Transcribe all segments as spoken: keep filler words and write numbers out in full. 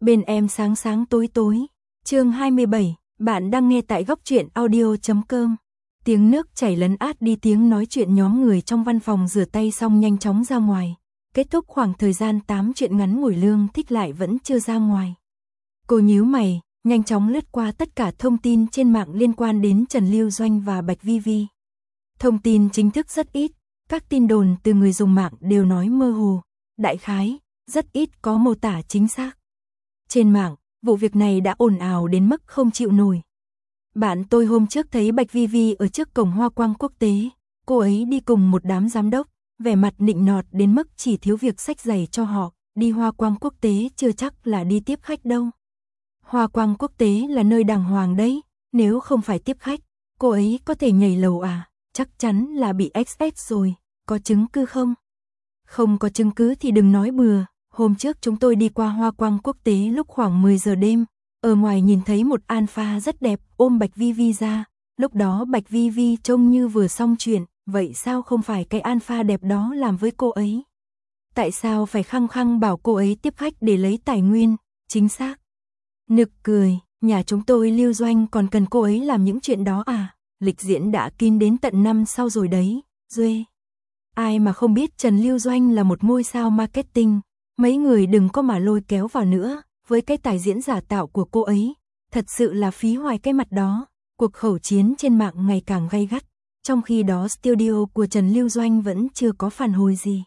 Bên em sáng sáng tối tối. Chương hai mươi bảy, bạn đang nghe tại góc truyện audio chấm com. Tiếng nước chảy lấn át đi tiếng nói chuyện nhóm người trong văn phòng rửa tay xong nhanh chóng ra ngoài. Kết thúc khoảng thời gian tám chuyện ngắn ngủi, Lương Thích lại vẫn chưa ra ngoài. Cô nhíu mày, nhanh chóng lướt qua tất cả thông tin trên mạng liên quan đến Trần Lưu Doanh và Bạch Vi Vi. Thông tin chính thức rất ít, các tin đồn từ người dùng mạng đều nói mơ hồ, đại khái, rất ít có mô tả chính xác. Trên mạng, vụ việc này đã ồn ào đến mức không chịu nổi. Bạn tôi hôm trước thấy Bạch Vi Vi ở trước cổng Hoa Quang Quốc tế, cô ấy đi cùng một đám giám đốc, vẻ mặt nịnh nọt đến mức chỉ thiếu việc xách giày cho họ, đi Hoa Quang Quốc tế chưa chắc là đi tiếp khách đâu. Hoa Quang Quốc tế là nơi đàng hoàng đấy, nếu không phải tiếp khách, cô ấy có thể nhảy lầu à, chắc chắn là bị ét ét rồi, có chứng cứ không? Không có chứng cứ thì đừng nói bừa. Hôm trước chúng tôi đi qua Hoa Quang Quốc tế lúc khoảng mười giờ đêm, ở ngoài nhìn thấy một alpha rất đẹp ôm Bạch Vi Vi ra, lúc đó Bạch Vi Vi trông như vừa xong chuyện, vậy sao không phải cái alpha đẹp đó làm với cô ấy? Tại sao phải khăng khăng bảo cô ấy tiếp khách để lấy tài nguyên, chính xác? Nực cười, nhà chúng tôi Lưu Doanh còn cần cô ấy làm những chuyện đó à? Lịch diễn đã kín đến tận năm sau rồi đấy, Duê. Ai mà không biết Trần Lưu Doanh là một ngôi sao marketing. Mấy người đừng có mà lôi kéo vào nữa, với cái tài diễn giả tạo của cô ấy, thật sự là phí hoài cái mặt đó. Cuộc khẩu chiến trên mạng ngày càng gay gắt, trong khi đó studio của Trần Lưu Doanh vẫn chưa có phản hồi gì.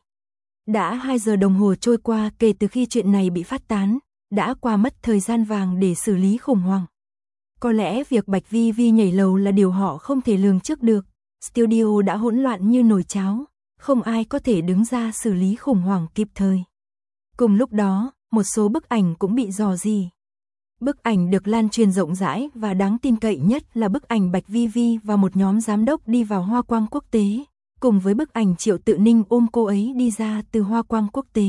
Đã hai giờ đồng hồ trôi qua kể từ khi chuyện này bị phát tán, đã qua mất thời gian vàng để xử lý khủng hoảng. Có lẽ việc Bạch Vi Vi nhảy lầu là điều họ không thể lường trước được, studio đã hỗn loạn như nồi cháo, không ai có thể đứng ra xử lý khủng hoảng kịp thời. Cùng lúc đó, một số bức ảnh cũng bị rò rỉ. Bức ảnh được lan truyền rộng rãi và đáng tin cậy nhất là bức ảnh Bạch Vi Vi và một nhóm giám đốc đi vào Hoa Quang Quốc tế, cùng với bức ảnh Triệu Tự Ninh ôm cô ấy đi ra từ Hoa Quang Quốc tế.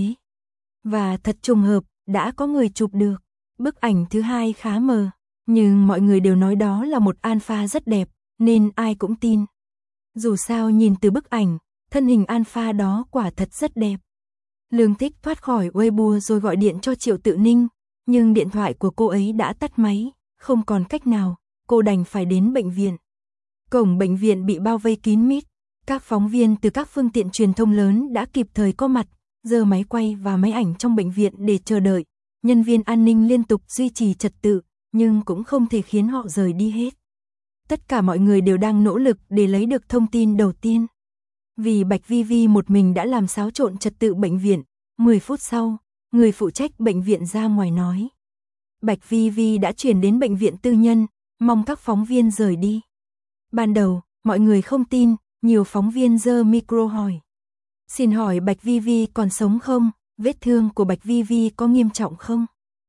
Và thật trùng hợp, đã có người chụp được. Bức ảnh thứ hai khá mờ, nhưng mọi người đều nói đó là một alpha rất đẹp, nên ai cũng tin. Dù sao nhìn từ bức ảnh, thân hình alpha đó quả thật rất đẹp. Lương Thích thoát khỏi Weibo rồi gọi điện cho Triệu Tự Ninh, nhưng điện thoại của cô ấy đã tắt máy, không còn cách nào, cô đành phải đến bệnh viện. Cổng bệnh viện bị bao vây kín mít, các phóng viên từ các phương tiện truyền thông lớn đã kịp thời có mặt, giơ máy quay và máy ảnh trong bệnh viện để chờ đợi. Nhân viên an ninh liên tục duy trì trật tự, nhưng cũng không thể khiến họ rời đi hết. Tất cả mọi người đều đang nỗ lực để lấy được thông tin đầu tiên. Vì Bạch Vi Vi một mình đã làm xáo trộn trật tự bệnh viện, mười phút sau, người phụ trách bệnh viện ra ngoài nói. Bạch Vi Vi đã chuyển đến bệnh viện tư nhân, mong các phóng viên rời đi. Ban đầu, mọi người không tin, nhiều phóng viên giơ micro hỏi. Xin hỏi Bạch Vi Vi còn sống không? Vết thương của Bạch Vi Vi có nghiêm trọng không?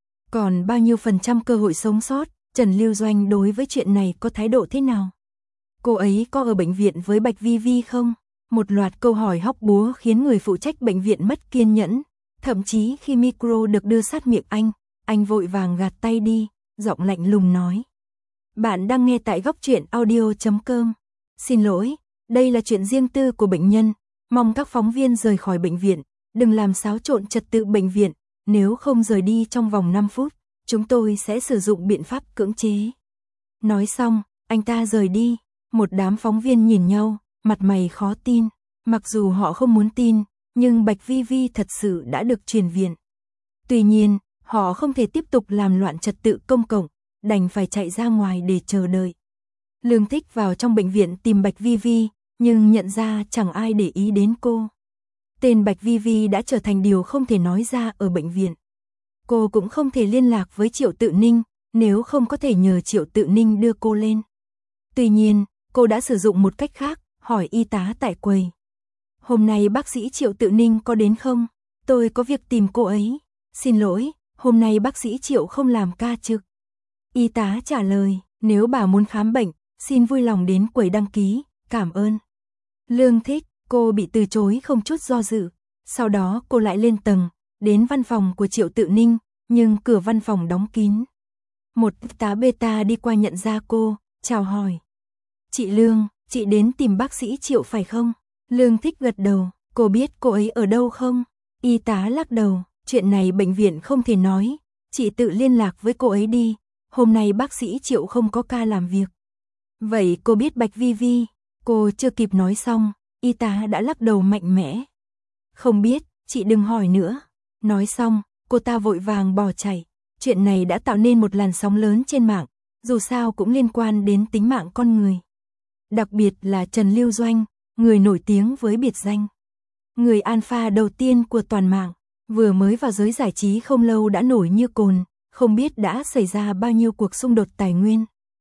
Còn bao nhiêu phần trăm cơ hội sống sót? Trần Lưu Doanh đối với chuyện này có thái độ thế nào? Cô ấy có ở bệnh viện với Bạch Vi Vi không? Một loạt câu hỏi hóc búa khiến người phụ trách bệnh viện mất kiên nhẫn, thậm chí khi micro được đưa sát miệng anh, anh vội vàng gạt tay đi, giọng lạnh lùng nói. Bạn đang nghe tại góc truyện audio chấm com. Xin lỗi, đây là chuyện riêng tư của bệnh nhân, mong các phóng viên rời khỏi bệnh viện, đừng làm xáo trộn trật tự bệnh viện, nếu không rời đi trong vòng năm phút, chúng tôi sẽ sử dụng biện pháp cưỡng chế. Nói xong, anh ta rời đi, một đám phóng viên nhìn nhau, mặt mày khó tin, mặc dù họ không muốn tin, nhưng Bạch Vi Vi thật sự đã được chuyển viện. Tuy nhiên, họ không thể tiếp tục làm loạn trật tự công cộng, đành phải chạy ra ngoài để chờ đợi. Lương Thích vào trong bệnh viện tìm Bạch Vi Vi, nhưng nhận ra chẳng ai để ý đến cô. Tên Bạch Vi Vi đã trở thành điều không thể nói ra ở bệnh viện. Cô cũng không thể liên lạc với Triệu Tự Ninh, nếu không có thể nhờ Triệu Tự Ninh đưa cô lên. Tuy nhiên, cô đã sử dụng một cách khác, hỏi y tá tại quầy. Hôm nay bác sĩ Triệu Tự Ninh có đến không? Tôi có việc tìm cô ấy. Xin lỗi, hôm nay bác sĩ Triệu không làm ca trực. Y tá trả lời, nếu bà muốn khám bệnh, xin vui lòng đến quầy đăng ký, cảm ơn. Lương Thích, cô bị từ chối không chút do dự. Sau đó cô lại lên tầng, đến văn phòng của Triệu Tự Ninh, nhưng cửa văn phòng đóng kín. Một tá beta đi qua nhận ra cô, chào hỏi. Chị Lương, chị đến tìm bác sĩ Triệu phải không? Lương Thích gật đầu, cô biết cô ấy ở đâu không? Y tá lắc đầu, chuyện này bệnh viện không thể nói, chị tự liên lạc với cô ấy đi, hôm nay bác sĩ Triệu không có ca làm việc. Vậy cô biết Bạch Vi Vi? Cô chưa kịp nói xong, y tá đã lắc đầu mạnh mẽ. Không biết, chị đừng hỏi nữa. Nói xong, cô ta vội vàng bỏ chạy. Chuyện này đã tạo nên một làn sóng lớn trên mạng, dù sao cũng liên quan đến tính mạng con người. Đặc biệt là Trần Lưu Doanh, người nổi tiếng với biệt danh. Người alpha đầu tiên của toàn mạng, vừa mới vào giới giải trí không lâu đã nổi như cồn, không biết đã xảy ra bao nhiêu cuộc xung đột tài nguyên.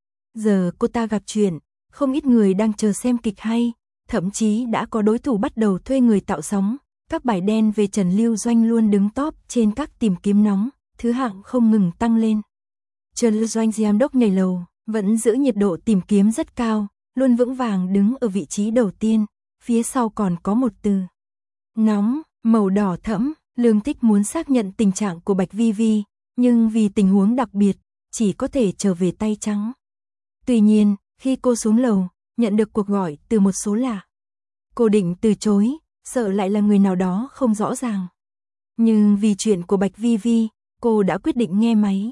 Giờ cô ta gặp chuyện, không ít người đang chờ xem kịch hay, thậm chí đã có đối thủ bắt đầu thuê người tạo sóng. Các bài đen về Trần Lưu Doanh luôn đứng top trên các tìm kiếm nóng, thứ hạng không ngừng tăng lên. Trần Lưu Doanh giám đốc nhảy lầu, vẫn giữ nhiệt độ tìm kiếm rất cao, luôn vững vàng đứng ở vị trí đầu tiên, phía sau còn có một từ. Nóng, màu đỏ thẫm, Lương Thích muốn xác nhận tình trạng của Bạch Vi Vi, nhưng vì tình huống đặc biệt, chỉ có thể trở về tay trắng. Tuy nhiên, khi cô xuống lầu, nhận được cuộc gọi từ một số lạ. Cô định từ chối, sợ lại là người nào đó không rõ ràng. Nhưng vì chuyện của Bạch Vi Vi, cô đã quyết định nghe máy.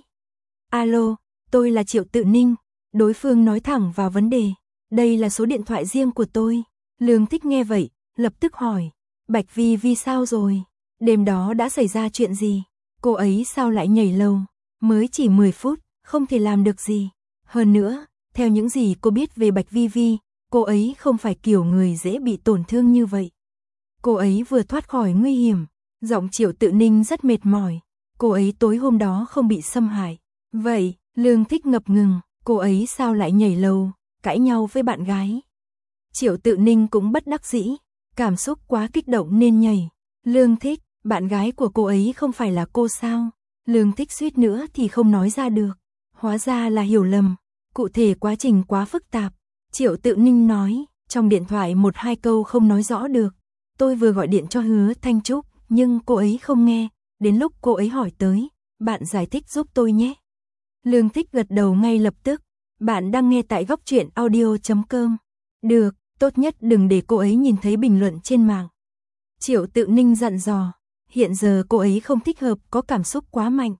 Alo, tôi là Triệu Tự Ninh. Đối phương nói thẳng vào vấn đề. Đây là số điện thoại riêng của tôi. Lương Thích nghe vậy, lập tức hỏi. Bạch Vi Vi sao rồi? Đêm đó đã xảy ra chuyện gì? Cô ấy sao lại nhảy lầu? Mới chỉ mười phút, không thể làm được gì. Hơn nữa, theo những gì cô biết về Bạch Vi Vi, cô ấy không phải kiểu người dễ bị tổn thương như vậy. Cô ấy vừa thoát khỏi nguy hiểm, giọng Triệu Tự Ninh rất mệt mỏi. Cô ấy tối hôm đó không bị xâm hại. Vậy, Lương Thích ngập ngừng, cô ấy sao lại nhảy lầu, cãi nhau với bạn gái? Triệu Tự Ninh cũng bất đắc dĩ, cảm xúc quá kích động nên nhảy. Lương Thích, bạn gái của cô ấy không phải là cô sao? Lương Thích suýt nữa thì không nói ra được. Hóa ra là hiểu lầm, cụ thể quá trình quá phức tạp. Triệu Tự Ninh nói, trong điện thoại một hai câu không nói rõ được. Tôi vừa gọi điện cho Hứa Thanh Trúc, nhưng cô ấy không nghe. Đến lúc cô ấy hỏi tới, bạn giải thích giúp tôi nhé. Lương Thích gật đầu ngay lập tức. Bạn đang nghe tại góc truyện audio chấm com. Được, tốt nhất đừng để cô ấy nhìn thấy bình luận trên mạng. Triệu Tự Ninh dặn dò, hiện giờ cô ấy không thích hợp, có cảm xúc quá mạnh.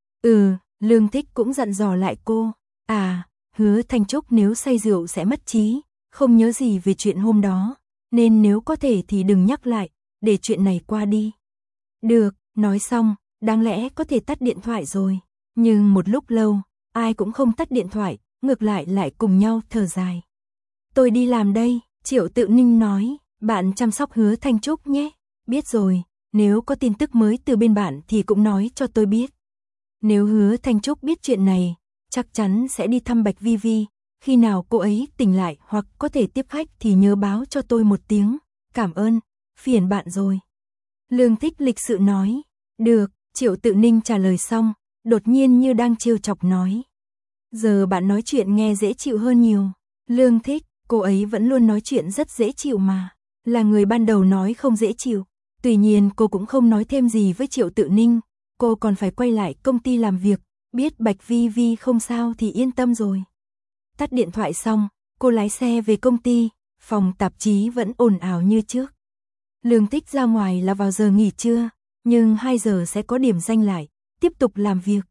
Ừ, Lương Thích cũng dặn dò lại cô. À, Hứa Thanh Trúc nếu say rượu sẽ mất trí, không nhớ gì về chuyện hôm đó. Nên nếu có thể thì đừng nhắc lại, để chuyện này qua đi. Được, nói xong, đáng lẽ có thể tắt điện thoại rồi. Nhưng một lúc lâu, ai cũng không tắt điện thoại, ngược lại lại cùng nhau thở dài. Tôi đi làm đây, Triệu Tự Ninh nói, bạn chăm sóc Hứa Thanh Trúc nhé. Biết rồi, nếu có tin tức mới từ bên bạn thì cũng nói cho tôi biết. Nếu Hứa Thanh Trúc biết chuyện này, chắc chắn sẽ đi thăm Bạch Vi Vi. Khi nào cô ấy tỉnh lại hoặc có thể tiếp khách thì nhớ báo cho tôi một tiếng. Cảm ơn, phiền bạn rồi. Lương Thích lịch sự nói. Được, Triệu Tự Ninh trả lời xong, đột nhiên như đang trêu chọc nói. Giờ bạn nói chuyện nghe dễ chịu hơn nhiều. Lương Thích, cô ấy vẫn luôn nói chuyện rất dễ chịu mà. Là người ban đầu nói không dễ chịu. Tuy nhiên cô cũng không nói thêm gì với Triệu Tự Ninh. Cô còn phải quay lại công ty làm việc. Biết Bạch Vi Vi không sao thì yên tâm rồi. Tắt điện thoại xong, cô lái xe về công ty. Phòng tạp chí vẫn ồn ào như trước. Lương Thích ra ngoài là vào giờ nghỉ trưa, nhưng hai giờ sẽ có điểm danh lại, tiếp tục làm việc.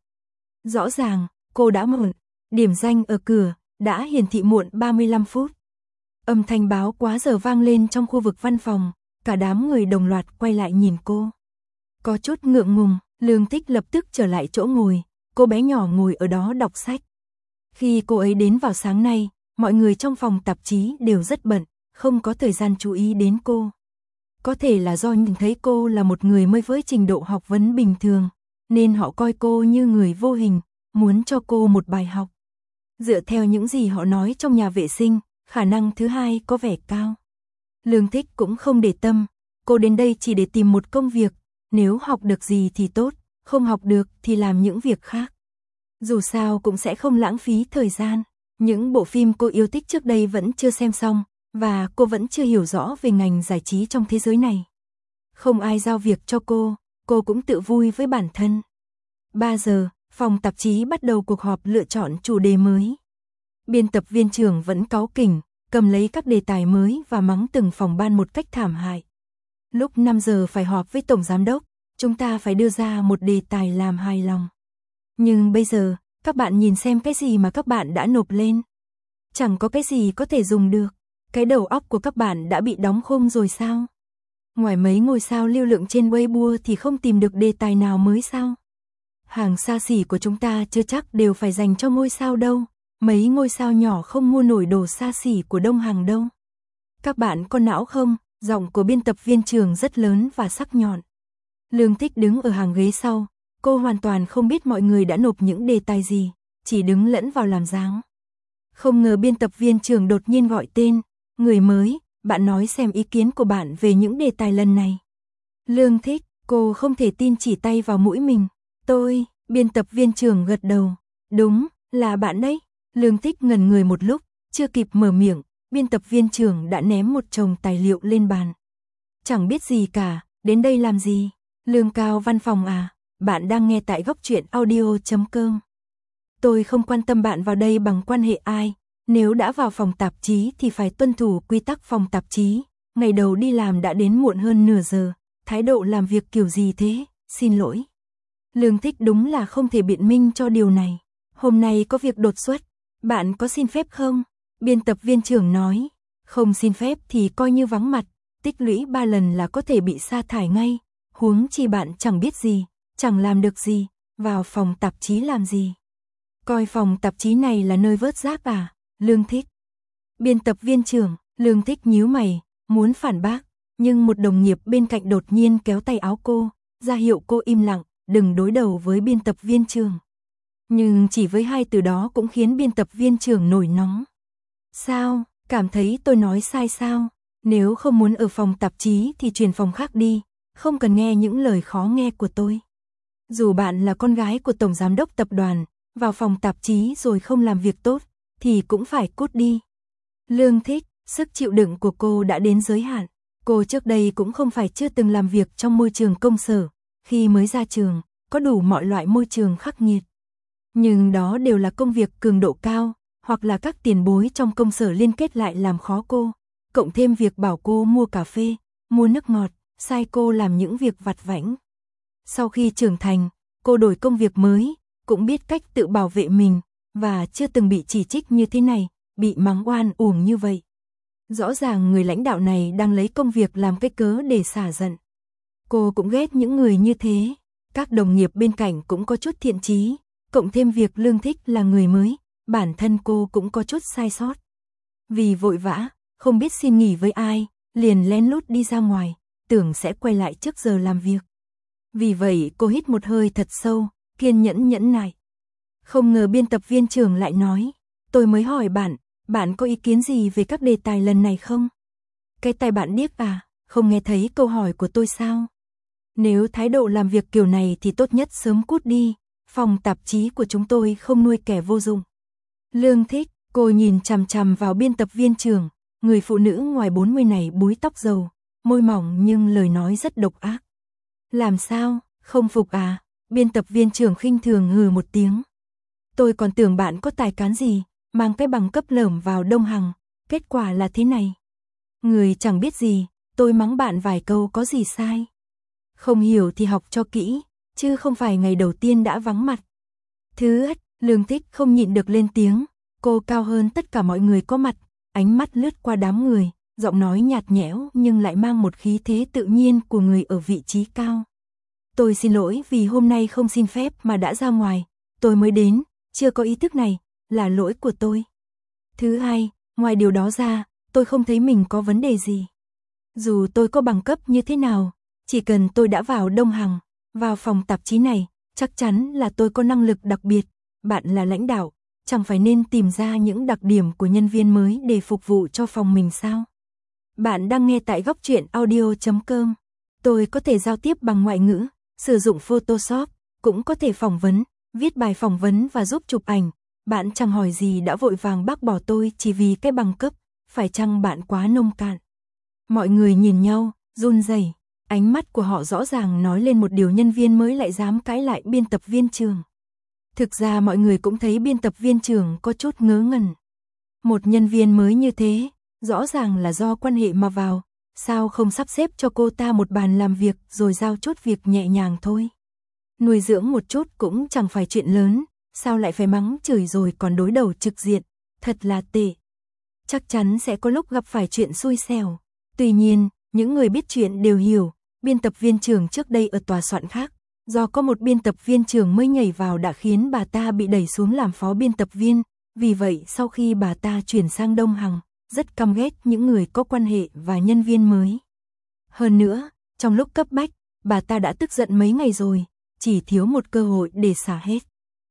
Rõ ràng, cô đã muộn, điểm danh ở cửa, đã hiển thị muộn ba mươi lăm phút. Âm thanh báo quá giờ vang lên trong khu vực văn phòng, cả đám người đồng loạt quay lại nhìn cô. Có chút ngượng ngùng, Lương Thích lập tức trở lại chỗ ngồi, cô bé nhỏ ngồi ở đó đọc sách. Khi cô ấy đến vào sáng nay, mọi người trong phòng tạp chí đều rất bận, không có thời gian chú ý đến cô. Có thể là do nhìn thấy cô là một người mới với trình độ học vấn bình thường, nên họ coi cô như người vô hình, muốn cho cô một bài học. Dựa theo những gì họ nói trong nhà vệ sinh, khả năng thứ hai có vẻ cao. Lương Thích cũng không để tâm, cô đến đây chỉ để tìm một công việc, nếu học được gì thì tốt, không học được thì làm những việc khác. Dù sao cũng sẽ không lãng phí thời gian. Những bộ phim cô yêu thích trước đây vẫn chưa xem xong, và cô vẫn chưa hiểu rõ về ngành giải trí trong thế giới này. Không ai giao việc cho cô, cô cũng tự vui với bản thân. ba giờ, phòng tạp chí bắt đầu cuộc họp lựa chọn chủ đề mới. Biên tập viên trưởng vẫn cáu kỉnh, cầm lấy các đề tài mới và mắng từng phòng ban một cách thảm hại. Lúc năm giờ phải họp với tổng giám đốc, chúng ta phải đưa ra một đề tài làm hài lòng. Nhưng bây giờ, các bạn nhìn xem cái gì mà các bạn đã nộp lên. Chẳng có cái gì có thể dùng được. Cái đầu óc của các bạn đã bị đóng khung rồi sao? Ngoài mấy ngôi sao lưu lượng trên Weibo thì không tìm được đề tài nào mới sao? Hàng xa xỉ của chúng ta chưa chắc đều phải dành cho ngôi sao đâu. Mấy ngôi sao nhỏ không mua nổi đồ xa xỉ của Đông Hằng đâu. Các bạn có não không? Giọng của biên tập viên Trường rất lớn và sắc nhọn. Lương Thích đứng ở hàng ghế sau. Cô hoàn toàn không biết mọi người đã nộp những đề tài gì, chỉ đứng lẫn vào làm dáng. Không ngờ biên tập viên Trường đột nhiên gọi tên. Người mới, bạn nói xem ý kiến của bạn về những đề tài lần này. Lương Thích, cô không thể tin chỉ tay vào mũi mình. Tôi, biên tập viên Trường gật đầu. Đúng, là bạn đấy. Lương Thích ngẩn người một lúc, chưa kịp mở miệng, biên tập viên Trường đã ném một chồng tài liệu lên bàn. Chẳng biết gì cả, đến đây làm gì? Lương Cao văn phòng à? Bạn đang nghe tại góc truyện audio chấm com. Tôi không quan tâm bạn vào đây bằng quan hệ ai. Nếu đã vào phòng tạp chí thì phải tuân thủ quy tắc phòng tạp chí. Ngày đầu đi làm đã đến muộn hơn nửa giờ. Thái độ làm việc kiểu gì thế? Xin lỗi. Lương Thích đúng là không thể biện minh cho điều này. Hôm nay có việc đột xuất. Bạn có xin phép không? Biên tập viên Trưởng nói. Không xin phép thì coi như vắng mặt. Tích lũy ba lần là có thể bị sa thải ngay. Huống chi bạn chẳng biết gì, chẳng làm được gì. Vào phòng tạp chí làm gì? Coi phòng tạp chí này là nơi vớt rác à? Lương Thích. Biên tập viên Trưởng, Lương Thích nhíu mày, muốn phản bác, nhưng một đồng nghiệp bên cạnh đột nhiên kéo tay áo cô, ra hiệu cô im lặng, đừng đối đầu với biên tập viên Trường. Nhưng chỉ với hai từ đó cũng khiến biên tập viên Trường nổi nóng. Sao, cảm thấy tôi nói sai sao? Nếu không muốn ở phòng tạp chí thì chuyển phòng khác đi, không cần nghe những lời khó nghe của tôi. Dù bạn là con gái của tổng giám đốc tập đoàn, vào phòng tạp chí rồi không làm việc tốt, thì cũng phải cút đi. Lương Thích, sức chịu đựng của cô đã đến giới hạn. Cô trước đây cũng không phải chưa từng làm việc trong môi trường công sở, khi mới ra trường, có đủ mọi loại môi trường khắc nghiệt. Nhưng đó đều là công việc cường độ cao, hoặc là các tiền bối trong công sở liên kết lại làm khó cô, cộng thêm việc bảo cô mua cà phê, mua nước ngọt, sai cô làm những việc vặt vãnh. Sau khi trưởng thành, cô đổi công việc mới, cũng biết cách tự bảo vệ mình, và chưa từng bị chỉ trích như thế này, bị mắng oan uổng như vậy. Rõ ràng người lãnh đạo này đang lấy công việc làm cái cớ để xả giận. Cô cũng ghét những người như thế. Các đồng nghiệp bên cạnh cũng có chút thiện chí, cộng thêm việc Lương Thích là người mới, bản thân cô cũng có chút sai sót. Vì vội vã, không biết xin nghỉ với ai, liền lén lút đi ra ngoài, tưởng sẽ quay lại trước giờ làm việc. Vì vậy cô hít một hơi thật sâu, kiên nhẫn nhẫn nại. Không ngờ biên tập viên Trường lại nói, tôi mới hỏi bạn, bạn có ý kiến gì về các đề tài lần này không? Cái tai bạn điếc à, không nghe thấy câu hỏi của tôi sao? Nếu thái độ làm việc kiểu này thì tốt nhất sớm cút đi, phòng tạp chí của chúng tôi không nuôi kẻ vô dụng. Lương Thích, cô nhìn chằm chằm vào biên tập viên Trường, người phụ nữ ngoài bốn mươi này búi tóc dầu, môi mỏng nhưng lời nói rất độc ác. Làm sao, không phục à? Biên tập viên Trường khinh thường hừ một tiếng. Tôi còn tưởng bạn có tài cán gì, mang cái bằng cấp lởm vào Đông Hằng, kết quả là thế này. Người chẳng biết gì, tôi mắng bạn vài câu có gì sai. Không hiểu thì học cho kỹ, chứ không phải ngày đầu tiên đã vắng mặt. Thứ ất, Lương Thích không nhịn được lên tiếng, cô cao hơn tất cả mọi người có mặt, ánh mắt lướt qua đám người, giọng nói nhạt nhẽo nhưng lại mang một khí thế tự nhiên của người ở vị trí cao. Tôi xin lỗi vì hôm nay không xin phép mà đã ra ngoài, tôi mới đến, chưa có ý thức này, là lỗi của tôi. Thứ hai, ngoài điều đó ra, tôi không thấy mình có vấn đề gì. Dù tôi có bằng cấp như thế nào, chỉ cần tôi đã vào Đông Hằng, vào phòng tạp chí này, chắc chắn là tôi có năng lực đặc biệt. Bạn là lãnh đạo, chẳng phải nên tìm ra những đặc điểm của nhân viên mới để phục vụ cho phòng mình sao? Bạn đang nghe tại góc truyện audio chấm com. Tôi có thể giao tiếp bằng ngoại ngữ, sử dụng Photoshop, cũng có thể phỏng vấn, viết bài phỏng vấn và giúp chụp ảnh. Bạn chẳng hỏi gì đã vội vàng bác bỏ tôi chỉ vì cái bằng cấp, phải chăng bạn quá nông cạn? Mọi người nhìn nhau, run rẩy, ánh mắt của họ rõ ràng nói lên một điều nhân viên mới lại dám cãi lại biên tập viên Trường. Thực ra mọi người cũng thấy biên tập viên Trường có chút ngớ ngẩn. Một nhân viên mới như thế, rõ ràng là do quan hệ mà vào, sao không sắp xếp cho cô ta một bàn làm việc rồi giao chút việc nhẹ nhàng thôi. nuôi dưỡng một chút cũng chẳng phải chuyện lớn, sao lại phải mắng chửi rồi còn đối đầu trực diện, thật là tệ. Chắc chắn sẽ có lúc gặp phải chuyện xui xẻo. Tuy nhiên, những người biết chuyện đều hiểu, biên tập viên trưởng trước đây ở tòa soạn khác, do có một biên tập viên trưởng mới nhảy vào đã khiến bà ta bị đẩy xuống làm phó biên tập viên, vì vậy sau khi bà ta chuyển sang Đông Hằng, rất căm ghét những người có quan hệ và nhân viên mới. Hơn nữa, trong lúc cấp bách, bà ta đã tức giận mấy ngày rồi, chỉ thiếu một cơ hội để xả hết.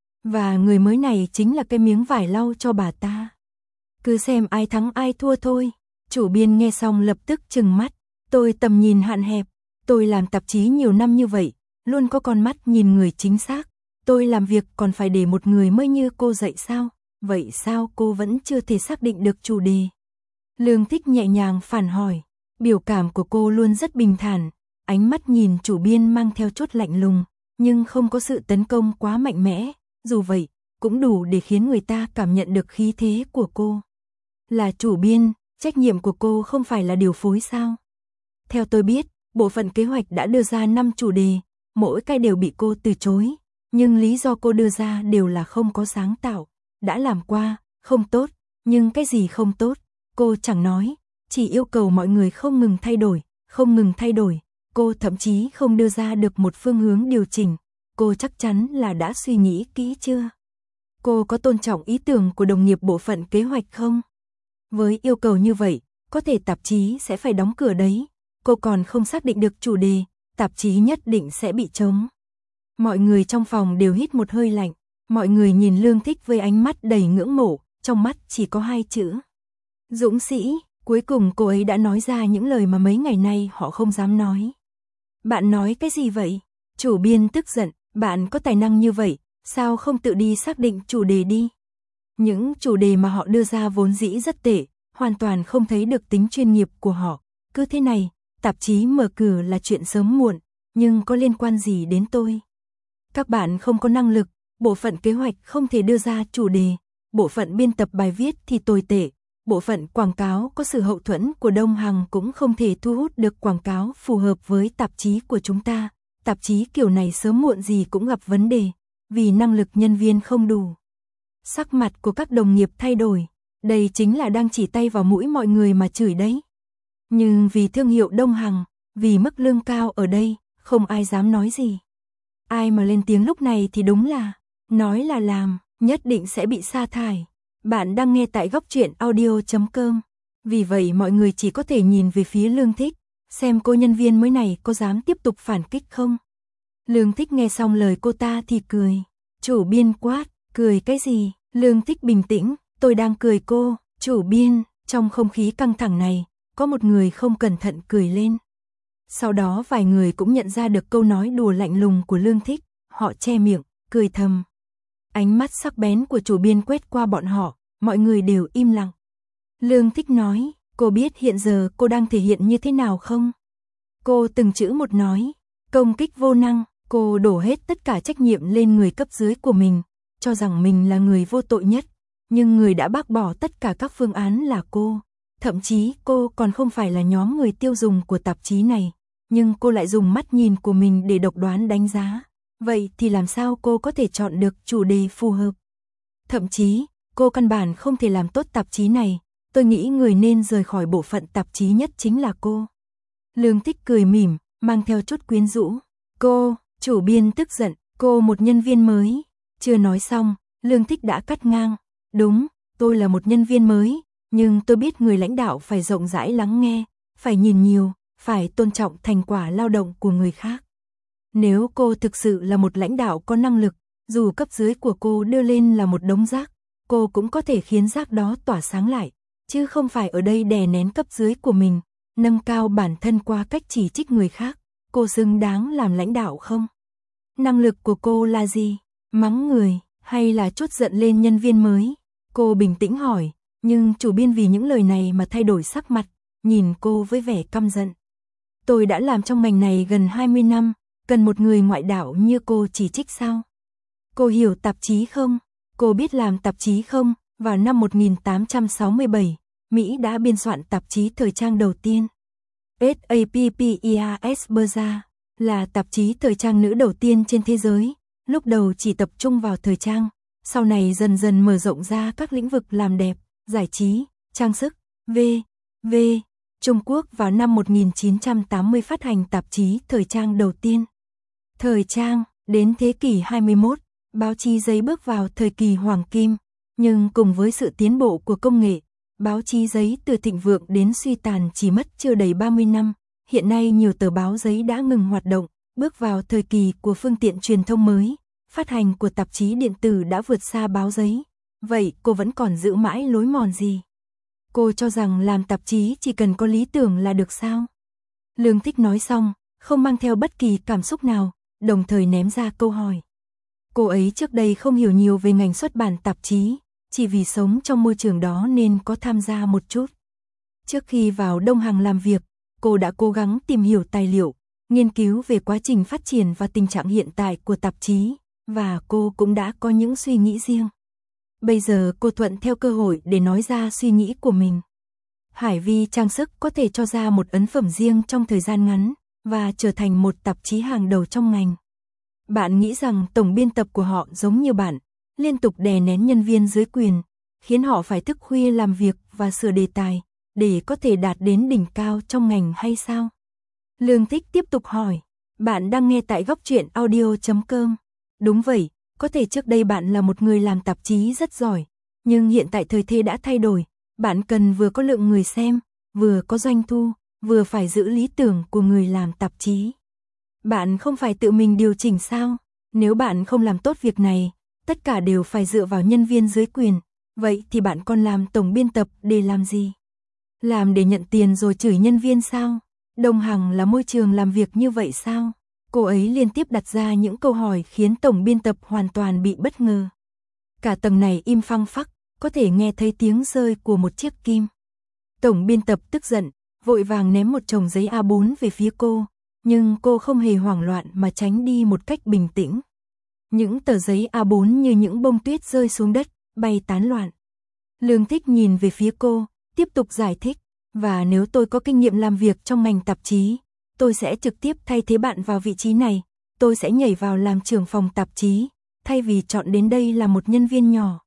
Và người mới này chính là cái miếng vải lau cho bà ta. Cứ xem ai thắng ai thua thôi. Chủ biên nghe xong lập tức trừng mắt. Tôi tầm nhìn hạn hẹp. Tôi làm tạp chí nhiều năm như vậy, luôn có con mắt nhìn người chính xác. Tôi làm việc còn phải để một người mới như cô dạy sao? Vậy sao cô vẫn chưa thể xác định được chủ đề? Lương Thích nhẹ nhàng phản hỏi. Biểu cảm của cô luôn rất bình thản. Ánh mắt nhìn chủ biên mang theo chút lạnh lùng, nhưng không có sự tấn công quá mạnh mẽ. Dù vậy, cũng đủ để khiến người ta cảm nhận được khí thế của cô. Là chủ biên, trách nhiệm của cô không phải là điều phối sao? Theo tôi biết, bộ phận kế hoạch đã đưa ra năm chủ đề, mỗi cái đều bị cô từ chối, nhưng lý do cô đưa ra đều là không có sáng tạo, đã làm qua, không tốt, nhưng cái gì không tốt, cô chẳng nói, chỉ yêu cầu mọi người không ngừng thay đổi, không ngừng thay đổi, cô thậm chí không đưa ra được một phương hướng điều chỉnh, cô chắc chắn là đã suy nghĩ kỹ chưa? Cô có tôn trọng ý tưởng của đồng nghiệp bộ phận kế hoạch không? Với yêu cầu như vậy, có thể tạp chí sẽ phải đóng cửa đấy. Cô còn không xác định được chủ đề, tạp chí nhất định sẽ bị trống. Mọi người trong phòng đều hít một hơi lạnh. Mọi người nhìn Lương Thích với ánh mắt đầy ngưỡng mộ, trong mắt chỉ có hai chữ. Dũng sĩ, cuối cùng cô ấy đã nói ra những lời mà mấy ngày nay họ không dám nói. Bạn nói cái gì vậy? Chủ biên tức giận, bạn có tài năng như vậy, sao không tự đi xác định chủ đề đi? Những chủ đề mà họ đưa ra vốn dĩ rất tệ, hoàn toàn không thấy được tính chuyên nghiệp của họ. Cứ thế này, tạp chí mở cửa là chuyện sớm muộn, nhưng có liên quan gì đến tôi? Các bạn không có năng lực, bộ phận kế hoạch không thể đưa ra chủ đề, bộ phận biên tập bài viết thì tồi tệ, bộ phận quảng cáo có sự hậu thuẫn của Đông Hằng cũng không thể thu hút được quảng cáo phù hợp với tạp chí của chúng ta. Tạp chí kiểu này sớm muộn gì cũng gặp vấn đề, vì năng lực nhân viên không đủ. Sắc mặt của các đồng nghiệp thay đổi, đây chính là đang chỉ tay vào mũi mọi người mà chửi đấy. Nhưng vì thương hiệu Đông Hằng, vì mức lương cao ở đây, không ai dám nói gì. Ai mà lên tiếng lúc này thì đúng là, nói là làm, nhất định sẽ bị sa thải. Bạn đang nghe tại góc truyện audio chấm com. Vì vậy mọi người chỉ có thể nhìn về phía Lương Thích, xem cô nhân viên mới này có dám tiếp tục phản kích không. Lương Thích nghe xong lời cô ta thì cười. Chủ biên quát, cười cái gì? Lương Thích bình tĩnh, tôi đang cười cô. Chủ biên, trong không khí căng thẳng này, có một người không cẩn thận cười lên. Sau đó vài người cũng nhận ra được câu nói đùa lạnh lùng của Lương Thích, họ che miệng, cười thầm. Ánh mắt sắc bén của chủ biên quét qua bọn họ, mọi người đều im lặng. Lương Thích nói, cô biết hiện giờ cô đang thể hiện như thế nào không? Cô từng chữ một nói, công kích vô năng, cô đổ hết tất cả trách nhiệm lên người cấp dưới của mình, cho rằng mình là người vô tội nhất, nhưng người đã bác bỏ tất cả các phương án là cô. Thậm chí cô còn không phải là nhóm người tiêu dùng của tạp chí này, nhưng cô lại dùng mắt nhìn của mình để độc đoán đánh giá. Vậy thì làm sao cô có thể chọn được chủ đề phù hợp? Thậm chí, cô căn bản không thể làm tốt tạp chí này, tôi nghĩ người nên rời khỏi bộ phận tạp chí nhất chính là cô. Lương Thích cười mỉm, mang theo chút quyến rũ. Cô, chủ biên tức giận, cô một nhân viên mới. Chưa nói xong, Lương Thích đã cắt ngang. Đúng, tôi là một nhân viên mới, nhưng tôi biết người lãnh đạo phải rộng rãi lắng nghe, phải nhìn nhiều, phải tôn trọng thành quả lao động của người khác. Nếu cô thực sự là một lãnh đạo có năng lực, dù cấp dưới của cô đưa lên là một đống rác, cô cũng có thể khiến rác đó tỏa sáng lại, chứ không phải ở đây đè nén cấp dưới của mình, nâng cao bản thân qua cách chỉ trích người khác. Cô xứng đáng làm lãnh đạo không? Năng lực của cô là gì? Mắng người, hay là trút giận lên nhân viên mới? Cô bình tĩnh hỏi, nhưng chủ biên vì những lời này mà thay đổi sắc mặt, nhìn cô với vẻ căm giận. Tôi đã làm trong ngành này gần hai mươi năm, cần một người ngoại đạo như cô chỉ trích sao? Cô hiểu tạp chí không? Cô biết làm tạp chí không? Vào năm một nghìn tám trăm sáu mươi bảy, Mỹ đã biên soạn tạp chí thời trang đầu tiên. Sappias Berza. là tạp chí thời trang nữ đầu tiên trên thế giới, lúc đầu chỉ tập trung vào thời trang, sau này dần dần mở rộng ra các lĩnh vực làm đẹp, giải trí, trang sức, vân vân. Trung Quốc vào năm một nghìn chín trăm tám mươi phát hành tạp chí thời trang đầu tiên. Thời trang, đến thế kỷ hai mươi mốt, báo chí giấy bước vào thời kỳ hoàng kim, nhưng cùng với sự tiến bộ của công nghệ, báo chí giấy từ thịnh vượng đến suy tàn chỉ mất chưa đầy ba mươi năm. Hiện nay nhiều tờ báo giấy đã ngừng hoạt động, bước vào thời kỳ của phương tiện truyền thông mới, phát hành của tạp chí điện tử đã vượt xa báo giấy. Vậy cô vẫn còn giữ mãi lối mòn gì? Cô cho rằng làm tạp chí chỉ cần có lý tưởng là được sao? Lương Thích nói xong, không mang theo bất kỳ cảm xúc nào, đồng thời ném ra câu hỏi. Cô ấy trước đây không hiểu nhiều về ngành xuất bản tạp chí, chỉ vì sống trong môi trường đó nên có tham gia một chút. Trước khi vào Đông Hằng làm việc, cô đã cố gắng tìm hiểu tài liệu, nghiên cứu về quá trình phát triển và tình trạng hiện tại của tạp chí, và cô cũng đã có những suy nghĩ riêng. Bây giờ cô thuận theo cơ hội để nói ra suy nghĩ của mình. Hải Vi trang sức có thể cho ra một ấn phẩm riêng trong thời gian ngắn, và trở thành một tạp chí hàng đầu trong ngành. Bạn nghĩ rằng tổng biên tập của họ giống như bạn, liên tục đè nén nhân viên dưới quyền, khiến họ phải thức khuya làm việc và sửa đề tài, để có thể đạt đến đỉnh cao trong ngành hay sao? Lương Thích tiếp tục hỏi, bạn đang nghe tại góc truyện audio chấm com. Đúng vậy, có thể trước đây bạn là một người làm tạp chí rất giỏi, nhưng hiện tại thời thế đã thay đổi, bạn cần vừa có lượng người xem, vừa có doanh thu, vừa phải giữ lý tưởng của người làm tạp chí. Bạn không phải tự mình điều chỉnh sao? Nếu bạn không làm tốt việc này, tất cả đều phải dựa vào nhân viên dưới quyền, vậy thì bạn còn làm tổng biên tập để làm gì? Làm để nhận tiền rồi chửi nhân viên sao? Đông Hằng là môi trường làm việc như vậy sao? Cô ấy liên tiếp đặt ra những câu hỏi khiến tổng biên tập hoàn toàn bị bất ngờ. Cả tầng này im phăng phắc, có thể nghe thấy tiếng rơi của một chiếc kim. Tổng biên tập tức giận, vội vàng ném một chồng giấy A bốn về phía cô, nhưng cô không hề hoảng loạn mà tránh đi một cách bình tĩnh. Những tờ giấy A bốn như những bông tuyết rơi xuống đất, bay tán loạn. Lương Thích nhìn về phía cô, tiếp tục giải thích, và nếu tôi có kinh nghiệm làm việc trong ngành tạp chí, tôi sẽ trực tiếp thay thế bạn vào vị trí này, tôi sẽ nhảy vào làm trưởng phòng tạp chí, thay vì chọn đến đây là một nhân viên nhỏ.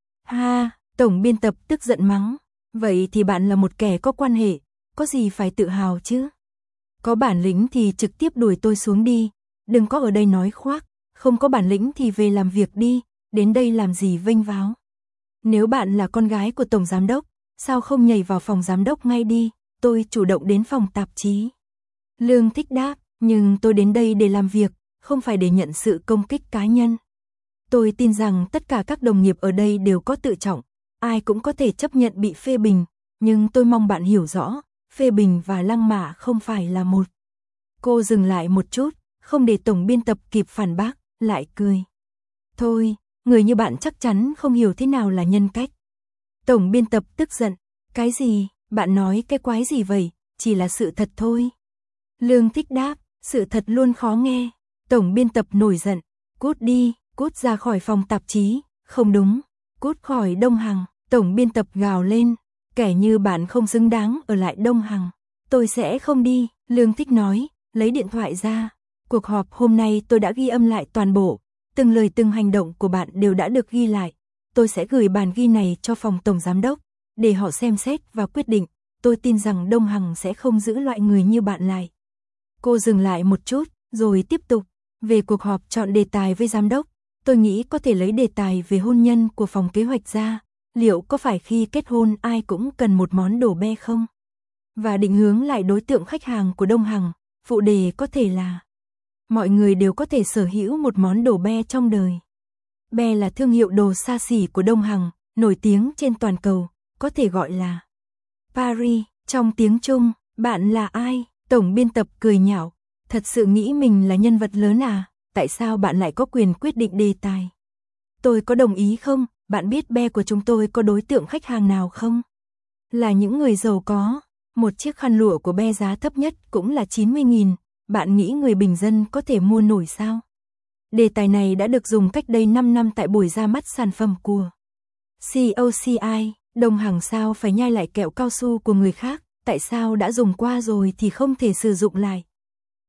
Ha, tổng biên tập tức giận mắng, vậy thì bạn là một kẻ có quan hệ, có gì phải tự hào chứ? Có bản lĩnh thì trực tiếp đuổi tôi xuống đi, đừng có ở đây nói khoác, không có bản lĩnh thì về làm việc đi, đến đây làm gì vênh váo. Nếu bạn là con gái của tổng giám đốc, sao không nhảy vào phòng giám đốc ngay đi, tôi chủ động đến phòng tạp chí. Lương Thích đáp, nhưng tôi đến đây để làm việc, không phải để nhận sự công kích cá nhân. Tôi tin rằng tất cả các đồng nghiệp ở đây đều có tự trọng, ai cũng có thể chấp nhận bị phê bình, nhưng tôi mong bạn hiểu rõ, phê bình và lăng mạ không phải là một. Cô dừng lại một chút, không để tổng biên tập kịp phản bác, lại cười. Thôi, người như bạn chắc chắn không hiểu thế nào là nhân cách. Tổng biên tập tức giận, cái gì, bạn nói cái quái gì vậy, chỉ là sự thật thôi. Lương Thích đáp, sự thật luôn khó nghe. Tổng biên tập nổi giận, cút đi, cút ra khỏi phòng tạp chí, không đúng, cút khỏi Đông Hằng. Tổng biên tập gào lên, kẻ như bạn không xứng đáng ở lại Đông Hằng, tôi sẽ không đi. Lương Thích nói, lấy điện thoại ra, cuộc họp hôm nay tôi đã ghi âm lại toàn bộ, từng lời từng hành động của bạn đều đã được ghi lại, tôi sẽ gửi bản ghi này cho phòng tổng giám đốc, để họ xem xét và quyết định, tôi tin rằng Đông Hằng sẽ không giữ loại người như bạn lại. Cô dừng lại một chút, rồi tiếp tục, về cuộc họp chọn đề tài với giám đốc, tôi nghĩ có thể lấy đề tài về hôn nhân của phòng kế hoạch ra, liệu có phải khi kết hôn ai cũng cần một món đồ be không? Và định hướng lại đối tượng khách hàng của Đông Hằng, phụ đề có thể là mọi người đều có thể sở hữu một món đồ be trong đời. Be là thương hiệu đồ xa xỉ của Đông Hằng, nổi tiếng trên toàn cầu, có thể gọi là Paris, trong tiếng Trung, bạn là ai? Tổng biên tập cười nhạo, thật sự nghĩ mình là nhân vật lớn à, tại sao bạn lại có quyền quyết định đề tài? Tôi có đồng ý không? Bạn biết be của chúng tôi có đối tượng khách hàng nào không? Là những người giàu có, một chiếc khăn lụa của be giá thấp nhất cũng là chín mươi nghìn, bạn nghĩ người bình dân có thể mua nổi sao? Đề tài này đã được dùng cách đây năm năm tại buổi ra mắt sản phẩm của xê o xê i, Đông Hằng sao phải nhai lại kẹo cao su của người khác, tại sao đã dùng qua rồi thì không thể sử dụng lại?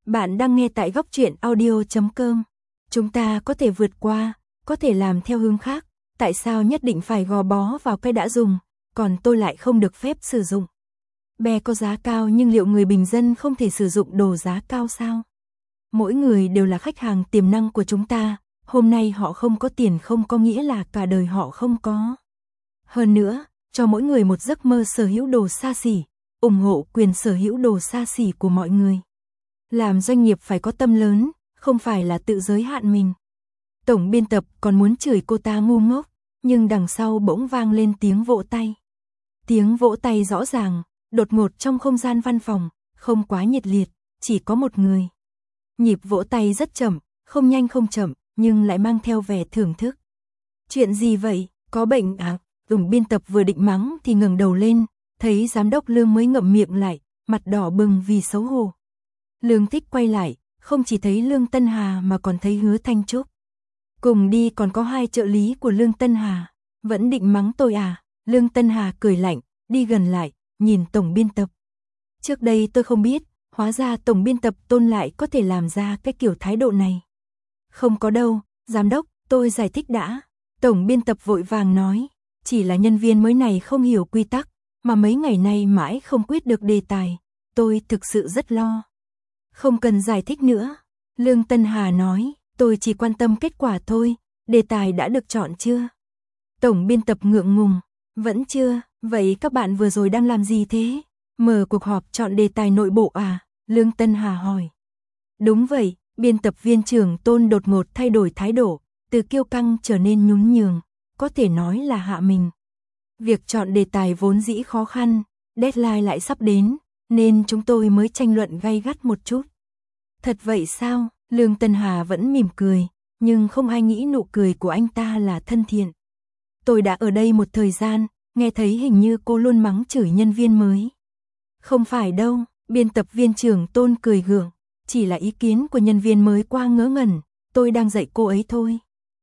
Bạn đang nghe tại góc truyện audio chấm com. Chúng ta có thể vượt qua, có thể làm theo hướng khác, tại sao nhất định phải gò bó vào cái đã dùng, còn tôi lại không được phép sử dụng? Be có giá cao nhưng liệu người bình dân không thể sử dụng đồ giá cao sao? Mỗi người đều là khách hàng tiềm năng của chúng ta, hôm nay họ không có tiền không có nghĩa là cả đời họ không có. Hơn nữa, cho mỗi người một giấc mơ sở hữu đồ xa xỉ, ủng hộ quyền sở hữu đồ xa xỉ của mọi người. Làm doanh nghiệp phải có tâm lớn, không phải là tự giới hạn mình. Tổng biên tập còn muốn chửi cô ta ngu ngốc, nhưng đằng sau bỗng vang lên tiếng vỗ tay. Tiếng vỗ tay rõ ràng, đột ngột trong không gian văn phòng, không quá nhiệt liệt, chỉ có một người. Nhịp vỗ tay rất chậm, không nhanh không chậm, nhưng lại mang theo vẻ thưởng thức. Chuyện gì vậy, có bệnh à? Tổng biên tập vừa định mắng thì ngẩng đầu lên, thấy giám đốc Lương mới ngậm miệng lại, mặt đỏ bừng vì xấu hổ. Lương Thích quay lại, không chỉ thấy Lương Tân Hà mà còn thấy Hứa Thanh Trúc. Cùng đi còn có hai trợ lý của Lương Tân Hà, vẫn định mắng tôi à? Lương Tân Hà cười lạnh, đi gần lại, nhìn tổng biên tập. Trước đây tôi không biết, hóa ra tổng biên tập Tôn lại có thể làm ra cái kiểu thái độ này. Không có đâu, giám đốc, tôi giải thích đã. Tổng biên tập vội vàng nói, chỉ là nhân viên mới này không hiểu quy tắc, mà mấy ngày nay mãi không quyết được đề tài, tôi thực sự rất lo. Không cần giải thích nữa. Lương Tân Hà nói, tôi chỉ quan tâm kết quả thôi, đề tài đã được chọn chưa? Tổng biên tập ngượng ngùng, vẫn chưa, vậy các bạn vừa rồi đang làm gì thế? Mở cuộc họp chọn đề tài nội bộ à? Lương Tân Hà hỏi. Đúng vậy, biên tập viên trưởng Tôn đột ngột thay đổi thái độ, từ kiêu căng trở nên nhún nhường, có thể nói là hạ mình. Việc chọn đề tài vốn dĩ khó khăn, deadline lại sắp đến, nên chúng tôi mới tranh luận gay gắt một chút. Thật vậy sao? Lương Tân Hà vẫn mỉm cười, nhưng không ai nghĩ nụ cười của anh ta là thân thiện. Tôi đã ở đây một thời gian, nghe thấy hình như cô luôn mắng chửi nhân viên mới. Không phải đâu, biên tập viên trưởng Tôn cười gượng, chỉ là ý kiến của nhân viên mới qua ngớ ngẩn, tôi đang dạy cô ấy thôi.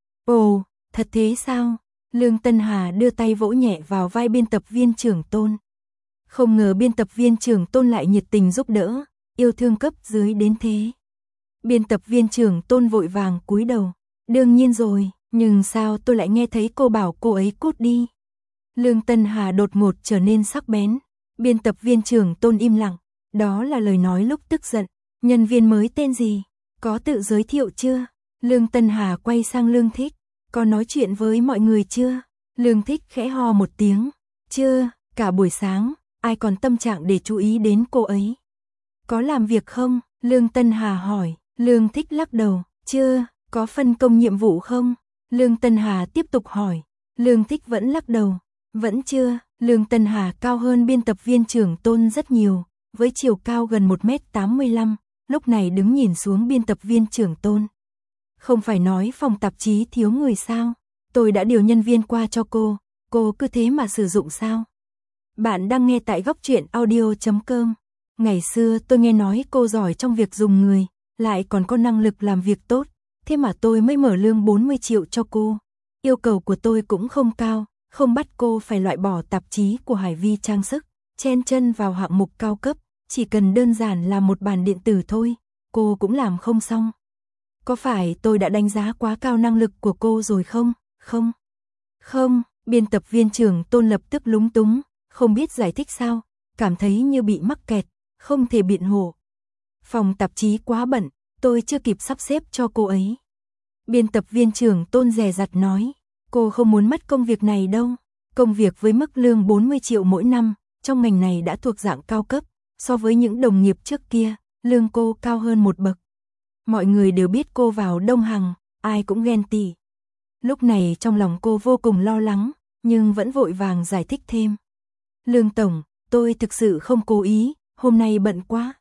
Ồ, thật thế sao? Lương Tân Hà đưa tay vỗ nhẹ vào vai biên tập viên trưởng Tôn. Không ngờ biên tập viên trưởng Tôn lại nhiệt tình giúp đỡ, yêu thương cấp dưới đến thế. Biên tập viên trưởng Tôn vội vàng cúi đầu. Đương nhiên rồi, nhưng sao tôi lại nghe thấy cô bảo cô ấy cút đi? Lương Tân Hà đột ngột trở nên sắc bén. Biên tập viên trưởng Tôn im lặng. Đó là lời nói lúc tức giận. Nhân viên mới tên gì? Có tự giới thiệu chưa? Lương Tân Hà quay sang Lương Thích. Có nói chuyện với mọi người chưa? Lương Thích khẽ ho một tiếng. Chưa, cả buổi sáng, ai còn tâm trạng để chú ý đến cô ấy? Có làm việc không? Lương Tân Hà hỏi. Lương Thích lắc đầu. Chưa, có phân công nhiệm vụ không? Lương Tân Hà tiếp tục hỏi. Lương Thích vẫn lắc đầu. Vẫn chưa. Lương Tân Hà cao hơn biên tập viên trưởng Tôn rất nhiều, với chiều cao gần một mét tám mươi lăm, lúc này đứng nhìn xuống biên tập viên trưởng Tôn. Không phải nói phòng tạp chí thiếu người sao? Tôi đã điều nhân viên qua cho cô, cô cứ thế mà sử dụng sao? Bạn đang nghe tại góc truyện audio chấm com. Ngày xưa tôi nghe nói cô giỏi trong việc dùng người, lại còn có năng lực làm việc tốt, thế mà tôi mới mở lương bốn mươi triệu cho cô. Yêu cầu của tôi cũng không cao, không bắt cô phải loại bỏ tạp chí của Hải Vi trang sức, chen chân vào hạng mục cao cấp, chỉ cần đơn giản làm một bản điện tử thôi, cô cũng làm không xong. Có phải tôi đã đánh giá quá cao năng lực của cô rồi không? Không. Không, biên tập viên trưởng Tôn lập tức lúng túng, không biết giải thích sao, cảm thấy như bị mắc kẹt, không thể biện hộ. Phòng tạp chí quá bận, tôi chưa kịp sắp xếp cho cô ấy. Biên tập viên trưởng Tôn dè dặt nói, cô không muốn mất công việc này đâu. Công việc với mức lương bốn mươi triệu mỗi năm, trong ngành này đã thuộc dạng cao cấp, so với những đồng nghiệp trước kia, lương cô cao hơn một bậc. Mọi người đều biết cô vào Đông Hằng, ai cũng ghen tị. Lúc này trong lòng cô vô cùng lo lắng, nhưng vẫn vội vàng giải thích thêm. Lương Tổng, tôi thực sự không cố ý, hôm nay bận quá.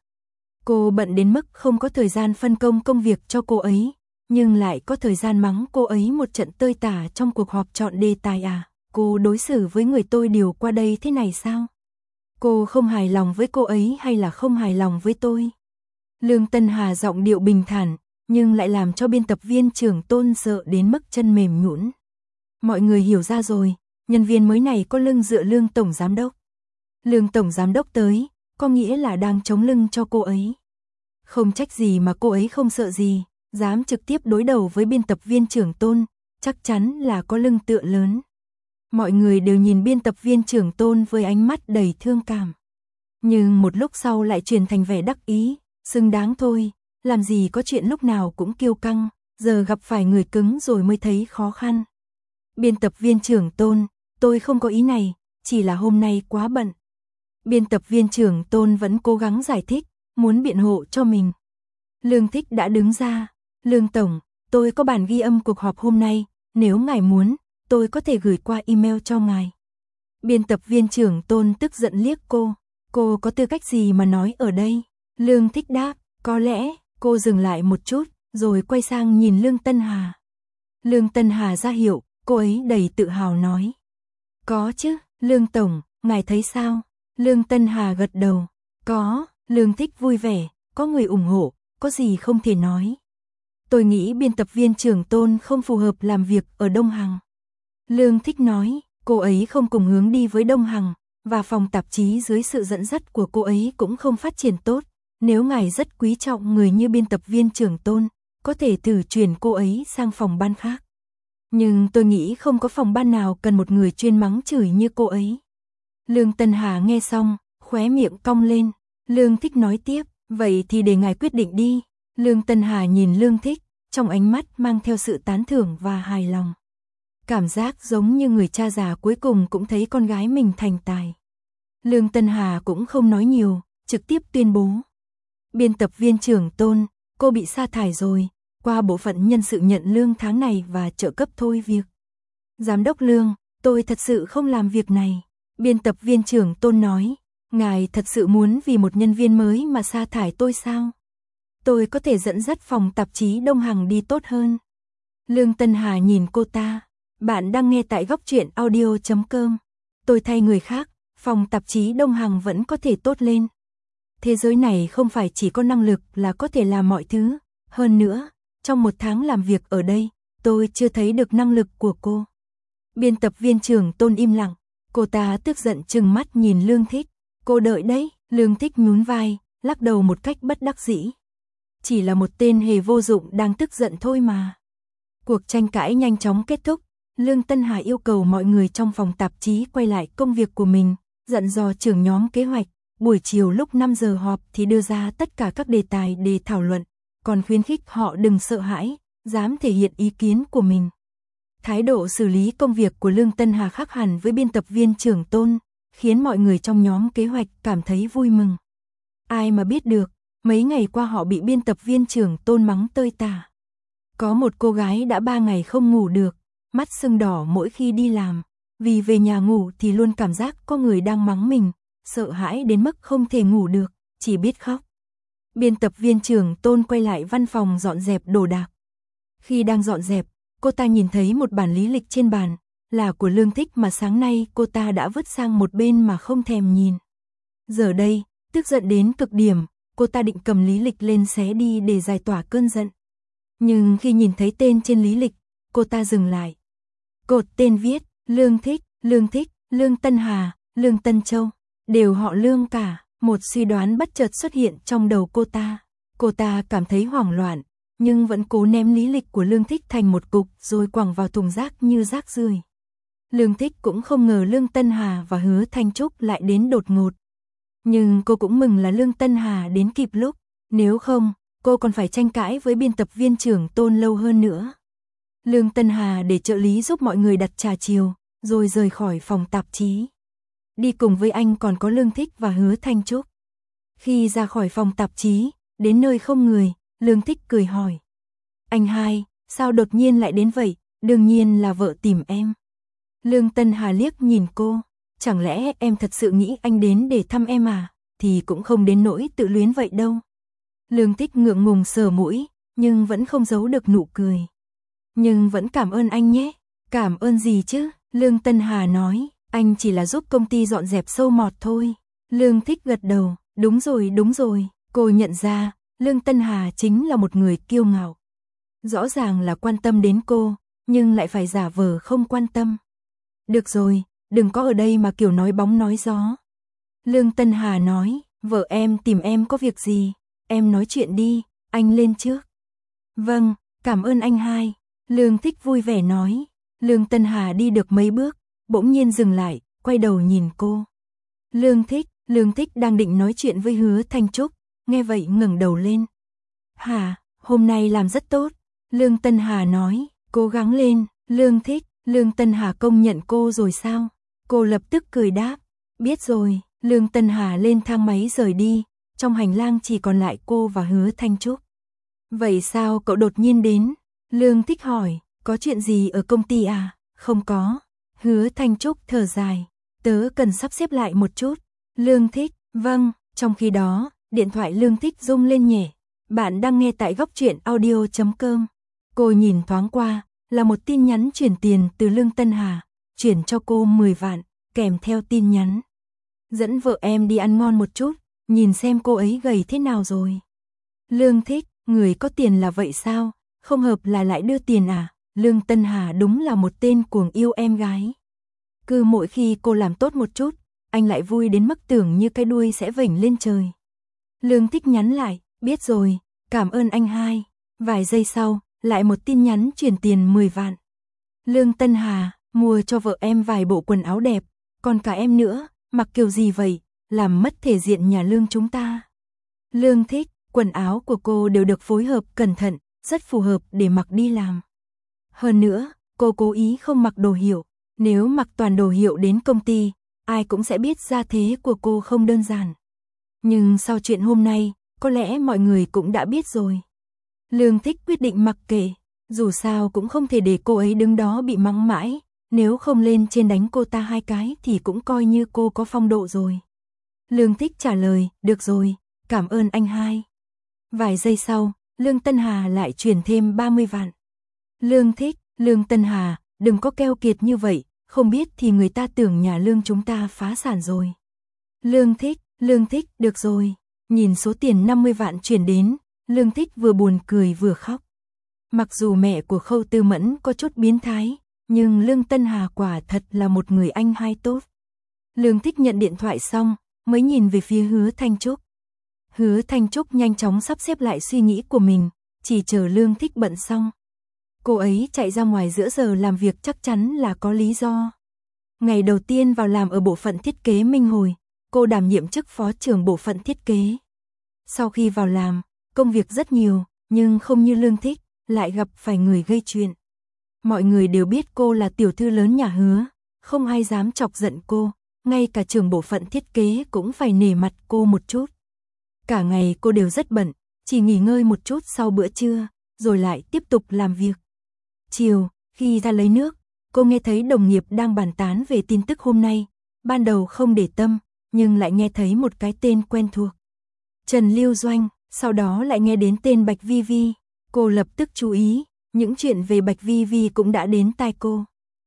Cô bận đến mức không có thời gian phân công công việc cho cô ấy, nhưng lại có thời gian mắng cô ấy một trận tơi tả trong cuộc họp chọn đề tài à? Cô đối xử với người tôi điều qua đây thế này sao? Cô không hài lòng với cô ấy hay là không hài lòng với tôi? Lương Tân Hà giọng điệu bình thản, nhưng lại làm cho biên tập viên trưởng Tôn sợ đến mức chân mềm nhũn. Mọi người hiểu ra rồi, nhân viên mới này có lưng dựa Lương Tổng Giám Đốc. Lương Tổng Giám Đốc tới, có nghĩa là đang chống lưng cho cô ấy. Không trách gì mà cô ấy không sợ gì, dám trực tiếp đối đầu với biên tập viên trưởng Tôn, chắc chắn là có lưng tựa lớn. Mọi người đều nhìn biên tập viên trưởng Tôn với ánh mắt đầy thương cảm. Nhưng một lúc sau lại chuyển thành vẻ đắc ý, xứng đáng thôi, làm gì có chuyện lúc nào cũng kiêu căng, giờ gặp phải người cứng rồi mới thấy khó khăn. Biên tập viên trưởng Tôn, tôi không có ý này, chỉ là hôm nay quá bận. Biên tập viên trưởng Tôn vẫn cố gắng giải thích, muốn biện hộ cho mình. Lương Thích đã đứng ra, Lương Tổng, tôi có bản ghi âm cuộc họp hôm nay, nếu ngài muốn, tôi có thể gửi qua email cho ngài. Biên tập viên trưởng Tôn tức giận liếc cô, cô có tư cách gì mà nói ở đây? Lương Thích đáp, có lẽ, cô dừng lại một chút, rồi quay sang nhìn Lương Tân Hà. Lương Tân Hà ra hiệu, cô ấy đầy tự hào nói. Có chứ, Lương Tổng, ngài thấy sao? Lương Tân Hà gật đầu, có, Lương Thích vui vẻ, có người ủng hộ, có gì không thể nói. Tôi nghĩ biên tập viên trưởng Tôn không phù hợp làm việc ở Đông Hằng. Lương Thích nói, cô ấy không cùng hướng đi với Đông Hằng, và phòng tạp chí dưới sự dẫn dắt của cô ấy cũng không phát triển tốt. Nếu ngài rất quý trọng người như biên tập viên trưởng Tôn, có thể thử chuyển cô ấy sang phòng ban khác. Nhưng tôi nghĩ không có phòng ban nào cần một người chuyên mắng chửi như cô ấy. Lương Tân Hà nghe xong, khóe miệng cong lên. Lương Thích nói tiếp, vậy thì để ngài quyết định đi. Lương Tân Hà nhìn Lương Thích, trong ánh mắt mang theo sự tán thưởng và hài lòng. Cảm giác giống như người cha già cuối cùng cũng thấy con gái mình thành tài. Lương Tân Hà cũng không nói nhiều, trực tiếp tuyên bố. Biên tập viên trưởng Tôn, cô bị sa thải rồi, qua bộ phận nhân sự nhận lương tháng này và trợ cấp thôi việc. Giám đốc Lương, tôi thật sự không làm việc này. Biên tập viên trưởng Tôn nói, ngài thật sự muốn vì một nhân viên mới mà sa thải tôi sao? Tôi có thể dẫn dắt phòng tạp chí Đông Hằng đi tốt hơn. Lương Tân Hà nhìn cô ta, bạn đang nghe tại góc truyện audio chấm com. Tôi thay người khác, phòng tạp chí Đông Hằng vẫn có thể tốt lên. Thế giới này không phải chỉ có năng lực là có thể làm mọi thứ. Hơn nữa, trong một tháng làm việc ở đây, tôi chưa thấy được năng lực của cô. Biên tập viên trưởng Tôn im lặng, cô ta tức giận trừng mắt nhìn Lương Thích. Cô đợi đấy, Lương Thích nhún vai, lắc đầu một cách bất đắc dĩ. Chỉ là một tên hề vô dụng đang tức giận thôi mà. Cuộc tranh cãi nhanh chóng kết thúc, Lương Tân Hà yêu cầu mọi người trong phòng tạp chí quay lại công việc của mình, dặn dò trưởng nhóm kế hoạch, buổi chiều lúc năm giờ họp thì đưa ra tất cả các đề tài để thảo luận, còn khuyến khích họ đừng sợ hãi, dám thể hiện ý kiến của mình. Thái độ xử lý công việc của Lương Tân Hà khác hẳn với biên tập viên trưởng Tôn, khiến mọi người trong nhóm kế hoạch cảm thấy vui mừng. Ai mà biết được, mấy ngày qua họ bị biên tập viên trưởng Tôn mắng tơi tả. Có một cô gái đã ba ngày không ngủ được, mắt sưng đỏ mỗi khi đi làm, vì về nhà ngủ thì luôn cảm giác có người đang mắng mình, sợ hãi đến mức không thể ngủ được, chỉ biết khóc. Biên tập viên trưởng Tôn quay lại văn phòng dọn dẹp đồ đạc. Khi đang dọn dẹp, cô ta nhìn thấy một bản lý lịch trên bàn, là của Lương Thích mà sáng nay cô ta đã vứt sang một bên mà không thèm nhìn. Giờ đây, tức giận đến cực điểm, cô ta định cầm lý lịch lên xé đi để giải tỏa cơn giận. Nhưng khi nhìn thấy tên trên lý lịch, cô ta dừng lại. Cột tên viết, Lương Thích, Lương Thích, Lương Tân Hà, Lương Tân Châu, đều họ Lương cả. Một suy đoán bất chợt xuất hiện trong đầu cô ta. Cô ta cảm thấy hoảng loạn, nhưng vẫn cố ném lý lịch của Lương Thích thành một cục rồi quẳng vào thùng rác như rác rưởi. Lương Thích cũng không ngờ Lương Tân Hà và Hứa Thanh Trúc lại đến đột ngột. Nhưng cô cũng mừng là Lương Tân Hà đến kịp lúc, nếu không, cô còn phải tranh cãi với biên tập viên trưởng Tôn lâu hơn nữa. Lương Tân Hà để trợ lý giúp mọi người đặt trà chiều, rồi rời khỏi phòng tạp chí. Đi cùng với anh còn có Lương Thích và Hứa Thanh Trúc. Khi ra khỏi phòng tạp chí, đến nơi không người, Lương Thích cười hỏi. Anh hai, sao đột nhiên lại đến vậy, đương nhiên là vợ tìm em. Lương Tân Hà liếc nhìn cô, chẳng lẽ em thật sự nghĩ anh đến để thăm em à, thì cũng không đến nỗi tự luyến vậy đâu. Lương Thích ngượng ngùng sờ mũi, nhưng vẫn không giấu được nụ cười. Nhưng vẫn cảm ơn anh nhé. Cảm ơn gì chứ, Lương Tân Hà nói, anh chỉ là giúp công ty dọn dẹp sâu mọt thôi. Lương Thích gật đầu, đúng rồi đúng rồi, cô nhận ra, Lương Tân Hà chính là một người kiêu ngạo. Rõ ràng là quan tâm đến cô, nhưng lại phải giả vờ không quan tâm. Được rồi, đừng có ở đây mà kiểu nói bóng nói gió. Lương Tân Hà nói, vợ em tìm em có việc gì, em nói chuyện đi, anh lên trước. Vâng, cảm ơn anh hai, Lương Thích vui vẻ nói. Lương Tân Hà đi được mấy bước, bỗng nhiên dừng lại, quay đầu nhìn cô. Lương Thích, Lương Thích đang định nói chuyện với Hứa Thanh Trúc, nghe vậy ngẩng đầu lên. Hà, hôm nay làm rất tốt, Lương Tân Hà nói, cố gắng lên. Lương Thích, Lương Tân Hà công nhận cô rồi sao? Cô lập tức cười đáp, biết rồi. Lương Tân Hà lên thang máy rời đi, trong hành lang chỉ còn lại cô và Hứa Thanh Trúc. Vậy sao cậu đột nhiên đến? Lương Thích hỏi, có chuyện gì ở công ty à? Không có. Hứa Thanh Trúc thở dài, tớ cần sắp xếp lại một chút. Lương Thích, vâng. Trong khi đó, điện thoại Lương Thích rung lên nhẹ. Bạn đang nghe tại góc truyện audio chấm com. Cô nhìn thoáng qua, là một tin nhắn chuyển tiền từ Lương Tân Hà, chuyển cho cô mười vạn, kèm theo tin nhắn. Dẫn vợ em đi ăn ngon một chút, nhìn xem cô ấy gầy thế nào rồi. Lương Thích, người có tiền là vậy sao, không hợp là lại đưa tiền à? Lương Tân Hà đúng là một tên cuồng yêu em gái. Cứ mỗi khi cô làm tốt một chút, anh lại vui đến mức tưởng như cái đuôi sẽ vểnh lên trời. Lương Thích nhắn lại, biết rồi, cảm ơn anh hai. Vài giây sau, lại một tin nhắn chuyển tiền mười vạn. Lương Tân Hà, mua cho vợ em vài bộ quần áo đẹp, còn cả em nữa, mặc kiểu gì vậy, làm mất thể diện nhà Lương chúng ta. Lương Thích, quần áo của cô đều được phối hợp cẩn thận, rất phù hợp để mặc đi làm. Hơn nữa, cô cố ý không mặc đồ hiệu, nếu mặc toàn đồ hiệu đến công ty, ai cũng sẽ biết gia thế của cô không đơn giản. Nhưng sau chuyện hôm nay, có lẽ mọi người cũng đã biết rồi. Lương Thích quyết định mặc kệ, dù sao cũng không thể để cô ấy đứng đó bị mắng mãi, nếu không lên trên đánh cô ta hai cái thì cũng coi như cô có phong độ rồi. Lương Thích trả lời, được rồi, cảm ơn anh hai. Vài giây sau, Lương Tân Hà lại chuyển thêm ba mươi vạn. Lương Thích, Lương Tân Hà, đừng có keo kiệt như vậy, không biết thì người ta tưởng nhà Lương chúng ta phá sản rồi. Lương Thích, Lương Thích, được rồi. Nhìn số tiền năm mươi vạn chuyển đến, Lương Thích vừa buồn cười vừa khóc. Mặc dù mẹ của Khâu Tư Mẫn có chút biến thái, nhưng Lương Tân Hà quả thật là một người anh hai tốt. Lương Thích nhận điện thoại xong, mới nhìn về phía Hứa Thanh Trúc. Hứa Thanh Trúc nhanh chóng sắp xếp lại suy nghĩ của mình, chỉ chờ Lương Thích bận xong. Cô ấy chạy ra ngoài giữa giờ làm việc chắc chắn là có lý do. Ngày đầu tiên vào làm ở bộ phận thiết kế Minh Hồi, cô đảm nhiệm chức phó trưởng bộ phận thiết kế. Sau khi vào làm, công việc rất nhiều, nhưng không như Lương Thích, lại gặp phải người gây chuyện. Mọi người đều biết cô là tiểu thư lớn nhà Hứa, không ai dám chọc giận cô, ngay cả trưởng bộ phận thiết kế cũng phải nể mặt cô một chút. Cả ngày cô đều rất bận, chỉ nghỉ ngơi một chút sau bữa trưa, rồi lại tiếp tục làm việc. Chiều, khi ra lấy nước, cô nghe thấy đồng nghiệp đang bàn tán về tin tức hôm nay, ban đầu không để tâm, nhưng lại nghe thấy một cái tên quen thuộc. Trần Lưu Doanh, sau đó lại nghe đến tên Bạch Vi Vi, cô lập tức chú ý, những chuyện về Bạch Vi Vi cũng đã đến tai cô.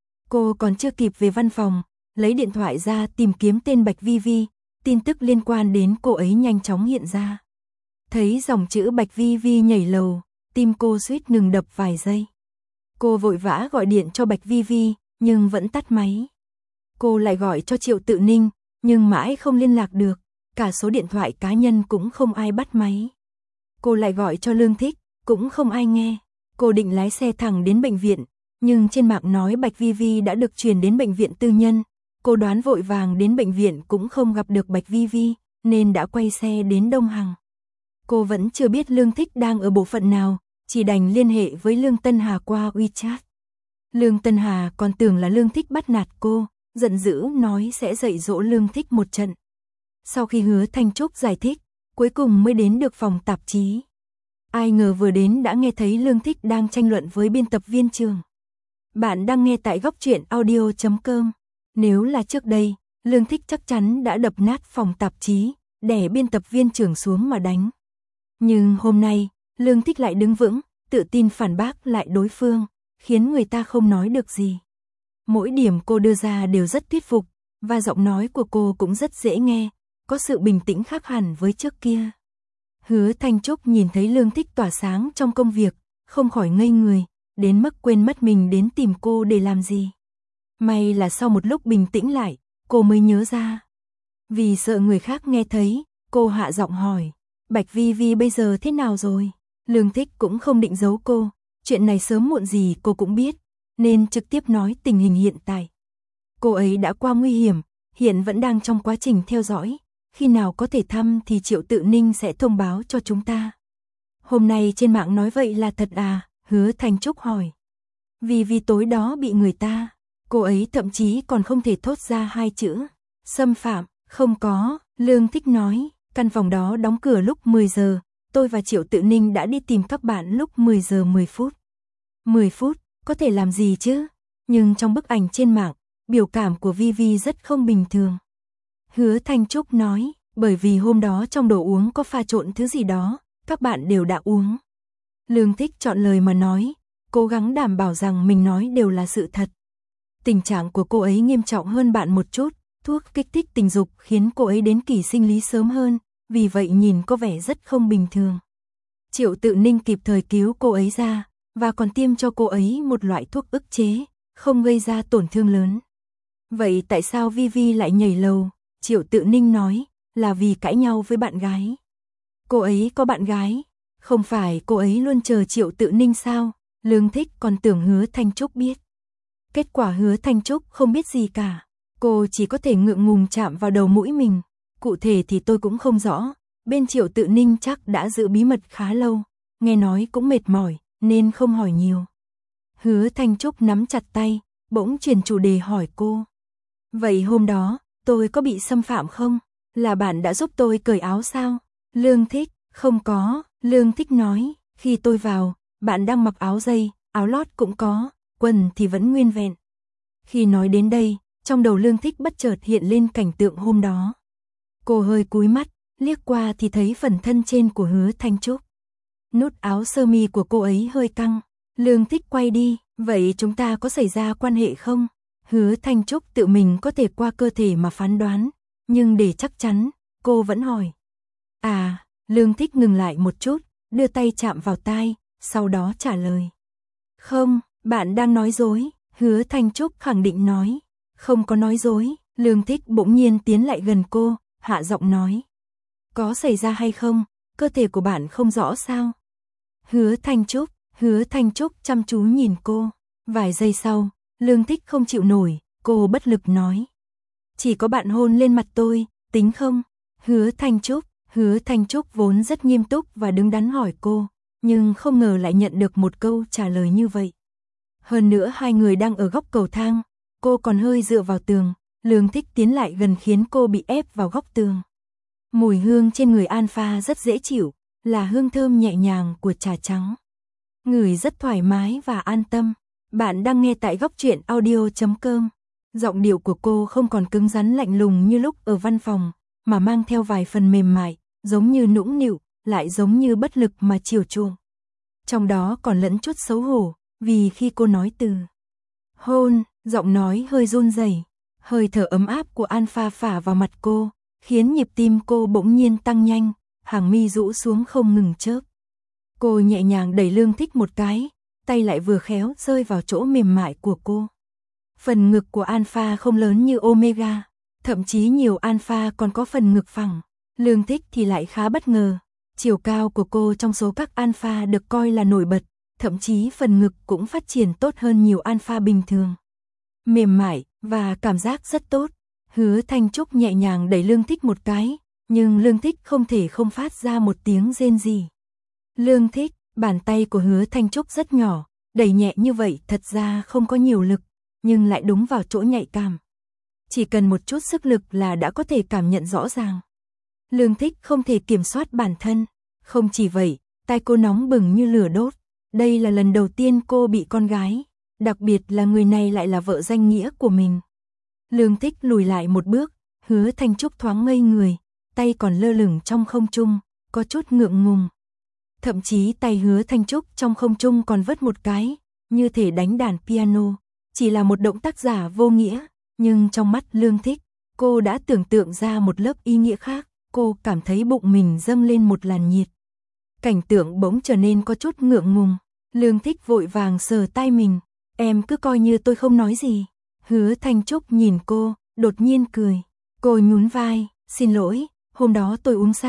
Cô còn chưa kịp về văn phòng, lấy điện thoại ra tìm kiếm tên Bạch Vi Vi, tin tức liên quan đến cô ấy nhanh chóng hiện ra. Thấy dòng chữ Bạch Vi Vi nhảy lầu, tim cô suýt ngừng đập vài giây. Cô vội vã gọi điện cho Bạch Vi Vi, nhưng vẫn tắt máy. Cô lại gọi cho Triệu Tự Ninh, nhưng mãi không liên lạc được, cả số điện thoại cá nhân cũng không ai bắt máy. Cô lại gọi cho Lương Thích, cũng không ai nghe. Cô định lái xe thẳng đến bệnh viện, nhưng trên mạng nói Bạch Vi Vi đã được chuyển đến bệnh viện tư nhân. Cô đoán vội vàng đến bệnh viện cũng không gặp được Bạch Vi Vi, nên đã quay xe đến Đông Hằng. Cô vẫn chưa biết Lương Thích đang ở bộ phận nào, chỉ đành liên hệ với Lương Tân Hà qua WeChat. Lương Tân Hà còn tưởng là Lương Thích bắt nạt cô, giận dữ nói sẽ dạy dỗ Lương Thích một trận. Sau khi Hứa Thanh Trúc giải thích, cuối cùng mới đến được phòng tạp chí. Ai ngờ vừa đến đã nghe thấy Lương Thích đang tranh luận với biên tập viên Trường. Bạn đang nghe tại góc truyện audio chấm com. Nếu là trước đây, Lương Thích chắc chắn đã đập nát phòng tạp chí, đè biên tập viên Trường xuống mà đánh. Nhưng hôm nay, Lương Thích lại đứng vững, tự tin phản bác lại đối phương, khiến người ta không nói được gì. Mỗi điểm cô đưa ra đều rất thuyết phục, và giọng nói của cô cũng rất dễ nghe, có sự bình tĩnh khác hẳn với trước kia. Hứa Thanh Trúc nhìn thấy Lương Thích tỏa sáng trong công việc, không khỏi ngây người, đến mức quên mất mình đến tìm cô để làm gì. May là sau một lúc bình tĩnh lại, cô mới nhớ ra. Vì sợ người khác nghe thấy, cô hạ giọng hỏi, Bạch Vi Vi bây giờ thế nào rồi? Lương Thích cũng không định giấu cô, chuyện này sớm muộn gì cô cũng biết, nên trực tiếp nói tình hình hiện tại. Cô ấy đã qua nguy hiểm, hiện vẫn đang trong quá trình theo dõi, khi nào có thể thăm thì Triệu Tự Ninh sẽ thông báo cho chúng ta. Hôm nay trên mạng nói vậy là thật à? Hứa Thanh Trúc hỏi. Vì vì tối đó bị người ta, cô ấy thậm chí còn không thể thốt ra hai chữ. Xâm phạm, không có, Lương Thích nói, căn phòng đó đóng cửa lúc mười giờ, tôi và Triệu Tự Ninh đã đi tìm các bạn lúc mười giờ mười phút. mười phút, có thể làm gì chứ? Nhưng trong bức ảnh trên mạng, biểu cảm của Vi Vi rất không bình thường. Hứa Thanh Trúc nói, bởi vì hôm đó trong đồ uống có pha trộn thứ gì đó, các bạn đều đã uống. Lương Thích chọn lời mà nói, cố gắng đảm bảo rằng mình nói đều là sự thật. Tình trạng của cô ấy nghiêm trọng hơn bạn một chút, thuốc kích thích tình dục khiến cô ấy đến kỳ sinh lý sớm hơn, vì vậy nhìn có vẻ rất không bình thường. Triệu Tự Ninh kịp thời cứu cô ấy ra, và còn tiêm cho cô ấy một loại thuốc ức chế, không gây ra tổn thương lớn. Vậy tại sao Vi Vi lại nhảy lầu? Triệu Tự Ninh nói, là vì cãi nhau với bạn gái. Cô ấy có bạn gái? Không phải cô ấy luôn chờ Triệu Tự Ninh sao? Lương Thích còn tưởng Hứa Thanh Trúc biết. Kết quả Hứa Thanh Trúc không biết gì cả. Cô chỉ có thể ngượng ngùng chạm vào đầu mũi mình. Cụ thể thì tôi cũng không rõ. Bên Triệu Tự Ninh chắc đã giữ bí mật khá lâu. Nghe nói cũng mệt mỏi, nên không hỏi nhiều. Hứa Thanh Trúc nắm chặt tay, bỗng chuyển chủ đề hỏi cô. Vậy hôm đó, tôi có bị xâm phạm không? Là bạn đã giúp tôi cởi áo sao? Lương Thích, không có. Lương Thích nói, khi tôi vào, bạn đang mặc áo dây, áo lót cũng có, quần thì vẫn nguyên vẹn. Khi nói đến đây, trong đầu Lương Thích bất chợt hiện lên cảnh tượng hôm đó. Cô hơi cúi mắt, liếc qua thì thấy phần thân trên của Hứa Thanh Trúc. Nút áo sơ mi của cô ấy hơi căng. Lương Thích quay đi, vậy chúng ta có xảy ra quan hệ không? Hứa Thanh Trúc tự mình có thể qua cơ thể mà phán đoán, nhưng để chắc chắn, cô vẫn hỏi. À, Lương Thích ngừng lại một chút, đưa tay chạm vào tai, sau đó trả lời. Không, bạn đang nói dối. Hứa Thanh Trúc khẳng định nói. Không có nói dối. Lương Thích bỗng nhiên tiến lại gần cô, hạ giọng nói. Có xảy ra hay không? Cơ thể của bạn không rõ sao? Hứa Thanh Trúc, Hứa Thanh Trúc chăm chú nhìn cô. Vài giây sau, Lương Thích không chịu nổi, cô bất lực nói. Chỉ có bạn hôn lên mặt tôi, tính không? Hứa Thanh Trúc, Hứa Thanh Trúc vốn rất nghiêm túc và đứng đắn hỏi cô, nhưng không ngờ lại nhận được một câu trả lời như vậy. Hơn nữa hai người đang ở góc cầu thang, cô còn hơi dựa vào tường, Lương Thích tiến lại gần khiến cô bị ép vào góc tường. Mùi hương trên người Alpha rất dễ chịu, là hương thơm nhẹ nhàng của trà trắng. Ngửi rất thoải mái và an tâm. Bạn đang nghe tại góc truyện audio chấm com. Giọng điệu của cô không còn cứng rắn lạnh lùng như lúc ở văn phòng, mà mang theo vài phần mềm mại, giống như nũng nịu, lại giống như bất lực mà chiều chuộng. Trong đó còn lẫn chút xấu hổ, vì khi cô nói từ hôn, giọng nói hơi run rẩy, hơi thở ấm áp của Alpha phả vào mặt cô, khiến nhịp tim cô bỗng nhiên tăng nhanh, hàng mi rũ xuống không ngừng chớp. Cô nhẹ nhàng đẩy Lương Thích một cái, tay lại vừa khéo rơi vào chỗ mềm mại của cô. Phần ngực của Alpha không lớn như Omega, thậm chí nhiều Alpha còn có phần ngực phẳng. Lương Thích thì lại khá bất ngờ, chiều cao của cô trong số các Alpha được coi là nổi bật, thậm chí phần ngực cũng phát triển tốt hơn nhiều Alpha bình thường. Mềm mại và cảm giác rất tốt. Hứa Thanh Trúc nhẹ nhàng đẩy Lương Thích một cái, nhưng Lương Thích không thể không phát ra một tiếng rên gì. Lương Thích, bàn tay của Hứa Thanh Trúc rất nhỏ, đẩy nhẹ như vậy thật ra không có nhiều lực, nhưng lại đúng vào chỗ nhạy cảm. Chỉ cần một chút sức lực là đã có thể cảm nhận rõ ràng. Lương Thích không thể kiểm soát bản thân. Không chỉ vậy, tai cô nóng bừng như lửa đốt. Đây là lần đầu tiên cô bị con gái, đặc biệt là người này lại là vợ danh nghĩa của mình. Lương Thích lùi lại một bước, Hứa Thanh Trúc thoáng ngây người, tay còn lơ lửng trong không trung, có chút ngượng ngùng. Thậm chí tay Hứa Thanh Trúc trong không trung còn vất một cái, như thể đánh đàn piano, chỉ là một động tác giả vô nghĩa, nhưng trong mắt Lương Thích, cô đã tưởng tượng ra một lớp ý nghĩa khác, cô cảm thấy bụng mình dâng lên một làn nhiệt. Cảnh tượng bỗng trở nên có chút ngượng ngùng, Lương Thích vội vàng sờ tay mình, em cứ coi như tôi không nói gì. Hứa Thanh Trúc nhìn cô, đột nhiên cười, cô nhún vai, xin lỗi, hôm đó tôi uống say,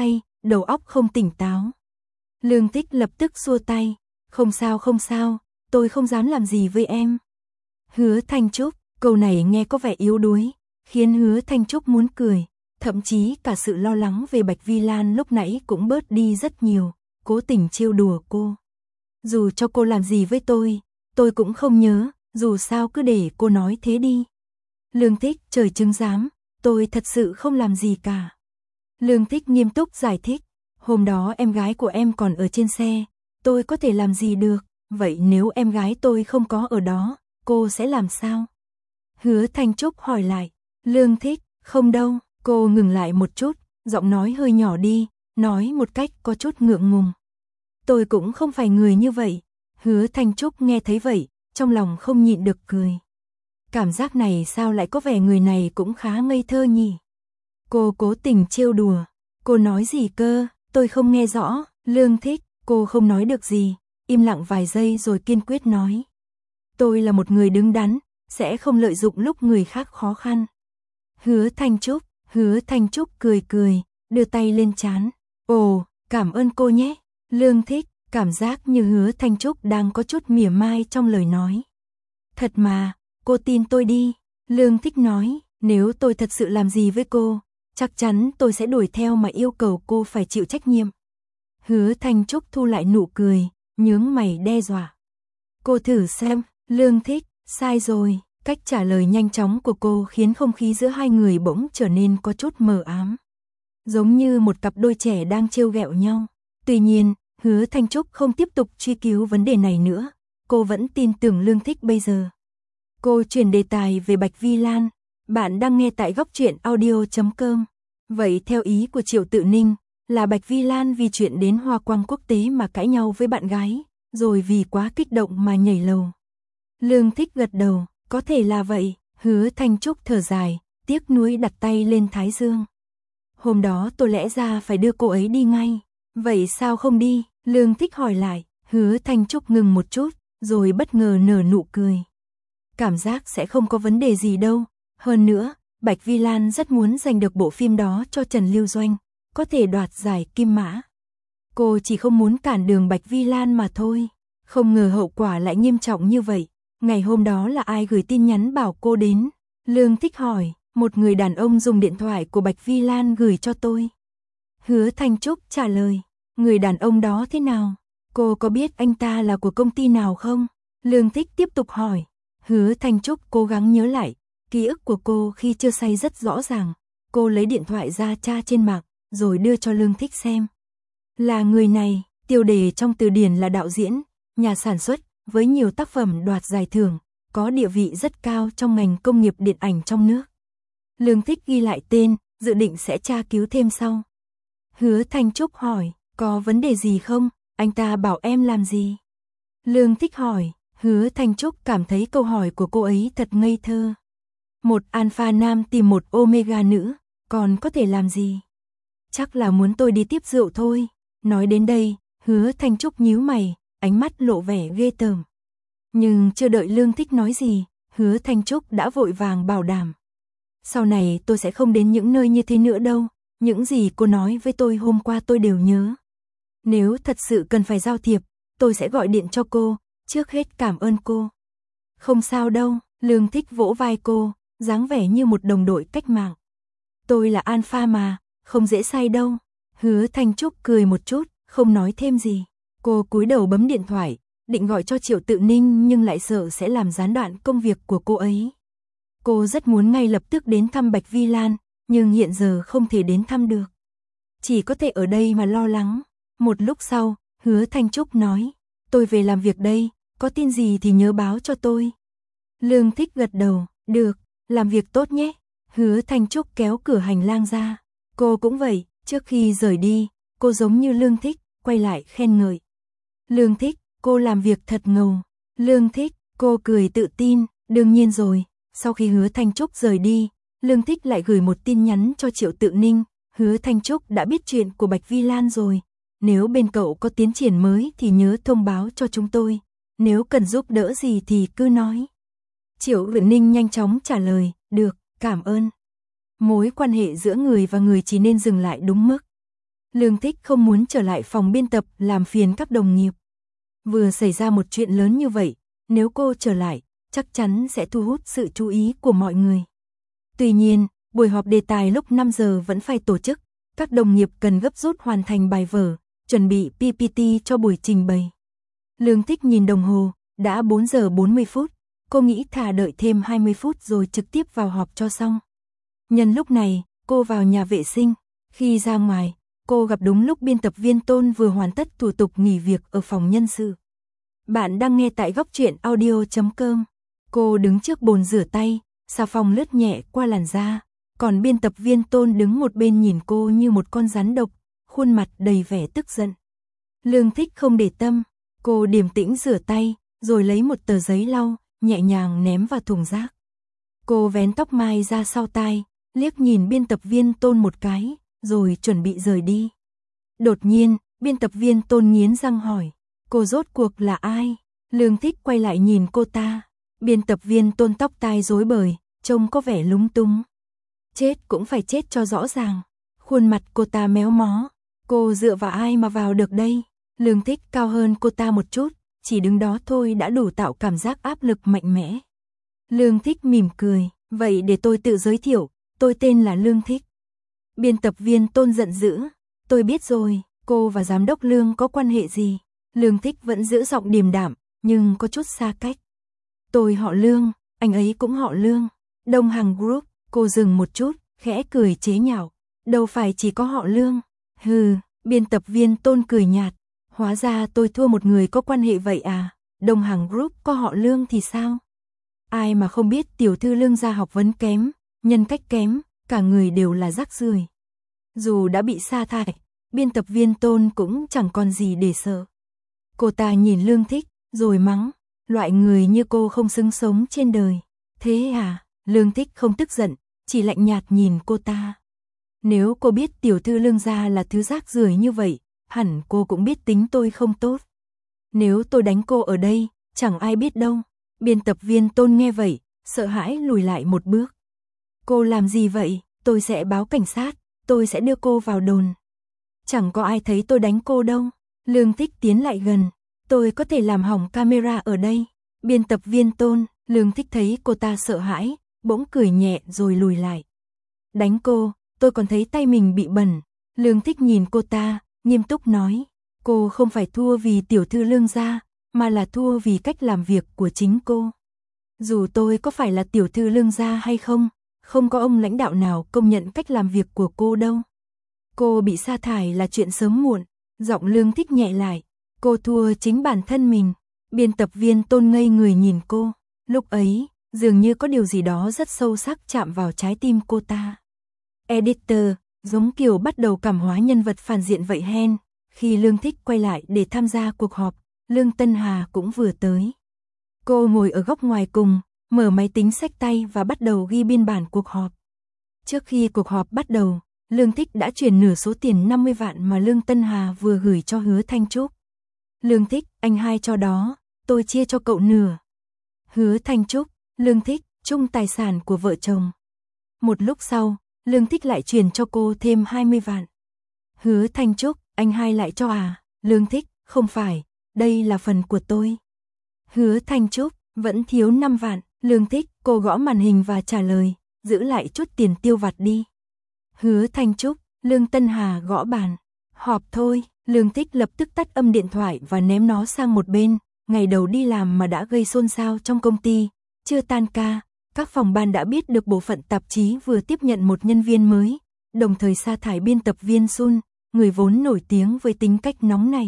đầu óc không tỉnh táo. Lương Thích lập tức xua tay, không sao không sao, tôi không dám làm gì với em. Hứa Thanh Trúc, câu này nghe có vẻ yếu đuối, khiến Hứa Thanh Trúc muốn cười, thậm chí cả sự lo lắng về Bạch Vi Lan lúc nãy cũng bớt đi rất nhiều, cố tình trêu đùa cô. Dù cho cô làm gì với tôi, tôi cũng không nhớ, dù sao cứ để cô nói thế đi. Lương Thích, trời chứng giám, tôi thật sự không làm gì cả. Lương Thích nghiêm túc giải thích, hôm đó em gái của em còn ở trên xe, tôi có thể làm gì được, vậy nếu em gái tôi không có ở đó, cô sẽ làm sao? Hứa Thanh Trúc hỏi lại, Lương Thích, không đâu, cô ngừng lại một chút, giọng nói hơi nhỏ đi, nói một cách có chút ngượng ngùng. Tôi cũng không phải người như vậy. Hứa Thanh Trúc nghe thấy vậy, trong lòng không nhịn được cười. Cảm giác này sao lại có vẻ người này cũng khá ngây thơ nhỉ? Cô cố tình trêu đùa, cô nói gì cơ, tôi không nghe rõ. Lương Thích, cô không nói được gì, im lặng vài giây rồi kiên quyết nói. Tôi là một người đứng đắn, sẽ không lợi dụng lúc người khác khó khăn. Hứa Thanh Trúc, Hứa Thanh Trúc cười cười, đưa tay lên trán. Ồ, cảm ơn cô nhé. Lương Thích, cảm giác như Hứa Thanh Trúc đang có chút mỉa mai trong lời nói. Thật mà, cô tin tôi đi. Lương Thích nói, nếu tôi thật sự làm gì với cô, chắc chắn tôi sẽ đuổi theo mà yêu cầu cô phải chịu trách nhiệm. Hứa Thanh Trúc thu lại nụ cười, nhướng mày đe dọa. Cô thử xem. Lương Thích, sai rồi. Cách trả lời nhanh chóng của cô khiến không khí giữa hai người bỗng trở nên có chút mờ ám. Giống như một cặp đôi trẻ đang trêu ghẹo nhau. Tuy nhiên, Hứa Thanh Trúc không tiếp tục truy cứu vấn đề này nữa. Cô vẫn tin tưởng Lương Thích bây giờ. Cô chuyển đề tài về Bạch Vi Lan. Bạn đang nghe tại góc truyện audio chấm com. Vậy theo ý của Triệu Tự Ninh, là Bạch Vi Lan vì chuyện đến Hoa Quang Quốc tế mà cãi nhau với bạn gái, rồi vì quá kích động mà nhảy lầu. Lương Thích gật đầu, có thể là vậy. Hứa Thanh Trúc thở dài, tiếc nuối đặt tay lên thái dương. Hôm đó tôi lẽ ra phải đưa cô ấy đi ngay. Vậy sao không đi? Lương Thích hỏi lại. Hứa Thanh Trúc ngừng một chút, rồi bất ngờ nở nụ cười. Cảm giác sẽ không có vấn đề gì đâu. Hơn nữa, Bạch Vi Lan rất muốn giành được bộ phim đó cho Trần Lưu Doanh, có thể đoạt giải Kim Mã. Cô chỉ không muốn cản đường Bạch Vi Lan mà thôi. Không ngờ hậu quả lại nghiêm trọng như vậy. Ngày hôm đó là ai gửi tin nhắn bảo cô đến? Lương Thích hỏi. Một người đàn ông dùng điện thoại của Bạch Vi Lan gửi cho tôi. Hứa Thanh Trúc trả lời. Người đàn ông đó thế nào? Cô có biết anh ta là của công ty nào không? Lương Thích tiếp tục hỏi. Hứa Thanh Trúc cố gắng nhớ lại. Ký ức của cô khi chưa say rất rõ ràng. Cô lấy điện thoại ra tra trên mạng, rồi đưa cho Lương Thích xem. Là người này, tiêu đề trong từ điển là đạo diễn, nhà sản xuất, với nhiều tác phẩm đoạt giải thưởng, có địa vị rất cao trong ngành công nghiệp điện ảnh trong nước. Lương Thích ghi lại tên, dự định sẽ tra cứu thêm sau. Hứa Thanh Trúc hỏi, có vấn đề gì không? Anh ta bảo em làm gì? Lương Thích hỏi. Hứa Thanh Trúc cảm thấy câu hỏi của cô ấy thật ngây thơ. Một alpha nam tìm một omega nữ, còn có thể làm gì? Chắc là muốn tôi đi tiếp rượu thôi. Nói đến đây, Hứa Thanh Trúc nhíu mày, ánh mắt lộ vẻ ghê tởm. Nhưng chưa đợi Lương Thích nói gì, Hứa Thanh Trúc đã vội vàng bảo đảm. Sau này tôi sẽ không đến những nơi như thế nữa đâu, những gì cô nói với tôi hôm qua tôi đều nhớ. Nếu thật sự cần phải giao thiệp, tôi sẽ gọi điện cho cô, trước hết cảm ơn cô. Không sao đâu, Lương Thích vỗ vai cô, dáng vẻ như một đồng đội cách mạng. Tôi là alpha mà, không dễ say đâu. Hứa Thanh Trúc cười một chút, không nói thêm gì. Cô cúi đầu bấm điện thoại, định gọi cho Triệu Tự Ninh nhưng lại sợ sẽ làm gián đoạn công việc của cô ấy. Cô rất muốn ngay lập tức đến thăm Bạch Vi Lan, nhưng hiện giờ không thể đến thăm được. Chỉ có thể ở đây mà lo lắng. Một lúc sau, Hứa Thanh Trúc nói, tôi về làm việc đây, có tin gì thì nhớ báo cho tôi. Lương Thích gật đầu, được, làm việc tốt nhé. Hứa Thanh Trúc kéo cửa hành lang ra. Cô cũng vậy, trước khi rời đi, cô giống như Lương Thích, quay lại khen ngợi. Lương Thích, cô làm việc thật ngầu. Lương Thích, cô cười tự tin, đương nhiên rồi. Sau khi Hứa Thanh Trúc rời đi, Lương Thích lại gửi một tin nhắn cho Triệu Tự Ninh. Hứa Thanh Trúc đã biết chuyện của Bạch Vi Lan rồi. Nếu bên cậu có tiến triển mới thì nhớ thông báo cho chúng tôi. Nếu cần giúp đỡ gì thì cứ nói. Triệu Tự Ninh nhanh chóng trả lời, được, cảm ơn. Mối quan hệ giữa người và người chỉ nên dừng lại đúng mức. Lương Thích không muốn trở lại phòng biên tập làm phiền các đồng nghiệp. Vừa xảy ra một chuyện lớn như vậy, nếu cô trở lại, chắc chắn sẽ thu hút sự chú ý của mọi người. Tuy nhiên, buổi họp đề tài lúc năm giờ vẫn phải tổ chức, các đồng nghiệp cần gấp rút hoàn thành bài vở, chuẩn bị pê pê tê cho buổi trình bày. Lương Thích nhìn đồng hồ, đã bốn giờ bốn mươi phút, cô nghĩ thà đợi thêm hai mươi phút rồi trực tiếp vào họp cho xong. Nhân lúc này, cô vào nhà vệ sinh, khi ra ngoài, cô gặp đúng lúc biên tập viên Tôn vừa hoàn tất thủ tục nghỉ việc ở phòng nhân sự. Bạn đang nghe tại góc truyện audio chấm com. Cô đứng trước bồn rửa tay, xà phòng lướt nhẹ qua làn da, còn biên tập viên Tôn đứng một bên nhìn cô như một con rắn độc, khuôn mặt đầy vẻ tức giận. Lương Thích không để tâm, cô điềm tĩnh rửa tay, rồi lấy một tờ giấy lau, nhẹ nhàng ném vào thùng rác. Cô vén tóc mai ra sau tai, liếc nhìn biên tập viên Tôn một cái, rồi chuẩn bị rời đi. Đột nhiên, biên tập viên Tôn nghiến răng hỏi, cô rốt cuộc là ai? Lương Thích quay lại nhìn cô ta. Biên tập viên Tôn tóc tai rối bời, trông có vẻ lúng túng. Chết cũng phải chết cho rõ ràng. Khuôn mặt cô ta méo mó. Cô dựa vào ai mà vào được đây? Lương Thích cao hơn cô ta một chút, chỉ đứng đó thôi đã đủ tạo cảm giác áp lực mạnh mẽ. Lương Thích mỉm cười, vậy để tôi tự giới thiệu, tôi tên là Lương Thích. Biên tập viên Tôn giận dữ, tôi biết rồi, cô và giám đốc Lương có quan hệ gì? Lương Thích vẫn giữ giọng điềm đạm, nhưng có chút xa cách. Tôi họ Lương, anh ấy cũng họ Lương. Đông Hằng Group, cô dừng một chút, khẽ cười chế nhạo. Đâu phải chỉ có họ Lương. Hừ, biên tập viên Tôn cười nhạt. Hóa ra tôi thua một người có quan hệ vậy à? Đông Hằng Group có họ Lương thì sao? Ai mà không biết tiểu thư Lương gia học vấn kém, nhân cách kém, cả người đều là rác rưởi. Dù đã bị sa thải, biên tập viên Tôn cũng chẳng còn gì để sợ. Cô ta nhìn Lương Thích, rồi mắng, loại người như cô không xứng sống trên đời. Thế à? Lương Thích không tức giận, chỉ lạnh nhạt nhìn cô ta. Nếu cô biết tiểu thư Lương gia là thứ rác rưởi như vậy, hẳn cô cũng biết tính tôi không tốt. Nếu tôi đánh cô ở đây, chẳng ai biết đâu. Biên tập viên Tôn nghe vậy, sợ hãi lùi lại một bước. Cô làm gì vậy? Tôi sẽ báo cảnh sát, tôi sẽ đưa cô vào đồn. Chẳng có ai thấy tôi đánh cô đâu. Lương Thích tiến lại gần, tôi có thể làm hỏng camera ở đây. Biên tập viên Tôn, Lương Thích thấy cô ta sợ hãi, bỗng cười nhẹ rồi lùi lại. Đánh cô, tôi còn thấy tay mình bị bẩn. Lương Thích nhìn cô ta, nghiêm túc nói, cô không phải thua vì tiểu thư Lương gia, mà là thua vì cách làm việc của chính cô. Dù tôi có phải là tiểu thư Lương gia hay không, không có ông lãnh đạo nào công nhận cách làm việc của cô đâu. Cô bị sa thải là chuyện sớm muộn. Giọng Lương Thích nhẹ lại, cô thua chính bản thân mình. Biên tập viên Tôn ngây người nhìn cô, lúc ấy, dường như có điều gì đó rất sâu sắc chạm vào trái tim cô ta. Editor, giống kiểu bắt đầu cảm hóa nhân vật phản diện vậy hen. Khi Lương Thích quay lại để tham gia cuộc họp, Lương Tân Hà cũng vừa tới. Cô ngồi ở góc ngoài cùng, mở máy tính xách tay và bắt đầu ghi biên bản cuộc họp. Trước khi cuộc họp bắt đầu, Lương Thích đã chuyển nửa số tiền năm mươi vạn mà Lương Tân Hà vừa gửi cho Hứa Thanh Trúc. Lương Thích, anh hai cho đó, tôi chia cho cậu nửa. Hứa Thanh Trúc, Lương Thích, chung tài sản của vợ chồng. Một lúc sau, Lương Thích lại chuyển cho cô thêm hai mươi vạn. Hứa Thanh Trúc, anh hai lại cho à? Lương Thích, không phải, đây là phần của tôi. Hứa Thanh Trúc, vẫn thiếu năm vạn. Lương Thích, cô gõ màn hình và trả lời, giữ lại chút tiền tiêu vặt đi. Hứa Thanh Trúc, Lương Tân Hà gõ bàn. Họp thôi. Lương Thích lập tức tắt âm điện thoại và ném nó sang một bên. Ngày đầu đi làm mà đã gây xôn xao trong công ty. Chưa tan ca, các phòng ban đã biết được bộ phận tạp chí vừa tiếp nhận một nhân viên mới, đồng thời sa thải biên tập viên Sun, người vốn nổi tiếng với tính cách nóng này.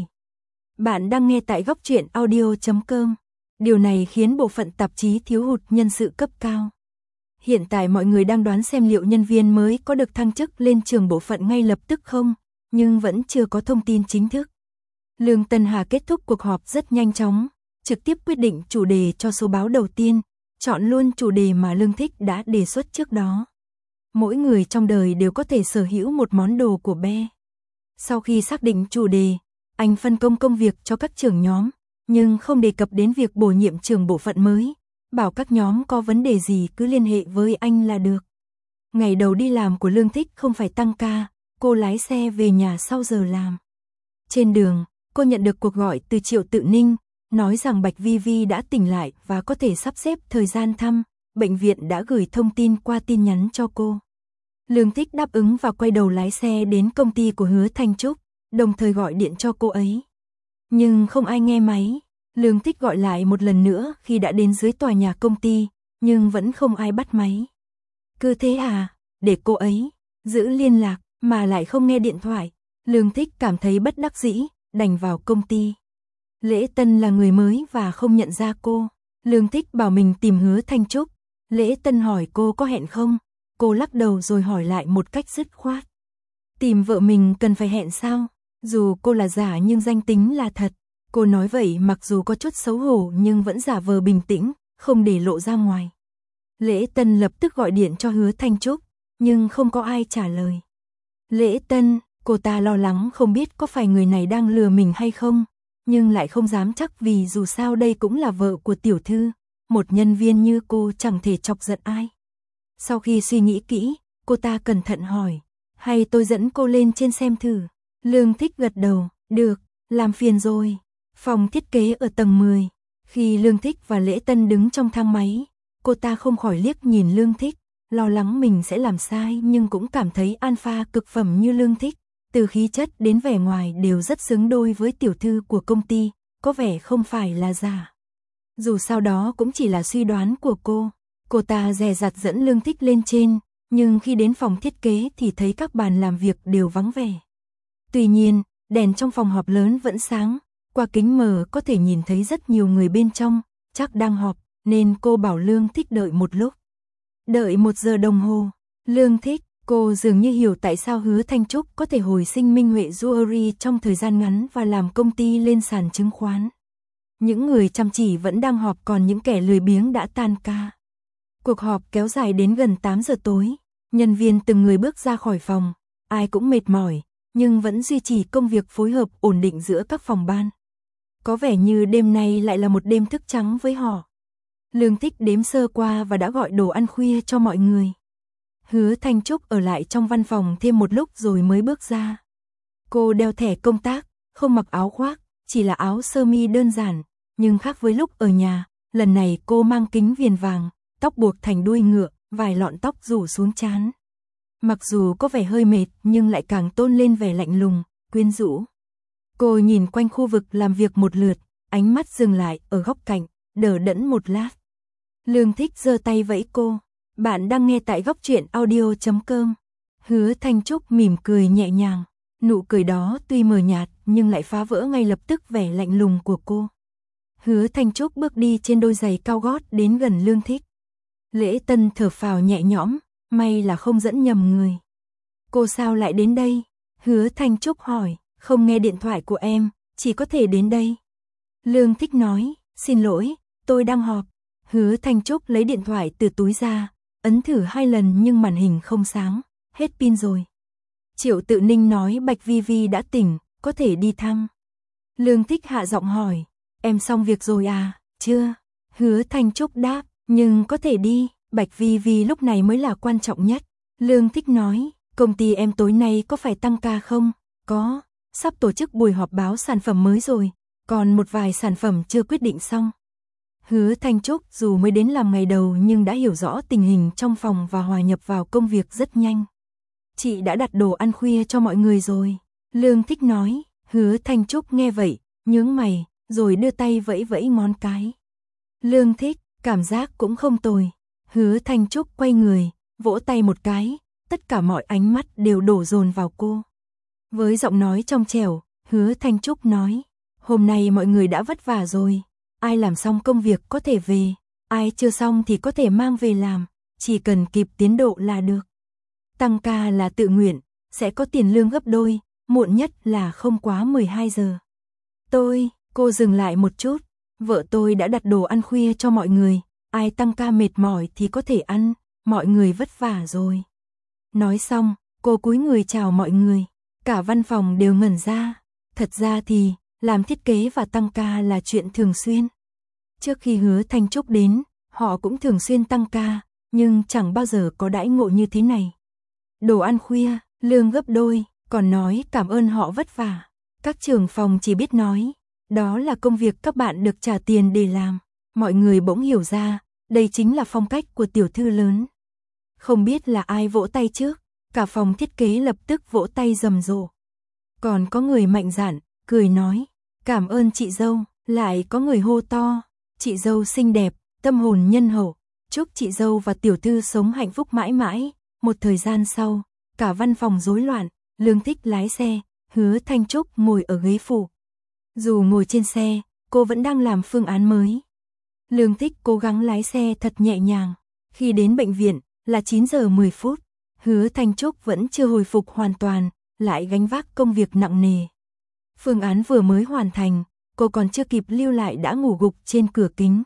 Bạn đang nghe tại góc truyện audio chấm com. Điều này khiến bộ phận tạp chí thiếu hụt nhân sự cấp cao. Hiện tại mọi người đang đoán xem liệu nhân viên mới có được thăng chức lên trưởng bộ phận ngay lập tức không, nhưng vẫn chưa có thông tin chính thức. Lương Tân Hà kết thúc cuộc họp rất nhanh chóng, trực tiếp quyết định chủ đề cho số báo đầu tiên, chọn luôn chủ đề mà Lương Thích đã đề xuất trước đó. Mỗi người trong đời đều có thể sở hữu một món đồ của Be. Sau khi xác định chủ đề, anh phân công công việc cho các trưởng nhóm, nhưng không đề cập đến việc bổ nhiệm trưởng bộ phận mới, bảo các nhóm có vấn đề gì cứ liên hệ với anh là được. Ngày đầu đi làm của Lương Thích không phải tăng ca, cô lái xe về nhà sau giờ làm. Trên đường, cô nhận được cuộc gọi từ Triệu Tự Ninh, nói rằng Bạch Vi Vi đã tỉnh lại và có thể sắp xếp thời gian thăm, bệnh viện đã gửi thông tin qua tin nhắn cho cô. Lương Thích đáp ứng và quay đầu lái xe đến công ty của Hứa Thanh Trúc, đồng thời gọi điện cho cô ấy. Nhưng không ai nghe máy, Lương Thích gọi lại một lần nữa khi đã đến dưới tòa nhà công ty, nhưng vẫn không ai bắt máy. Cứ thế à, để cô ấy giữ liên lạc mà lại không nghe điện thoại, Lương Thích cảm thấy bất đắc dĩ, đành vào công ty. Lễ Tân là người mới và không nhận ra cô, Lương Thích bảo mình tìm Hứa Thanh Trúc. Lễ Tân hỏi cô có hẹn không, cô lắc đầu rồi hỏi lại một cách dứt khoát. Tìm vợ mình cần phải hẹn sao? Dù cô là giả nhưng danh tính là thật. Cô nói vậy mặc dù có chút xấu hổ nhưng vẫn giả vờ bình tĩnh, không để lộ ra ngoài. Lễ Tân lập tức gọi điện cho Hứa Thanh Trúc, nhưng không có ai trả lời. Lễ Tân, cô ta lo lắng không biết có phải người này đang lừa mình hay không, nhưng lại không dám chắc vì dù sao đây cũng là vợ của tiểu thư, một nhân viên như cô chẳng thể chọc giận ai. Sau khi suy nghĩ kỹ, cô ta cẩn thận hỏi, hay tôi dẫn cô lên trên xem thử? Lương Thích gật đầu, được, làm phiền rồi. Phòng thiết kế ở tầng mười. Khi Lương Thích và Lễ Tân đứng trong thang máy, cô ta không khỏi liếc nhìn Lương Thích, lo lắng mình sẽ làm sai nhưng cũng cảm thấy alpha cực phẩm như Lương Thích, từ khí chất đến vẻ ngoài đều rất xứng đôi với tiểu thư của công ty, có vẻ không phải là giả. Dù sao đó cũng chỉ là suy đoán của cô. Cô ta dè dặt dẫn Lương Thích lên trên, nhưng khi đến phòng thiết kế thì thấy các bàn làm việc đều vắng vẻ. Tuy nhiên, đèn trong phòng họp lớn vẫn sáng, qua kính mờ có thể nhìn thấy rất nhiều người bên trong, chắc đang họp, nên cô bảo Lương Thích đợi một lúc. Đợi một giờ đồng hồ, Lương Thích, cô dường như hiểu tại sao Hứa Thanh Trúc có thể hồi sinh Minh Huệ Jewelry trong thời gian ngắn và làm công ty lên sàn chứng khoán. Những người chăm chỉ vẫn đang họp còn những kẻ lười biếng đã tan ca. Cuộc họp kéo dài đến gần tám giờ tối, nhân viên từng người bước ra khỏi phòng, ai cũng mệt mỏi, nhưng vẫn duy trì công việc phối hợp ổn định giữa các phòng ban. Có vẻ như đêm nay lại là một đêm thức trắng với họ. Lương Thích đếm sơ qua và đã gọi đồ ăn khuya cho mọi người. Hứa Thanh Trúc ở lại trong văn phòng thêm một lúc rồi mới bước ra. Cô đeo thẻ công tác, không mặc áo khoác, chỉ là áo sơ mi đơn giản, nhưng khác với lúc ở nhà, lần này cô mang kính viền vàng, tóc buộc thành đuôi ngựa, vài lọn tóc rủ xuống trán. Mặc dù có vẻ hơi mệt nhưng lại càng tôn lên vẻ lạnh lùng, quyến rũ. Cô nhìn quanh khu vực làm việc một lượt, ánh mắt dừng lại ở góc cạnh, đờ đẫn một lát. Lương Thích giơ tay vẫy cô, bạn đang nghe tại góc truyện audio chấm com. Hứa Thanh Trúc mỉm cười nhẹ nhàng, nụ cười đó tuy mờ nhạt nhưng lại phá vỡ ngay lập tức vẻ lạnh lùng của cô. Hứa Thanh Trúc bước đi trên đôi giày cao gót đến gần Lương Thích. Lễ Tân thở phào nhẹ nhõm, may là không dẫn nhầm người. Cô sao lại đến đây? Hứa Thanh Trúc hỏi, không nghe điện thoại của em, chỉ có thể đến đây. Lương Thích nói, xin lỗi, tôi đang họp. Hứa Thanh Trúc lấy điện thoại từ túi ra, ấn thử hai lần nhưng màn hình không sáng, hết pin rồi. Triệu Tự Ninh nói Bạch Vi Vi đã tỉnh, có thể đi thăm. Lương Thích hạ giọng hỏi, em xong việc rồi à? Chưa. Hứa Thanh Trúc đáp, nhưng có thể đi, Bạch Vi Vi lúc này mới là quan trọng nhất. Lương Thích nói, công ty em tối nay có phải tăng ca không? Có, sắp tổ chức buổi họp báo sản phẩm mới rồi, còn một vài sản phẩm chưa quyết định xong. Hứa Thanh Trúc dù mới đến làm ngày đầu nhưng đã hiểu rõ tình hình trong phòng và hòa nhập vào công việc rất nhanh. Chị đã đặt đồ ăn khuya cho mọi người rồi. Lương Thích nói, Hứa Thanh Trúc nghe vậy, nhướng mày, rồi đưa tay vẫy vẫy ngón cái. Lương Thích, cảm giác cũng không tồi. Hứa Thanh Trúc quay người, vỗ tay một cái, tất cả mọi ánh mắt đều đổ dồn vào cô. Với giọng nói trong trẻo, Hứa Thanh Trúc nói, hôm nay mọi người đã vất vả rồi, ai làm xong công việc có thể về, ai chưa xong thì có thể mang về làm, chỉ cần kịp tiến độ là được. Tăng ca là tự nguyện, sẽ có tiền lương gấp đôi, muộn nhất là không quá mười hai giờ. Tôi, cô dừng lại một chút, vợ tôi đã đặt đồ ăn khuya cho mọi người, ai tăng ca mệt mỏi thì có thể ăn, mọi người vất vả rồi. Nói xong, cô cúi người chào mọi người, cả văn phòng đều ngẩn ra, thật ra thì, làm thiết kế và tăng ca là chuyện thường xuyên. Trước khi Hứa Thanh Trúc đến, họ cũng thường xuyên tăng ca, nhưng chẳng bao giờ có đãi ngộ như thế này. Đồ ăn khuya, lương gấp đôi, còn nói cảm ơn họ vất vả. Các trưởng phòng chỉ biết nói, đó là công việc các bạn được trả tiền để làm. Mọi người bỗng hiểu ra, đây chính là phong cách của tiểu thư lớn. Không biết là ai vỗ tay trước, cả phòng thiết kế lập tức vỗ tay rầm rộ. Còn có người mạnh dạn, cười nói, cảm ơn chị dâu, lại có người hô to, chị dâu xinh đẹp, tâm hồn nhân hậu, chúc chị dâu và tiểu thư sống hạnh phúc mãi mãi. Một thời gian sau, cả văn phòng rối loạn, Lương Thích lái xe, Hứa Thanh Trúc ngồi ở ghế phụ. Dù ngồi trên xe, cô vẫn đang làm phương án mới. Lương Thích cố gắng lái xe thật nhẹ nhàng. Khi đến bệnh viện, là chín giờ mười phút, Hứa Thanh Trúc vẫn chưa hồi phục hoàn toàn, lại gánh vác công việc nặng nề. Phương án vừa mới hoàn thành, cô còn chưa kịp lưu lại đã ngủ gục trên cửa kính.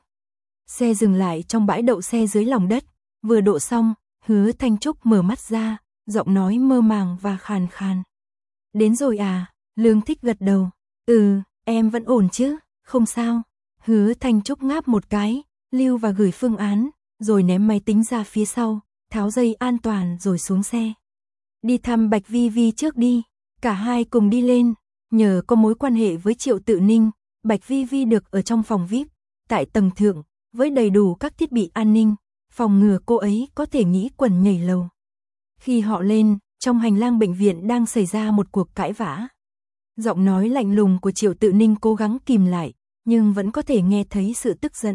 Xe dừng lại trong bãi đậu xe dưới lòng đất, vừa độ xong, Hứa Thanh Trúc mở mắt ra, giọng nói mơ màng và khàn khàn. Đến rồi à? Lương Thích gật đầu. Ừ, em vẫn ổn chứ, không sao. Hứa Thanh Trúc ngáp một cái, lưu và gửi phương án, rồi ném máy tính ra phía sau, tháo dây an toàn rồi xuống xe. Đi thăm Bạch Vi Vi trước đi. Cả hai cùng đi lên. Nhờ có mối quan hệ với Triệu Tự Ninh, Bạch Vi Vi được ở trong phòng vi ai pi, tại tầng thượng, với đầy đủ các thiết bị an ninh, phòng ngừa cô ấy có thể nghĩ quẩn nhảy lầu. Khi họ lên, trong hành lang bệnh viện đang xảy ra một cuộc cãi vã. Giọng nói lạnh lùng của Triệu Tự Ninh cố gắng kìm lại, nhưng vẫn có thể nghe thấy sự tức giận.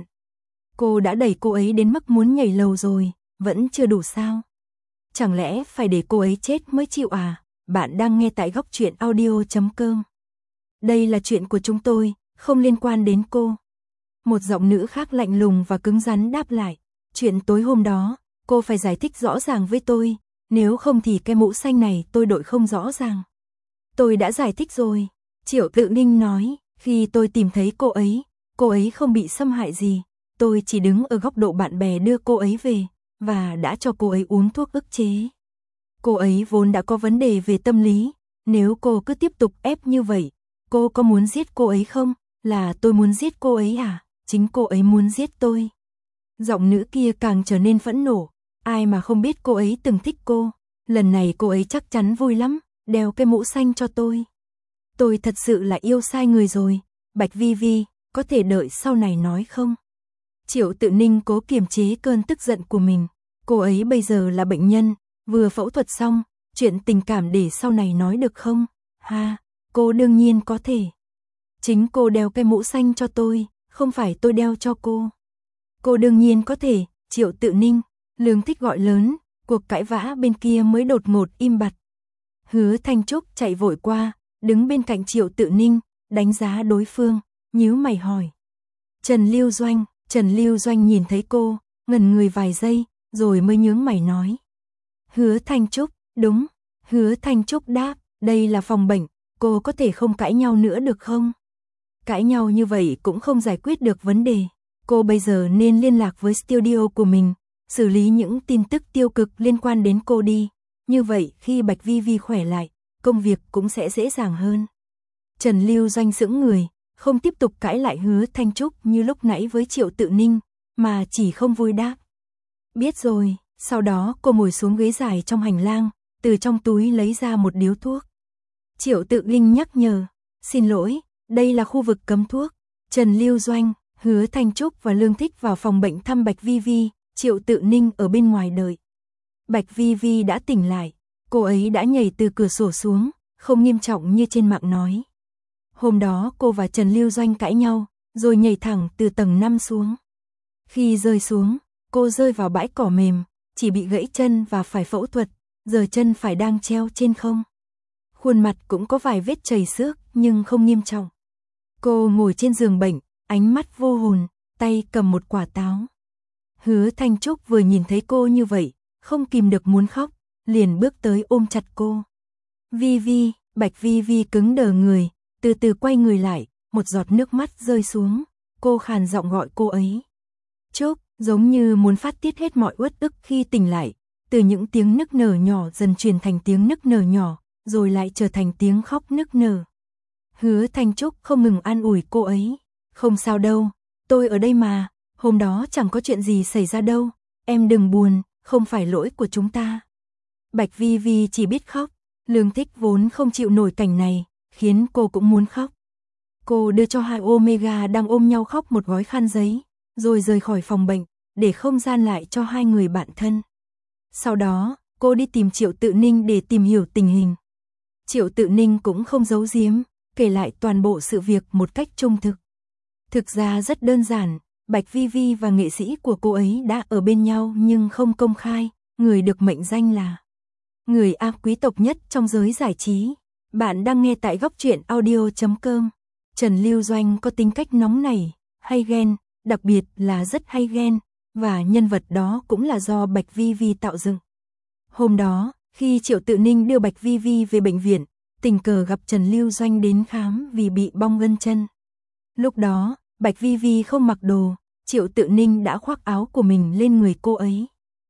Cô đã đẩy cô ấy đến mức muốn nhảy lầu rồi, vẫn chưa đủ sao? Chẳng lẽ phải để cô ấy chết mới chịu à? Bạn đang nghe tại góc truyện audio chấm com. Đây là chuyện của chúng tôi, không liên quan đến cô. Một giọng nữ khác lạnh lùng và cứng rắn đáp lại. Chuyện tối hôm đó, cô phải giải thích rõ ràng với tôi, nếu không thì cái mũ xanh này tôi đội không rõ ràng. Tôi đã giải thích rồi, Triệu Tự Ninh nói, khi tôi tìm thấy cô ấy, cô ấy không bị xâm hại gì, tôi chỉ đứng ở góc độ bạn bè đưa cô ấy về, và đã cho cô ấy uống thuốc ức chế. Cô ấy vốn đã có vấn đề về tâm lý, nếu cô cứ tiếp tục ép như vậy, cô có muốn giết cô ấy không? Là tôi muốn giết cô ấy à? Chính cô ấy muốn giết tôi. Giọng nữ kia càng trở nên phẫn nộ, ai mà không biết cô ấy từng thích cô, lần này cô ấy chắc chắn vui lắm, đeo cái mũ xanh cho tôi. Tôi thật sự là yêu sai người rồi, Bạch Vi Vi, có thể đợi sau này nói không? Triệu Tự Ninh cố kiềm chế cơn tức giận của mình, cô ấy bây giờ là bệnh nhân, vừa phẫu thuật xong, chuyện tình cảm để sau này nói được không? Ha, cô đương nhiên có thể. Chính cô đeo cái mũ xanh cho tôi, không phải tôi đeo cho cô. Cô đương nhiên có thể, Triệu Tự Ninh, Lương Thích gọi lớn, cuộc cãi vã bên kia mới đột ngột im bặt. Hứa Thanh Trúc chạy vội qua, đứng bên cạnh Triệu Tự Ninh, đánh giá đối phương, nhíu mày hỏi. Trần Lưu Doanh, Trần Lưu Doanh nhìn thấy cô, ngẩn người vài giây, rồi mới nhướng mày nói. Hứa Thanh Trúc, đúng. Hứa Thanh Trúc đáp, đây là phòng bệnh, cô có thể không cãi nhau nữa được không? Cãi nhau như vậy cũng không giải quyết được vấn đề. Cô bây giờ nên liên lạc với studio của mình, xử lý những tin tức tiêu cực liên quan đến cô đi. Như vậy khi Bạch Vi Vi khỏe lại, công việc cũng sẽ dễ dàng hơn. Trần Lưu Doanh sững người, không tiếp tục cãi lại Hứa Thanh Trúc như lúc nãy với Triệu Tự Ninh, mà chỉ không vui đáp. Biết rồi, sau đó cô ngồi xuống ghế dài trong hành lang, từ trong túi lấy ra một điếu thuốc. Triệu Tự Ninh nhắc nhở, xin lỗi, đây là khu vực cấm thuốc. Trần Lưu Doanh, Hứa Thanh Trúc và Lương Thích vào phòng bệnh thăm Bạch Vi Vi, Triệu Tự Ninh ở bên ngoài đợi. Bạch Vi Vi đã tỉnh lại, cô ấy đã nhảy từ cửa sổ xuống, không nghiêm trọng như trên mạng nói. Hôm đó cô và Trần Lưu Doanh cãi nhau, rồi nhảy thẳng từ tầng năm xuống. Khi rơi xuống, cô rơi vào bãi cỏ mềm, chỉ bị gãy chân và phải phẫu thuật, giờ chân phải đang treo trên không. Khuôn mặt cũng có vài vết chảy xước nhưng không nghiêm trọng. Cô ngồi trên giường bệnh, ánh mắt vô hồn, tay cầm một quả táo. Hứa Thanh Trúc vừa nhìn thấy cô như vậy, không kìm được muốn khóc, liền bước tới ôm chặt cô. Vi Vi, Bạch Vi Vi cứng đờ người, từ từ quay người lại, một giọt nước mắt rơi xuống, cô khàn giọng gọi cô ấy. Trúc, giống như muốn phát tiết hết mọi uất ức khi tỉnh lại, từ những tiếng nức nở nhỏ dần truyền thành tiếng nức nở nhỏ, rồi lại trở thành tiếng khóc nức nở. Hứa Thanh Trúc không ngừng an ủi cô ấy. Không sao đâu, tôi ở đây mà, hôm đó chẳng có chuyện gì xảy ra đâu, em đừng buồn, không phải lỗi của chúng ta. Bạch Vi Vi chỉ biết khóc, Lương Thích vốn không chịu nổi cảnh này, khiến cô cũng muốn khóc. Cô đưa cho hai Omega đang ôm nhau khóc một gói khăn giấy, rồi rời khỏi phòng bệnh, để không gian lại cho hai người bạn thân. Sau đó, cô đi tìm Triệu Tự Ninh để tìm hiểu tình hình. Triệu Tự Ninh cũng không giấu giếm, kể lại toàn bộ sự việc một cách trung thực. Thực ra rất đơn giản, Bạch Vi Vi và nghệ sĩ của cô ấy đã ở bên nhau nhưng không công khai, người được mệnh danh là người A quý tộc nhất trong giới giải trí. Bạn đang nghe tại góc truyện audio chấm com. Trần Lưu Doanh có tính cách nóng nảy, hay ghen, đặc biệt là rất hay ghen, và nhân vật đó cũng là do Bạch Vi Vi tạo dựng. Hôm đó, khi Triệu Tự Ninh đưa Bạch Vi Vi về bệnh viện, tình cờ gặp Trần Lưu Doanh đến khám vì bị bong gân chân. Lúc đó, Bạch Vi Vi không mặc đồ, Triệu Tự Ninh đã khoác áo của mình lên người cô ấy.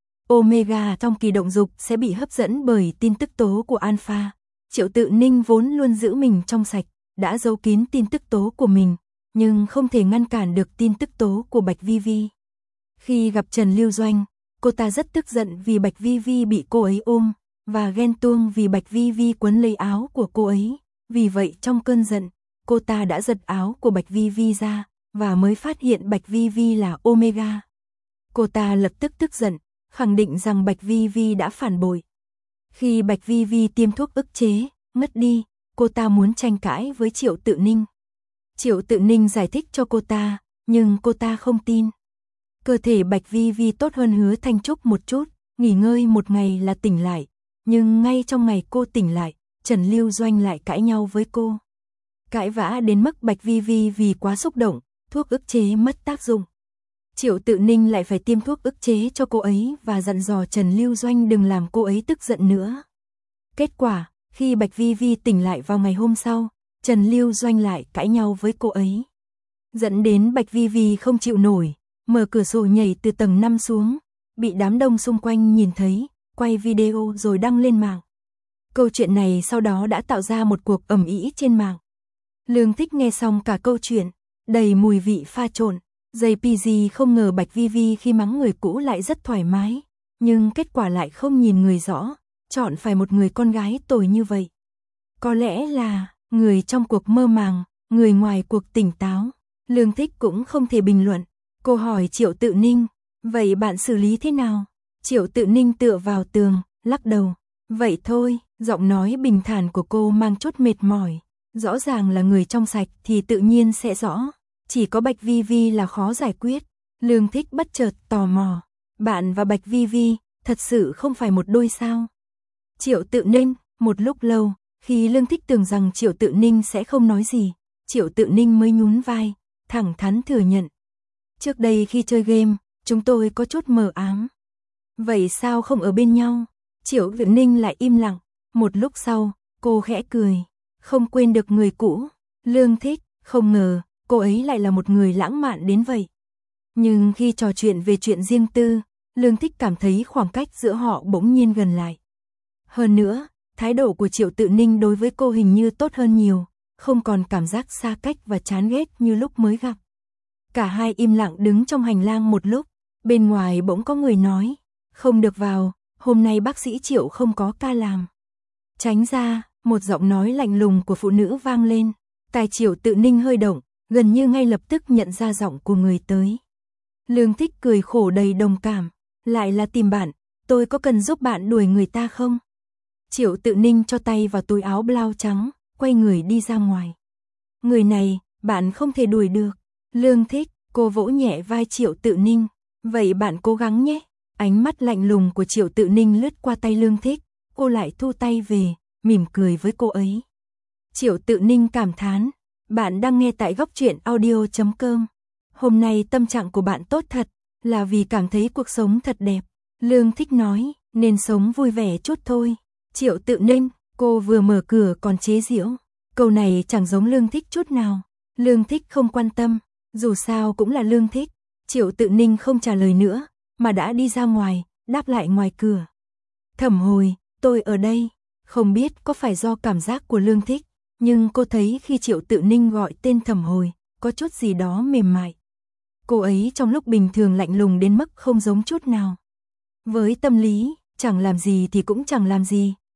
Omega trong kỳ động dục sẽ bị hấp dẫn bởi tin tức tố của Alpha. Triệu Tự Ninh vốn luôn giữ mình trong sạch, đã giấu kín tin tức tố của mình, nhưng không thể ngăn cản được tin tức tố của Bạch Vi Vi. Khi gặp Trần Lưu Doanh, cô ta rất tức giận vì Bạch Vi Vi bị cô ấy ôm, và ghen tuông vì Bạch Vi Vi quấn lấy áo của cô ấy. Vì vậy trong cơn giận, cô ta đã giật áo của Bạch Vi Vi ra, và mới phát hiện Bạch Vi Vi là Omega. Cô ta lập tức tức giận, khẳng định rằng Bạch Vi Vi đã phản bội. Khi Bạch Vi Vi tiêm thuốc ức chế, ngất đi, cô ta muốn tranh cãi với Triệu Tự Ninh. Triệu Tự Ninh giải thích cho cô ta, nhưng cô ta không tin. Cơ thể Bạch Vi Vi tốt hơn Hứa Thanh Trúc một chút, nghỉ ngơi một ngày là tỉnh lại. Nhưng ngay trong ngày cô tỉnh lại, Trần Lưu Doanh lại cãi nhau với cô. Cãi vã đến mức Bạch Vi Vi vì quá xúc động, thuốc ức chế mất tác dụng. Triệu Tự Ninh lại phải tiêm thuốc ức chế cho cô ấy và dặn dò Trần Lưu Doanh đừng làm cô ấy tức giận nữa. Kết quả, khi Bạch Vi Vi tỉnh lại vào ngày hôm sau, Trần Lưu Doanh lại cãi nhau với cô ấy. Dẫn đến Bạch Vi Vi không chịu nổi, mở cửa sổ nhảy từ tầng năm xuống, bị đám đông xung quanh nhìn thấy, quay video rồi đăng lên mạng. Câu chuyện này sau đó đã tạo ra một cuộc ầm ĩ trên mạng. Lương Thích nghe xong cả câu chuyện, đầy mùi vị pha trộn. gi pê giê không ngờ Bạch Vi Vi khi mắng người cũ lại rất thoải mái, nhưng kết quả lại không nhìn người rõ, chọn phải một người con gái tồi như vậy. Có lẽ là người trong cuộc mơ màng, người ngoài cuộc tỉnh táo. Lương Thích cũng không thể bình luận. Cô hỏi Triệu Tự Ninh, vậy bạn xử lý thế nào? Triệu Tự Ninh tựa vào tường, lắc đầu. Vậy thôi, giọng nói bình thản của cô mang chút mệt mỏi. Rõ ràng là người trong sạch thì tự nhiên sẽ rõ. Chỉ có Bạch Vi Vi là khó giải quyết. Lương Thích bất chợt tò mò. Bạn và Bạch Vi Vi thật sự không phải một đôi sao? Triệu Tự Ninh, một lúc lâu, khi Lương Thích tưởng rằng Triệu Tự Ninh sẽ không nói gì, Triệu Tự Ninh mới nhún vai, thẳng thắn thừa nhận. Trước đây khi chơi game, chúng tôi có chút mờ ám. Vậy sao không ở bên nhau? Triệu Tự Ninh lại im lặng. Một lúc sau, cô khẽ cười. Không quên được người cũ. Lương Thích, không ngờ, cô ấy lại là một người lãng mạn đến vậy. Nhưng khi trò chuyện về chuyện riêng tư, Lương Thích cảm thấy khoảng cách giữa họ bỗng nhiên gần lại. Hơn nữa, thái độ của Triệu Tự Ninh đối với cô hình như tốt hơn nhiều, không còn cảm giác xa cách và chán ghét như lúc mới gặp. Cả hai im lặng đứng trong hành lang một lúc, bên ngoài bỗng có người nói, không được vào, hôm nay bác sĩ Triệu không có ca làm. Tránh ra, một giọng nói lạnh lùng của phụ nữ vang lên, tai Triệu Tự Ninh hơi động, gần như ngay lập tức nhận ra giọng của người tới. Lương Thích cười khổ đầy đồng cảm, lại là tìm bạn, tôi có cần giúp bạn đuổi người ta không? Triệu Tự Ninh cho tay vào túi áo blau trắng, quay người đi ra ngoài. Người này, bạn không thể đuổi được. Lương Thích, cô vỗ nhẹ vai Triệu Tự Ninh. Vậy bạn cố gắng nhé. Ánh mắt lạnh lùng của Triệu Tự Ninh lướt qua tay Lương Thích, cô lại thu tay về, mỉm cười với cô ấy. Triệu Tự Ninh cảm thán, bạn đang nghe tại góc truyện audio chấm com. Hôm nay tâm trạng của bạn tốt thật, là vì cảm thấy cuộc sống thật đẹp. Lương Thích nói, nên sống vui vẻ chút thôi. Triệu Tự Ninh, cô vừa mở cửa còn chế giễu. Câu này chẳng giống Lương Thích chút nào. Lương Thích không quan tâm, dù sao cũng là Lương Thích. Triệu Tự Ninh không trả lời nữa, mà đã đi ra ngoài, đáp lại ngoài cửa. Thẩm Hồi, tôi ở đây. Không biết có phải do cảm giác của Lương Thích, nhưng cô thấy khi Triệu Tự Ninh gọi tên Thẩm Hồi, có chút gì đó mềm mại. Cô ấy trong lúc bình thường lạnh lùng đến mức không giống chút nào. Với tâm lý, chẳng làm gì thì cũng chẳng làm gì,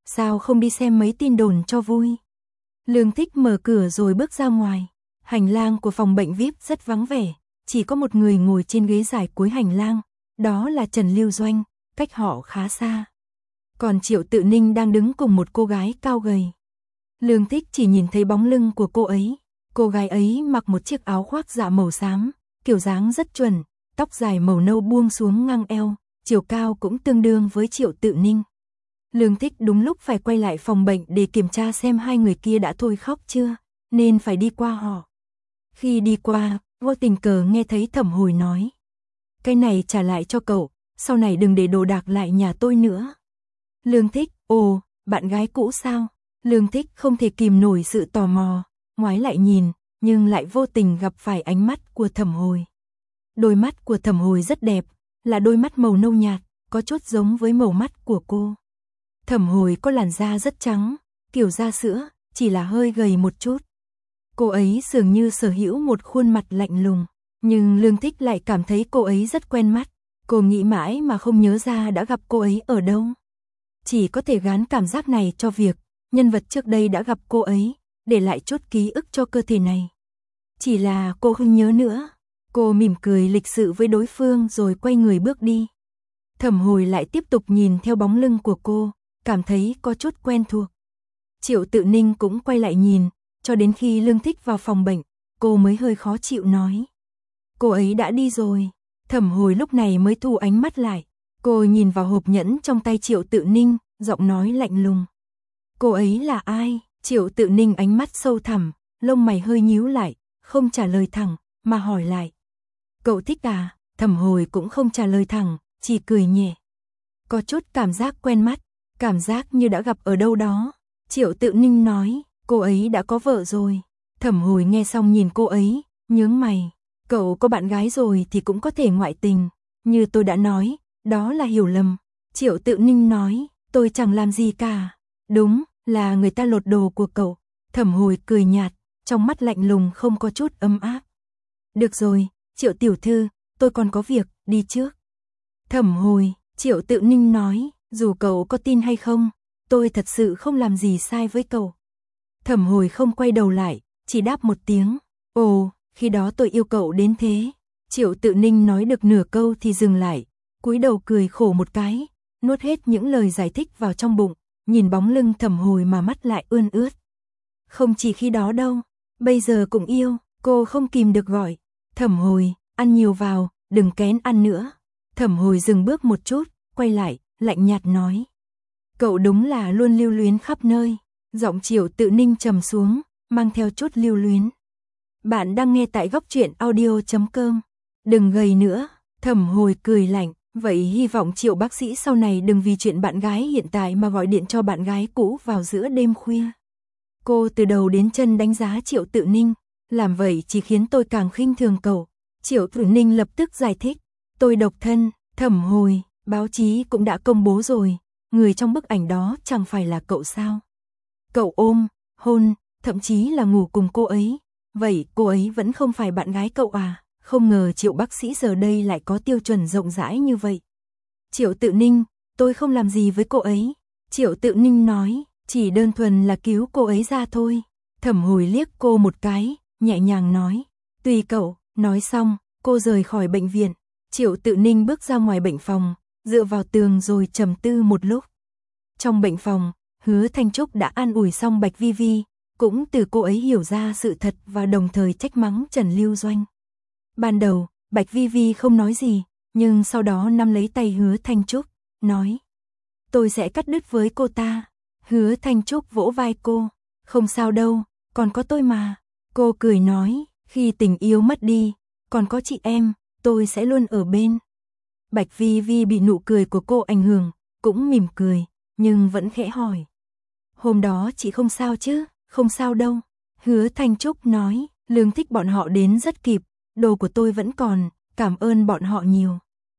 sao không đi xem mấy tin đồn cho vui. Lương Thích mở cửa rồi bước ra ngoài. Hành lang của phòng bệnh vi ai pi rất vắng vẻ, chỉ có một người ngồi trên ghế dài cuối hành lang, đó là Trần Lưu Doanh, cách họ khá xa. Còn Triệu Tự Ninh đang đứng cùng một cô gái cao gầy. Lương Thích chỉ nhìn thấy bóng lưng của cô ấy. Cô gái ấy mặc một chiếc áo khoác dạ màu xám, kiểu dáng rất chuẩn, tóc dài màu nâu buông xuống ngang eo, chiều cao cũng tương đương với Triệu Tự Ninh. Lương Thích đúng lúc phải quay lại phòng bệnh để kiểm tra xem hai người kia đã thôi khóc chưa, nên phải đi qua họ. Khi đi qua, vô tình cờ nghe thấy Thẩm Hồi nói: "Cái này trả lại cho cậu, sau này đừng để đồ đạc lại nhà tôi nữa." Lương Thích: "Ồ, bạn gái cũ sao?" Lương Thích không thể kìm nổi sự tò mò, ngoái lại nhìn, nhưng lại vô tình gặp phải ánh mắt của Thẩm Hồi. Đôi mắt của Thẩm Hồi rất đẹp, là đôi mắt màu nâu nhạt, có chút giống với màu mắt của cô. Thẩm Hồi có làn da rất trắng, kiểu da sữa, chỉ là hơi gầy một chút. Cô ấy dường như sở hữu một khuôn mặt lạnh lùng, nhưng Lương Thích lại cảm thấy cô ấy rất quen mắt. Cô nghĩ mãi mà không nhớ ra đã gặp cô ấy ở đâu. Chỉ có thể gán cảm giác này cho việc nhân vật trước đây đã gặp cô ấy, để lại chút ký ức cho cơ thể này. Chỉ là cô không nhớ nữa. Cô mỉm cười lịch sự với đối phương rồi quay người bước đi. Thẩm Hồi lại tiếp tục nhìn theo bóng lưng của cô, cảm thấy có chút quen thuộc. Triệu Tự Ninh cũng quay lại nhìn, cho đến khi Lương Thích vào phòng bệnh, cô mới hơi khó chịu nói: "Cô ấy đã đi rồi." Thẩm Hồi lúc này mới thu ánh mắt lại. Cô nhìn vào hộp nhẫn trong tay Triệu Tự Ninh, giọng nói lạnh lùng: "Cô ấy là ai?" Triệu Tự Ninh ánh mắt sâu thẳm, lông mày hơi nhíu lại, không trả lời thẳng, mà hỏi lại: "Cậu thích à?" Thẩm Hồi cũng không trả lời thẳng, chỉ cười nhẹ. Có chút cảm giác quen mắt, cảm giác như đã gặp ở đâu đó. Triệu Tự Ninh nói: "Cô ấy đã có vợ rồi." Thẩm Hồi nghe xong nhìn cô ấy, nhướng mày: "Cậu có bạn gái rồi thì cũng có thể ngoại tình. Như tôi đã nói, đó là hiểu lầm." Triệu Tự Ninh nói: "Tôi chẳng làm gì cả." "Đúng, là người ta lột đồ của cậu." Thẩm Hồi cười nhạt, trong mắt lạnh lùng không có chút ấm áp. "Được rồi, Triệu tiểu thư, tôi còn có việc, đi trước." Thẩm Hồi, Triệu Tự Ninh nói: "Dù cậu có tin hay không, tôi thật sự không làm gì sai với cậu." Thẩm Hồi không quay đầu lại, chỉ đáp một tiếng: "Ồ, khi đó tôi yêu cậu đến thế." Triệu Tự Ninh nói được nửa câu thì dừng lại, cúi đầu cười khổ một cái, nuốt hết những lời giải thích vào trong bụng, nhìn bóng lưng Thẩm Hồi mà mắt lại ươn ướt. "Không chỉ khi đó đâu, bây giờ cũng yêu." Cô không kìm được gọi: "Thẩm Hồi, ăn nhiều vào, đừng kén ăn nữa." Thẩm Hồi dừng bước một chút, quay lại, lạnh nhạt nói: "Cậu đúng là luôn lưu luyến khắp nơi." Giọng Triệu Tự Ninh trầm xuống, mang theo chút lưu luyến. Bạn đang nghe tại góc truyện audio chấm com. "Đừng gầy nữa." Thẩm Hồi cười lạnh: "Vậy hy vọng Triệu bác sĩ sau này đừng vì chuyện bạn gái hiện tại mà gọi điện cho bạn gái cũ vào giữa đêm khuya." Cô từ đầu đến chân đánh giá Triệu Tự Ninh, làm vậy chỉ khiến tôi càng khinh thường cậu. Triệu Tự Ninh lập tức giải thích: "Tôi độc thân." Thẩm Hồi, báo chí cũng đã công bố rồi, người trong bức ảnh đó chẳng phải là cậu sao? Cậu ôm, hôn, thậm chí là ngủ cùng cô ấy, vậy cô ấy vẫn không phải bạn gái cậu à? Không ngờ Triệu bác sĩ giờ đây lại có tiêu chuẩn rộng rãi như vậy. Triệu Tự Ninh, tôi không làm gì với cô ấy. Triệu Tự Ninh nói, chỉ đơn thuần là cứu cô ấy ra thôi. Thẩm Hồi liếc cô một cái, nhẹ nhàng nói, tùy cậu. Nói xong, cô rời khỏi bệnh viện. Triệu Tự Ninh bước ra ngoài bệnh phòng, dựa vào tường rồi trầm tư một lúc. Trong bệnh phòng, Hứa Thanh Trúc đã an ủi xong Bạch Vi Vi, cũng từ cô ấy hiểu ra sự thật và đồng thời trách mắng Trần Lưu Doanh. Ban đầu, Bạch Vi Vi không nói gì, nhưng sau đó nắm lấy tay Hứa Thanh Trúc, nói, tôi sẽ cắt đứt với cô ta. Hứa Thanh Trúc vỗ vai cô, không sao đâu, còn có tôi mà. Cô cười nói, khi tình yêu mất đi, còn có chị em, tôi sẽ luôn ở bên. Bạch Vi Vi bị nụ cười của cô ảnh hưởng, cũng mỉm cười, nhưng vẫn khẽ hỏi. Hôm đó chị không sao chứ? Không sao đâu. Hứa Thanh Trúc nói, Lương thích bọn họ đến rất kịp, đồ của tôi vẫn còn, cảm ơn bọn họ nhiều.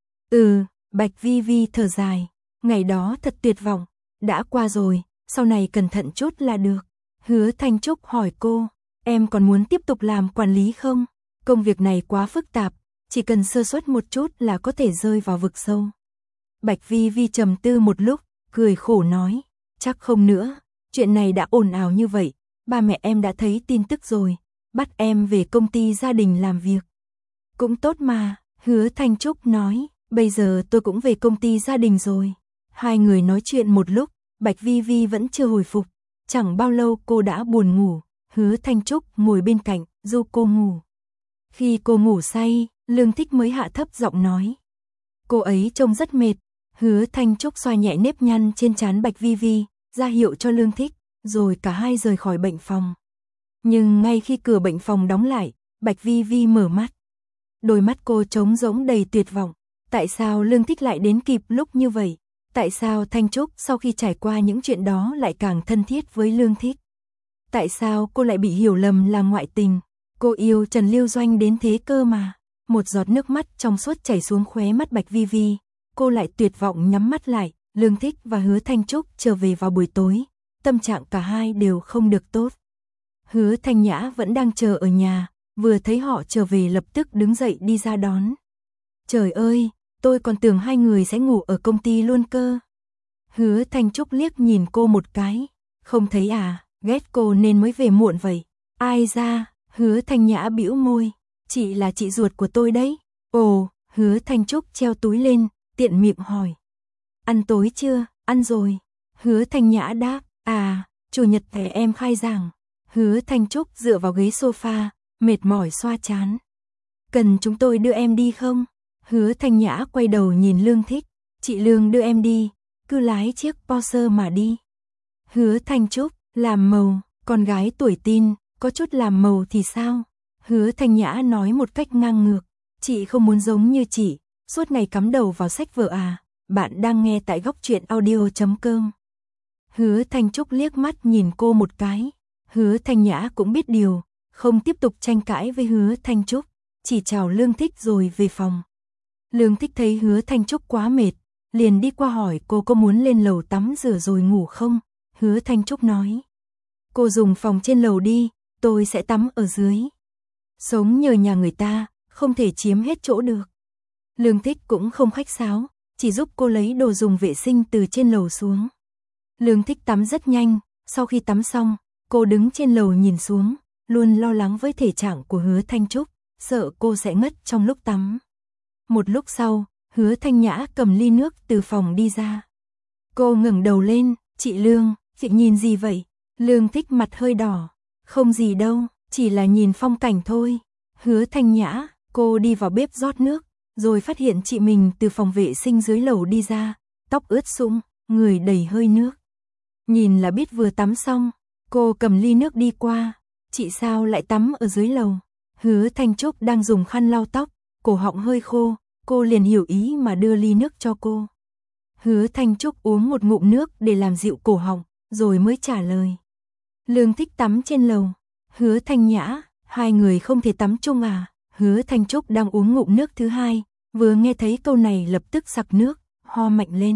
Ừ, Bạch Vi Vi thở dài, ngày đó thật tuyệt vọng, đã qua rồi, sau này cẩn thận chút là được. Hứa Thanh Trúc hỏi cô, em còn muốn tiếp tục làm quản lý không? Công việc này quá phức tạp, chỉ cần sơ suất một chút là có thể rơi vào vực sâu. Bạch Vi Vi trầm tư một lúc, cười khổ nói, Chắc không nữa, chuyện này đã ồn ào như vậy, ba mẹ em đã thấy tin tức rồi, bắt em về công ty gia đình làm việc. Cũng tốt mà, Hứa Thanh Trúc nói, bây giờ tôi cũng về công ty gia đình rồi. Hai người nói chuyện một lúc, Bạch Vi Vi vẫn chưa hồi phục, chẳng bao lâu cô đã buồn ngủ, Hứa Thanh Trúc ngồi bên cạnh, du cô ngủ. Khi cô ngủ say, Lương Thích mới hạ thấp giọng nói. Cô ấy trông rất mệt, Hứa Thanh Trúc xoa nhẹ nếp nhăn trên trán Bạch Vi Vi, ra hiệu cho Lương Thích, rồi cả hai rời khỏi bệnh phòng. Nhưng ngay khi cửa bệnh phòng đóng lại, Bạch Vi Vi mở mắt. Đôi mắt cô trống rỗng đầy tuyệt vọng, tại sao Lương Thích lại đến kịp lúc như vậy? Tại sao Thanh Trúc sau khi trải qua những chuyện đó lại càng thân thiết với Lương Thích? Tại sao cô lại bị hiểu lầm là ngoại tình? Cô yêu Trần Lưu Doanh đến thế cơ mà. Một giọt nước mắt trong suốt chảy xuống khóe mắt Bạch Vi Vi. Cô lại tuyệt vọng nhắm mắt lại. Lương Thích và Hứa Thanh Trúc trở về vào buổi tối. Tâm trạng cả hai đều không được tốt. Hứa Thanh Nhã vẫn đang chờ ở nhà. Vừa thấy họ trở về lập tức đứng dậy đi ra đón. Trời ơi, tôi còn tưởng hai người sẽ ngủ ở công ty luôn cơ. Hứa Thanh Trúc liếc nhìn cô một cái. Không thấy à, ghét cô nên mới về muộn vậy. Ai ra, Hứa Thanh Nhã bĩu môi. Chị là chị ruột của tôi đấy. Ồ, Hứa Thanh Trúc treo túi lên, tiện miệng hỏi. Ăn tối chưa? Ăn rồi. Hứa Thanh Nhã đáp. À, chủ nhật thẻ em khai giảng. Hứa Thanh Trúc dựa vào ghế sofa, mệt mỏi xoa trán. Cần chúng tôi đưa em đi không? Hứa Thanh Nhã quay đầu nhìn Lương Thích. Chị Lương đưa em đi, cứ lái chiếc Porsche mà đi. Hứa Thanh Trúc, làm màu, con gái tuổi teen, có chút làm màu thì sao? Hứa Thanh Nhã nói một cách ngang ngược. Chị không muốn giống như chị, suốt ngày cắm đầu vào sách vở à? Bạn đang nghe tại góc truyện audio chấm com. Hứa Thanh Trúc liếc mắt nhìn cô một cái. Hứa Thanh Nhã cũng biết điều, không tiếp tục tranh cãi với Hứa Thanh Trúc, chỉ chào Lương Thích rồi về phòng. Lương Thích thấy Hứa Thanh Trúc quá mệt, liền đi qua hỏi cô có muốn lên lầu tắm rửa rồi ngủ không? Hứa Thanh Trúc nói. Cô dùng phòng trên lầu đi, tôi sẽ tắm ở dưới. Sống nhờ nhà người ta, không thể chiếm hết chỗ được. Lương Thích cũng không khách sáo, chỉ giúp cô lấy đồ dùng vệ sinh từ trên lầu xuống. Lương Thích tắm rất nhanh, sau khi tắm xong, cô đứng trên lầu nhìn xuống, luôn lo lắng với thể trạng của Hứa Thanh Trúc, sợ cô sẽ ngất trong lúc tắm. Một lúc sau, Hứa Thanh Nhã cầm ly nước từ phòng đi ra. Cô ngẩng đầu lên, chị Lương, chị nhìn gì vậy? Lương Thích mặt hơi đỏ. Không gì đâu, chỉ là nhìn phong cảnh thôi. Hứa Thanh Nhã, cô đi vào bếp rót nước, rồi phát hiện chị mình từ phòng vệ sinh dưới lầu đi ra, tóc ướt sũng, người đầy hơi nước. Nhìn là biết vừa tắm xong, cô cầm ly nước đi qua. Chị sao lại tắm ở dưới lầu? Hứa Thanh Trúc đang dùng khăn lau tóc, cổ họng hơi khô, cô liền hiểu ý mà đưa ly nước cho cô. Hứa Thanh Trúc uống một ngụm nước để làm dịu cổ họng, rồi mới trả lời. Lương Thích tắm trên lầu. Hứa Thanh Nhã, hai người không thể tắm chung à? Hứa Thanh Trúc đang uống ngụm nước thứ hai, vừa nghe thấy câu này lập tức sặc nước, ho mạnh lên.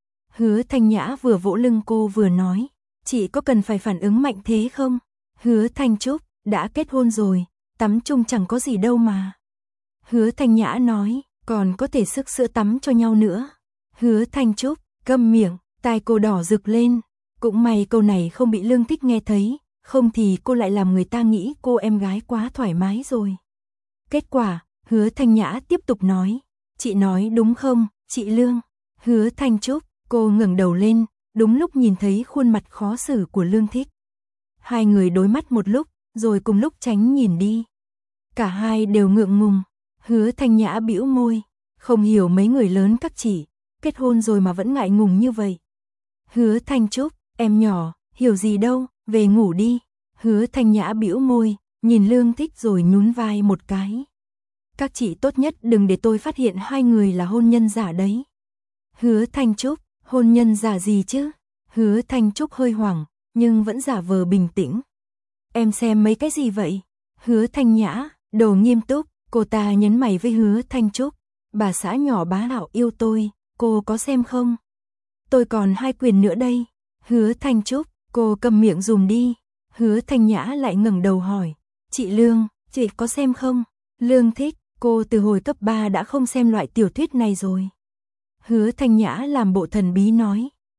Hứa Thanh Nhã vừa vỗ lưng cô vừa nói, chị có cần phải phản ứng mạnh thế không? Hứa Thanh Trúc, đã kết hôn rồi, tắm chung chẳng có gì đâu mà. Hứa Thanh Nhã nói, còn có thể sức sữa tắm cho nhau nữa. Hứa Thanh Trúc, câm miệng, tai cô đỏ rực lên. Cũng may câu này không bị Lương Thích nghe thấy, không thì cô lại làm người ta nghĩ cô em gái quá thoải mái rồi. Kết quả, Hứa Thanh Nhã tiếp tục nói, chị nói đúng không, chị Lương? Hứa Thanh Trúc, cô ngẩng đầu lên, đúng lúc nhìn thấy khuôn mặt khó xử của Lương Thích. Hai người đối mắt một lúc, rồi cùng lúc tránh nhìn đi. Cả hai đều ngượng ngùng. Hứa Thanh Nhã bĩu môi, không hiểu mấy người lớn các chị, kết hôn rồi mà vẫn ngại ngùng như vậy. Hứa Thanh Trúc, em nhỏ, hiểu gì đâu, về ngủ đi. Hứa Thanh Nhã bĩu môi, nhìn Lương Thích rồi nhún vai một cái. Các chị tốt nhất đừng để tôi phát hiện hai người là hôn nhân giả đấy. Hứa Thanh Trúc, hôn nhân giả gì chứ? Hứa Thanh Trúc hơi hoảng, nhưng vẫn giả vờ bình tĩnh. Em xem mấy cái gì vậy? Hứa Thanh Nhã, đồ nghiêm túc, cô ta nhấn mày với Hứa Thanh Trúc. Bà xã nhỏ bá đạo yêu tôi, cô có xem không? Tôi còn hai quyền nữa đây. Hứa Thanh Trúc, cô cầm miệng dùm đi. Hứa Thanh Nhã lại ngẩng đầu hỏi, chị Lương, chị có xem không? Lương Thích, cô từ hồi cấp ba đã không xem loại tiểu thuyết này rồi. Hứa Thanh Nhã làm bộ thần bí nói,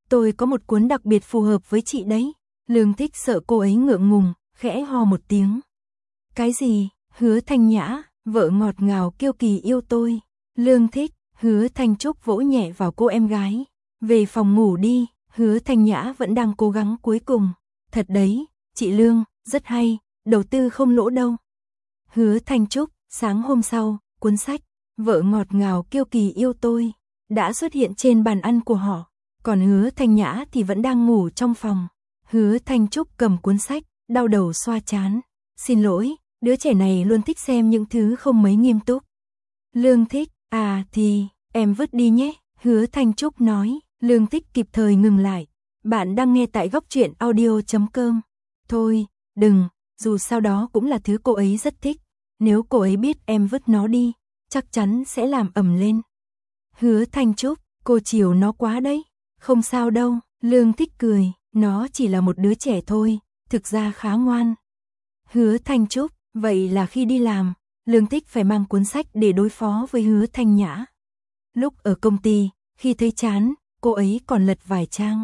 Tôi có một cuốn đặc biệt phù hợp với chị đấy. Lương Thích sợ cô ấy ngượng ngùng, khẽ ho một tiếng. Cái gì? Hứa Thanh Nhã, vợ ngọt ngào kiêu kỳ yêu tôi. Lương Thích, Hứa Thanh Trúc vỗ nhẹ vào cô em gái. Về phòng ngủ đi, Hứa Thanh Nhã vẫn đang cố gắng cuối cùng. Thật đấy, chị Lương, rất hay, đầu tư không lỗ đâu. Hứa Thanh Trúc, sáng hôm sau, cuốn sách, vợ ngọt ngào kiêu kỳ yêu tôi, đã xuất hiện trên bàn ăn của họ. Còn Hứa Thanh Nhã thì vẫn đang ngủ trong phòng. Hứa Thanh Trúc cầm cuốn sách, đau đầu xoa trán. Xin lỗi, đứa trẻ này luôn thích xem những thứ không mấy nghiêm túc. Lương Thích, à thì, em vứt đi nhé. Hứa Thanh Trúc nói. Lương Thích kịp thời ngừng lại. Bạn đang nghe tại góc truyện audio chấm com. Thôi, đừng, dù sao đó cũng là thứ cô ấy rất thích. Nếu cô ấy biết em vứt nó đi, chắc chắn sẽ làm ầm lên. Hứa Thanh Trúc, cô chiều nó quá đấy. Không sao đâu, Lương Thích cười, nó chỉ là một đứa trẻ thôi, thực ra khá ngoan. Hứa Thanh Trúc, vậy là khi đi làm, Lương Thích phải mang cuốn sách để đối phó với Hứa Thanh Nhã. Lúc ở công ty, khi thấy chán, cô ấy còn lật vài trang.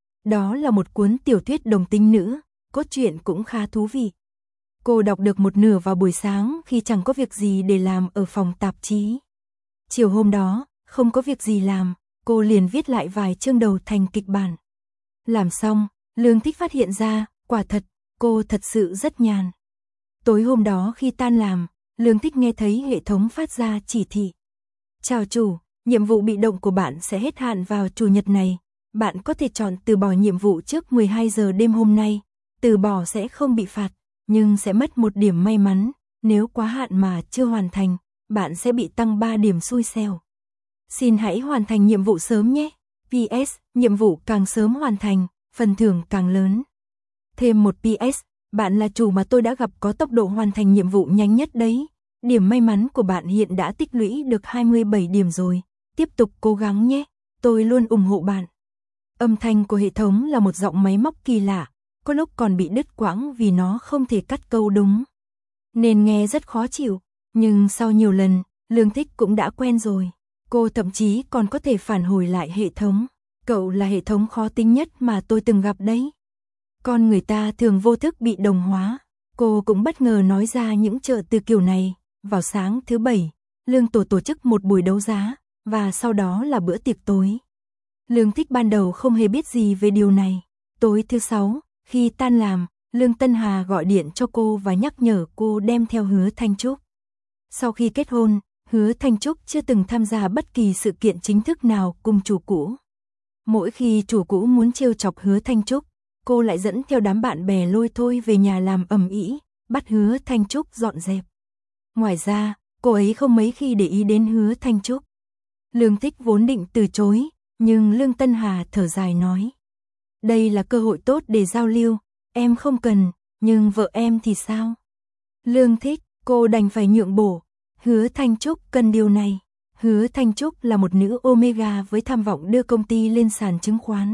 Đó là một cuốn tiểu thuyết đồng tính nữ, cốt truyện cũng khá thú vị. Cô đọc được một nửa vào buổi sáng khi chẳng có việc gì để làm ở phòng tạp chí. Chiều hôm đó, không có việc gì làm, cô liền viết lại vài chương đầu thành kịch bản. Làm xong, Lương Thích phát hiện ra, quả thật, cô thật sự rất nhàn. Tối hôm đó khi tan làm, Lương Thích nghe thấy hệ thống phát ra chỉ thị. Chào chủ, nhiệm vụ bị động của bạn sẽ hết hạn vào chủ nhật này. Bạn có thể chọn từ bỏ nhiệm vụ trước mười hai giờ đêm hôm nay. Từ bỏ sẽ không bị phạt, nhưng sẽ mất một điểm may mắn. Nếu quá hạn mà chưa hoàn thành, bạn sẽ bị tăng ba điểm xui xẻo. Xin hãy hoàn thành nhiệm vụ sớm nhé. pê ét, nhiệm vụ càng sớm hoàn thành, phần thưởng càng lớn. Thêm một pê ét, bạn là chủ mà tôi đã gặp có tốc độ hoàn thành nhiệm vụ nhanh nhất đấy. Điểm may mắn của bạn hiện đã tích lũy được hai mươi bảy điểm rồi. Tiếp tục cố gắng nhé, tôi luôn ủng hộ bạn. Âm thanh của hệ thống là một giọng máy móc kỳ lạ, có lúc còn bị đứt quãng vì nó không thể cắt câu đúng. Nên nghe rất khó chịu, nhưng sau nhiều lần, Lương Thích cũng đã quen rồi. Cô thậm chí còn có thể phản hồi lại hệ thống. Cậu là hệ thống khó tính nhất mà tôi từng gặp đấy. Con người ta thường vô thức bị đồng hóa. Cô cũng bất ngờ nói ra những trợ từ kiểu này. Vào sáng thứ bảy, Lương Tổ tổ chức một buổi đấu giá, và sau đó là bữa tiệc tối. Lương Thích ban đầu không hề biết gì về điều này. Tối thứ sáu, khi tan làm, Lương Tân Hà gọi điện cho cô và nhắc nhở cô đem theo Hứa Thanh Trúc. Sau khi kết hôn, Hứa Thanh Trúc chưa từng tham gia bất kỳ sự kiện chính thức nào cùng chủ cũ. Mỗi khi chủ cũ muốn trêu chọc Hứa Thanh Trúc, cô lại dẫn theo đám bạn bè lôi thôi về nhà làm ầm ĩ, bắt Hứa Thanh Trúc dọn dẹp. Ngoài ra, cô ấy không mấy khi để ý đến Hứa Thanh Trúc. Lương Thích vốn định từ chối, nhưng Lương Tân Hà thở dài nói. Đây là cơ hội tốt để giao lưu, em không cần, nhưng vợ em thì sao? Lương Thích, cô đành phải nhượng bộ. Hứa Thanh Trúc cần điều này. Hứa Thanh Trúc là một nữ Omega với tham vọng đưa công ty lên sàn chứng khoán.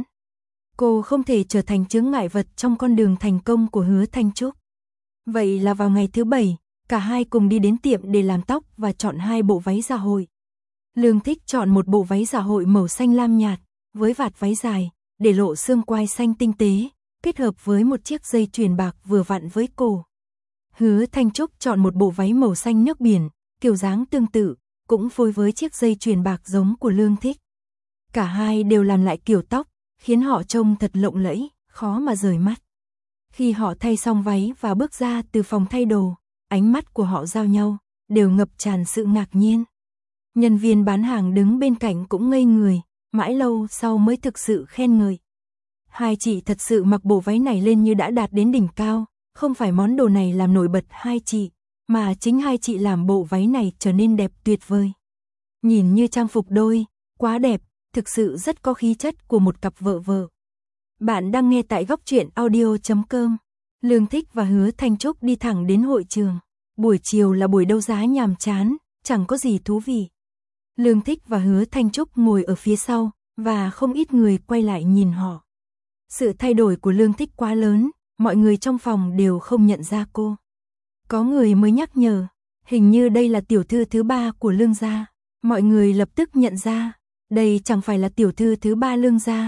Cô không thể trở thành chướng ngại vật trong con đường thành công của Hứa Thanh Trúc. Vậy là vào ngày thứ bảy, cả hai cùng đi đến tiệm để làm tóc và chọn hai bộ váy dạ hội. Lương Thích chọn một bộ váy dạ hội màu xanh lam nhạt, với vạt váy dài, để lộ xương quai xanh tinh tế, kết hợp với một chiếc dây chuyền bạc vừa vặn với cổ. Hứa Thanh Trúc chọn một bộ váy màu xanh nước biển, kiểu dáng tương tự, cũng phối với chiếc dây chuyền bạc giống của Lương Thích. Cả hai đều làm lại kiểu tóc, khiến họ trông thật lộng lẫy, khó mà rời mắt. Khi họ thay xong váy và bước ra từ phòng thay đồ, ánh mắt của họ giao nhau, đều ngập tràn sự ngạc nhiên. Nhân viên bán hàng đứng bên cạnh cũng ngây người, mãi lâu sau mới thực sự khen ngợi. Hai chị thật sự mặc bộ váy này lên như đã đạt đến đỉnh cao, không phải món đồ này làm nổi bật hai chị, mà chính hai chị làm bộ váy này trở nên đẹp tuyệt vời. Nhìn như trang phục đôi, quá đẹp, thực sự rất có khí chất của một cặp vợ vợ. Bạn đang nghe tại góc truyện audio chấm com. Lương Thích và Hứa Thanh Trúc đi thẳng đến hội trường. Buổi chiều là buổi đấu giá nhàm chán, chẳng có gì thú vị. Lương Thích và Hứa Thanh Trúc ngồi ở phía sau, và không ít người quay lại nhìn họ. Sự thay đổi của Lương Thích quá lớn, mọi người trong phòng đều không nhận ra cô. Có người mới nhắc nhở, hình như đây là tiểu thư thứ ba của Lương gia. Mọi người lập tức nhận ra, đây chẳng phải là tiểu thư thứ ba Lương gia.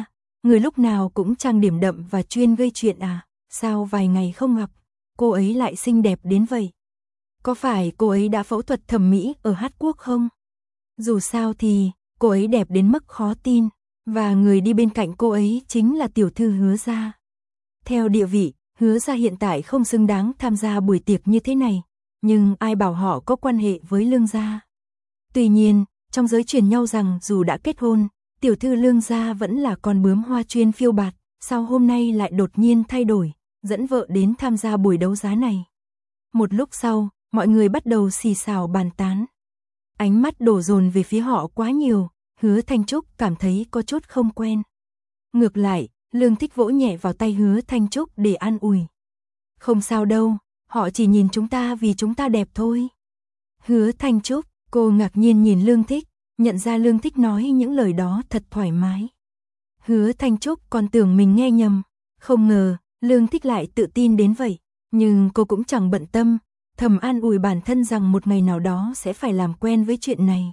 người lúc nào cũng trang điểm đậm và chuyên gây chuyện à, sao vài ngày không gặp, cô ấy lại xinh đẹp đến vậy? Có phải cô ấy đã phẫu thuật thẩm mỹ ở Hát Quốc không? Dù sao thì, cô ấy đẹp đến mức khó tin, và người đi bên cạnh cô ấy chính là tiểu thư Hứa gia. Theo địa vị, Hứa gia hiện tại không xứng đáng tham gia buổi tiệc như thế này, nhưng ai bảo họ có quan hệ với Lương gia. Tuy nhiên, trong giới truyền nhau rằng dù đã kết hôn, tiểu thư Lương gia vẫn là con bướm hoa chuyên phiêu bạt, sao hôm nay lại đột nhiên thay đổi, dẫn vợ đến tham gia buổi đấu giá này. Một lúc sau, mọi người bắt đầu xì xào bàn tán. Ánh mắt đổ dồn về phía họ quá nhiều, Hứa Thanh Trúc cảm thấy có chút không quen. Ngược lại, Lương Thích vỗ nhẹ vào tay Hứa Thanh Trúc để an ủi. Không sao đâu, họ chỉ nhìn chúng ta vì chúng ta đẹp thôi. Hứa Thanh Trúc, cô ngạc nhiên nhìn Lương Thích, nhận ra Lương Thích nói những lời đó thật thoải mái. Hứa Thanh Trúc còn tưởng mình nghe nhầm, không ngờ Lương Thích lại tự tin đến vậy, nhưng cô cũng chẳng bận tâm, thầm an ủi bản thân rằng một ngày nào đó sẽ phải làm quen với chuyện này.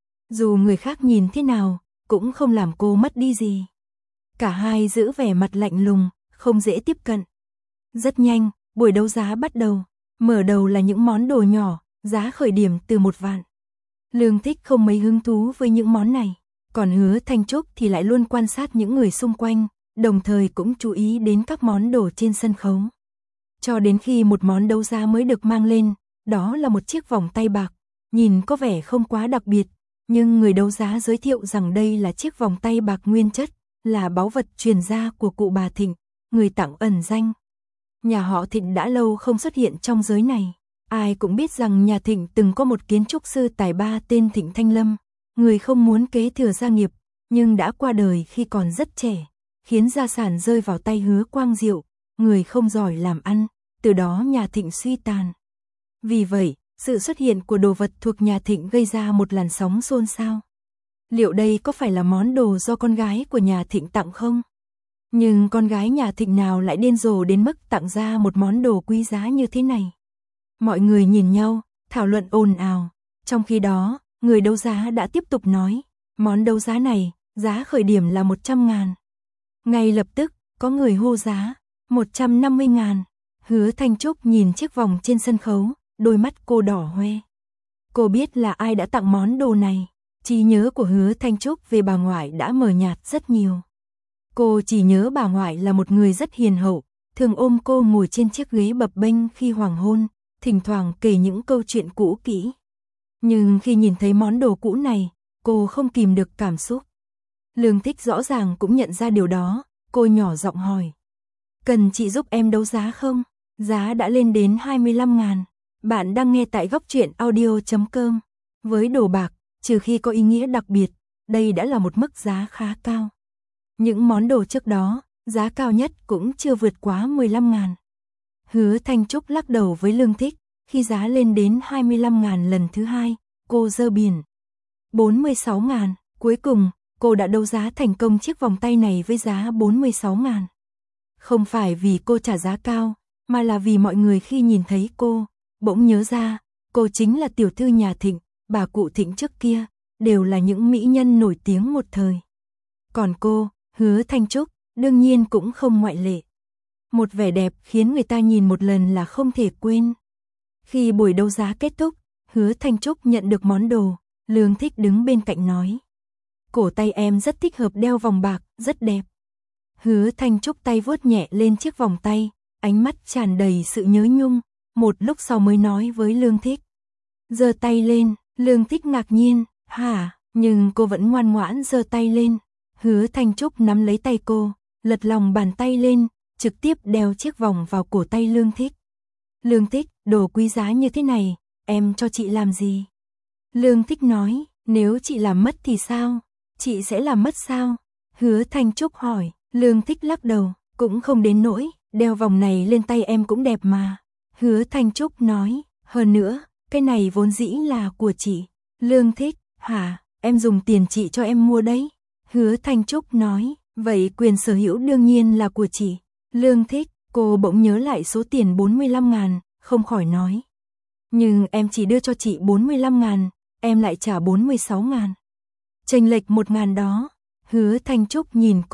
Dù người khác nhìn thế nào, cũng không làm cô mất đi gì. Cả hai giữ vẻ mặt lạnh lùng, không dễ tiếp cận. Rất nhanh, buổi đấu giá bắt đầu, mở đầu là những món đồ nhỏ, giá khởi điểm từ một vạn. Lương Thích không mấy hứng thú với những món này, còn Hứa Thanh Trúc thì lại luôn quan sát những người xung quanh, đồng thời cũng chú ý đến các món đồ trên sân khấu. Cho đến khi một món đấu giá mới được mang lên, đó là một chiếc vòng tay bạc, nhìn có vẻ không quá đặc biệt, nhưng người đấu giá giới thiệu rằng đây là chiếc vòng tay bạc nguyên chất, là báu vật truyền gia của cụ bà Thịnh, người tặng ẩn danh. Nhà họ Thịnh đã lâu không xuất hiện trong giới này, ai cũng biết rằng nhà Thịnh từng có một kiến trúc sư tài ba tên Thịnh Thanh Lâm, người không muốn kế thừa gia nghiệp, nhưng đã qua đời khi còn rất trẻ, khiến gia sản rơi vào tay Hứa Quang Diệu, người không giỏi làm ăn, từ đó nhà Thịnh suy tàn. Vì vậy, sự xuất hiện của đồ vật thuộc nhà Thịnh gây ra một làn sóng xôn xao. Liệu đây có phải là món đồ do con gái của nhà Thịnh tặng không? Nhưng con gái nhà Thịnh nào lại điên rồ đến mức tặng ra một món đồ quý giá như thế này? Mọi người nhìn nhau, thảo luận ồn ào. Trong khi đó, người đấu giá đã tiếp tục nói, món đấu giá này, giá khởi điểm là một trăm ngàn. Ngay lập tức, có người hô giá, một trăm năm mươi ngàn. Hứa Thanh Trúc nhìn chiếc vòng trên sân khấu, đôi mắt cô đỏ hoe. Cô biết là ai đã tặng món đồ này, trí nhớ của Hứa Thanh Trúc về bà ngoại đã mờ nhạt rất nhiều. Cô chỉ nhớ bà ngoại là một người rất hiền hậu, thường ôm cô ngồi trên chiếc ghế bập bênh khi hoàng hôn, thỉnh thoảng kể những câu chuyện cũ kỹ. Nhưng khi nhìn thấy món đồ cũ này, cô không kìm được cảm xúc. Lương Thích rõ ràng cũng nhận ra điều đó, cô nhỏ giọng hỏi. Cần chị giúp em đấu giá không? Giá đã lên đến hai mươi lăm ngàn. Bạn đang nghe tại góc truyện audio chấm com. Với đồ bạc, trừ khi có ý nghĩa đặc biệt, đây đã là một mức giá khá cao. Những món đồ trước đó, giá cao nhất cũng chưa vượt quá mười lăm ngàn. Hứa Thanh Trúc lắc đầu với Lương Thích, khi giá lên đến hai mươi lăm ngàn lần thứ hai, cô giơ biển. bốn mươi sáu ngàn, cuối cùng, cô đã đấu giá thành công chiếc vòng tay này với giá bốn mươi sáu ngàn. Không phải vì cô trả giá cao, mà là vì mọi người khi nhìn thấy cô, bỗng nhớ ra, cô chính là tiểu thư nhà Thịnh, bà cụ Thịnh trước kia, đều là những mỹ nhân nổi tiếng một thời. Còn cô, Hứa Thanh Trúc, đương nhiên cũng không ngoại lệ. Một vẻ đẹp khiến người ta nhìn một lần là không thể quên. Khi buổi đấu giá kết thúc, Hứa Thanh Trúc nhận được món đồ, Lương Thích đứng bên cạnh nói. Cổ tay em rất thích hợp đeo vòng bạc, rất đẹp. Hứa Thanh Trúc tay vuốt nhẹ lên chiếc vòng tay, ánh mắt tràn đầy sự nhớ nhung, một lúc sau mới nói với Lương Thích. Giơ tay lên, Lương Thích ngạc nhiên, hả, nhưng cô vẫn ngoan ngoãn giơ tay lên. Hứa Thanh Trúc nắm lấy tay cô, lật lòng bàn tay lên, trực tiếp đeo chiếc vòng vào cổ tay Lương Thích. Lương Thích, đồ quý giá như thế này, em cho chị làm gì? Lương Thích nói, nếu chị làm mất thì sao? Chị sẽ làm mất sao? Hứa Thanh Trúc hỏi, Lương Thích lắc đầu, cũng không đến nỗi, đeo vòng này lên tay em cũng đẹp mà. Hứa Thanh Trúc nói, hơn nữa, cái này vốn dĩ là của chị. Lương Thích, hả, em dùng tiền chị cho em mua đấy. Hứa Thanh Trúc nói, vậy quyền sở hữu đương nhiên là của chị. Lương Thích, cô bỗng nhớ lại số tiền bốn mươi lăm ngàn, không khỏi nói. Nhưng em chỉ đưa cho chị bốn mươi lăm ngàn, em lại trả bốn mươi sáu ngàn. Chênh lệch một ngàn đó. Hứa Thanh Trúc nhìn cô,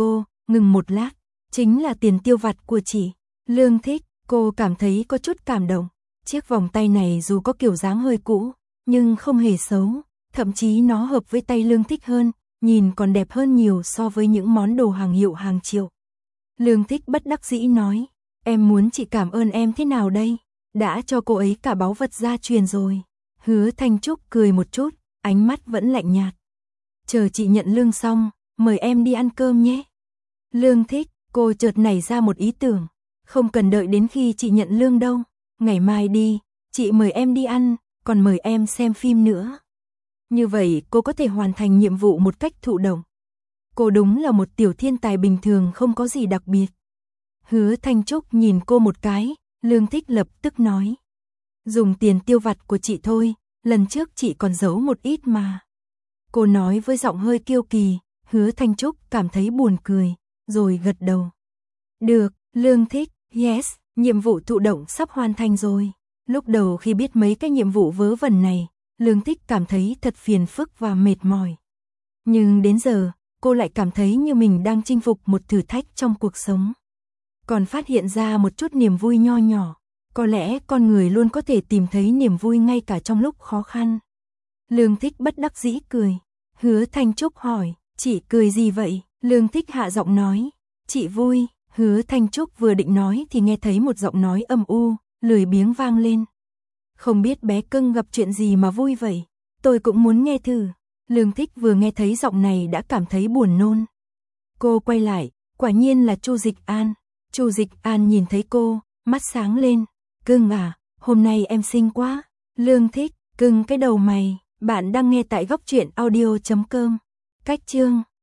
ngừng một lát, chính là tiền tiêu vặt của chị. Lương Thích, cô cảm thấy có chút cảm động. Chiếc vòng tay này dù có kiểu dáng hơi cũ, nhưng không hề xấu, thậm chí nó hợp với tay Lương Thích hơn, nhìn còn đẹp hơn nhiều so với những món đồ hàng hiệu hàng triệu. Lương Thích bất đắc dĩ nói, em muốn chị cảm ơn em thế nào đây? Đã cho cô ấy cả báu vật gia truyền rồi. Hứa Thanh Trúc cười một chút, ánh mắt vẫn lạnh nhạt. Chờ chị nhận lương xong, mời em đi ăn cơm nhé. Lương Thích, cô chợt nảy ra một ý tưởng. Không cần đợi đến khi chị nhận lương đâu. Ngày mai đi, chị mời em đi ăn, còn mời em xem phim nữa. Như vậy cô có thể hoàn thành nhiệm vụ một cách thụ động. Cô đúng là một tiểu thiên tài bình thường không có gì đặc biệt. Hứa Thanh Trúc nhìn cô một cái, Lương Thích lập tức nói. Dùng tiền tiêu vặt của chị thôi, lần trước chị còn giấu một ít mà. Cô nói với giọng hơi kiêu kỳ, Hứa Thanh Trúc cảm thấy buồn cười, rồi gật đầu. Được, Lương Thích, yes, nhiệm vụ thụ động sắp hoàn thành rồi. Lúc đầu khi biết mấy cái nhiệm vụ vớ vẩn này, Lương Thích cảm thấy thật phiền phức và mệt mỏi. Nhưng đến giờ, cô lại cảm thấy như mình đang chinh phục một thử thách trong cuộc sống. Còn phát hiện ra một chút niềm vui nho nhỏ. Có lẽ con người luôn có thể tìm thấy niềm vui ngay cả trong lúc khó khăn. Lương Thích bất đắc dĩ cười. Hứa Thanh Trúc hỏi, chị cười gì vậy? Lương Thích hạ giọng nói, chị vui. Hứa Thanh Trúc vừa định nói thì nghe thấy một giọng nói âm u, lười biếng vang lên. Không biết bé cưng gặp chuyện gì mà vui vậy? Tôi cũng muốn nghe thử. Lương Thích vừa nghe thấy giọng này đã cảm thấy buồn nôn. Cô quay lại, quả nhiên là Chu Dịch An. Chu Dịch An nhìn thấy cô, mắt sáng lên. Cưng à, hôm nay em xinh quá. Lương Thích, cưng cái đầu mày. Bạn đang nghe tại góc truyện audio chấm com. Cách chương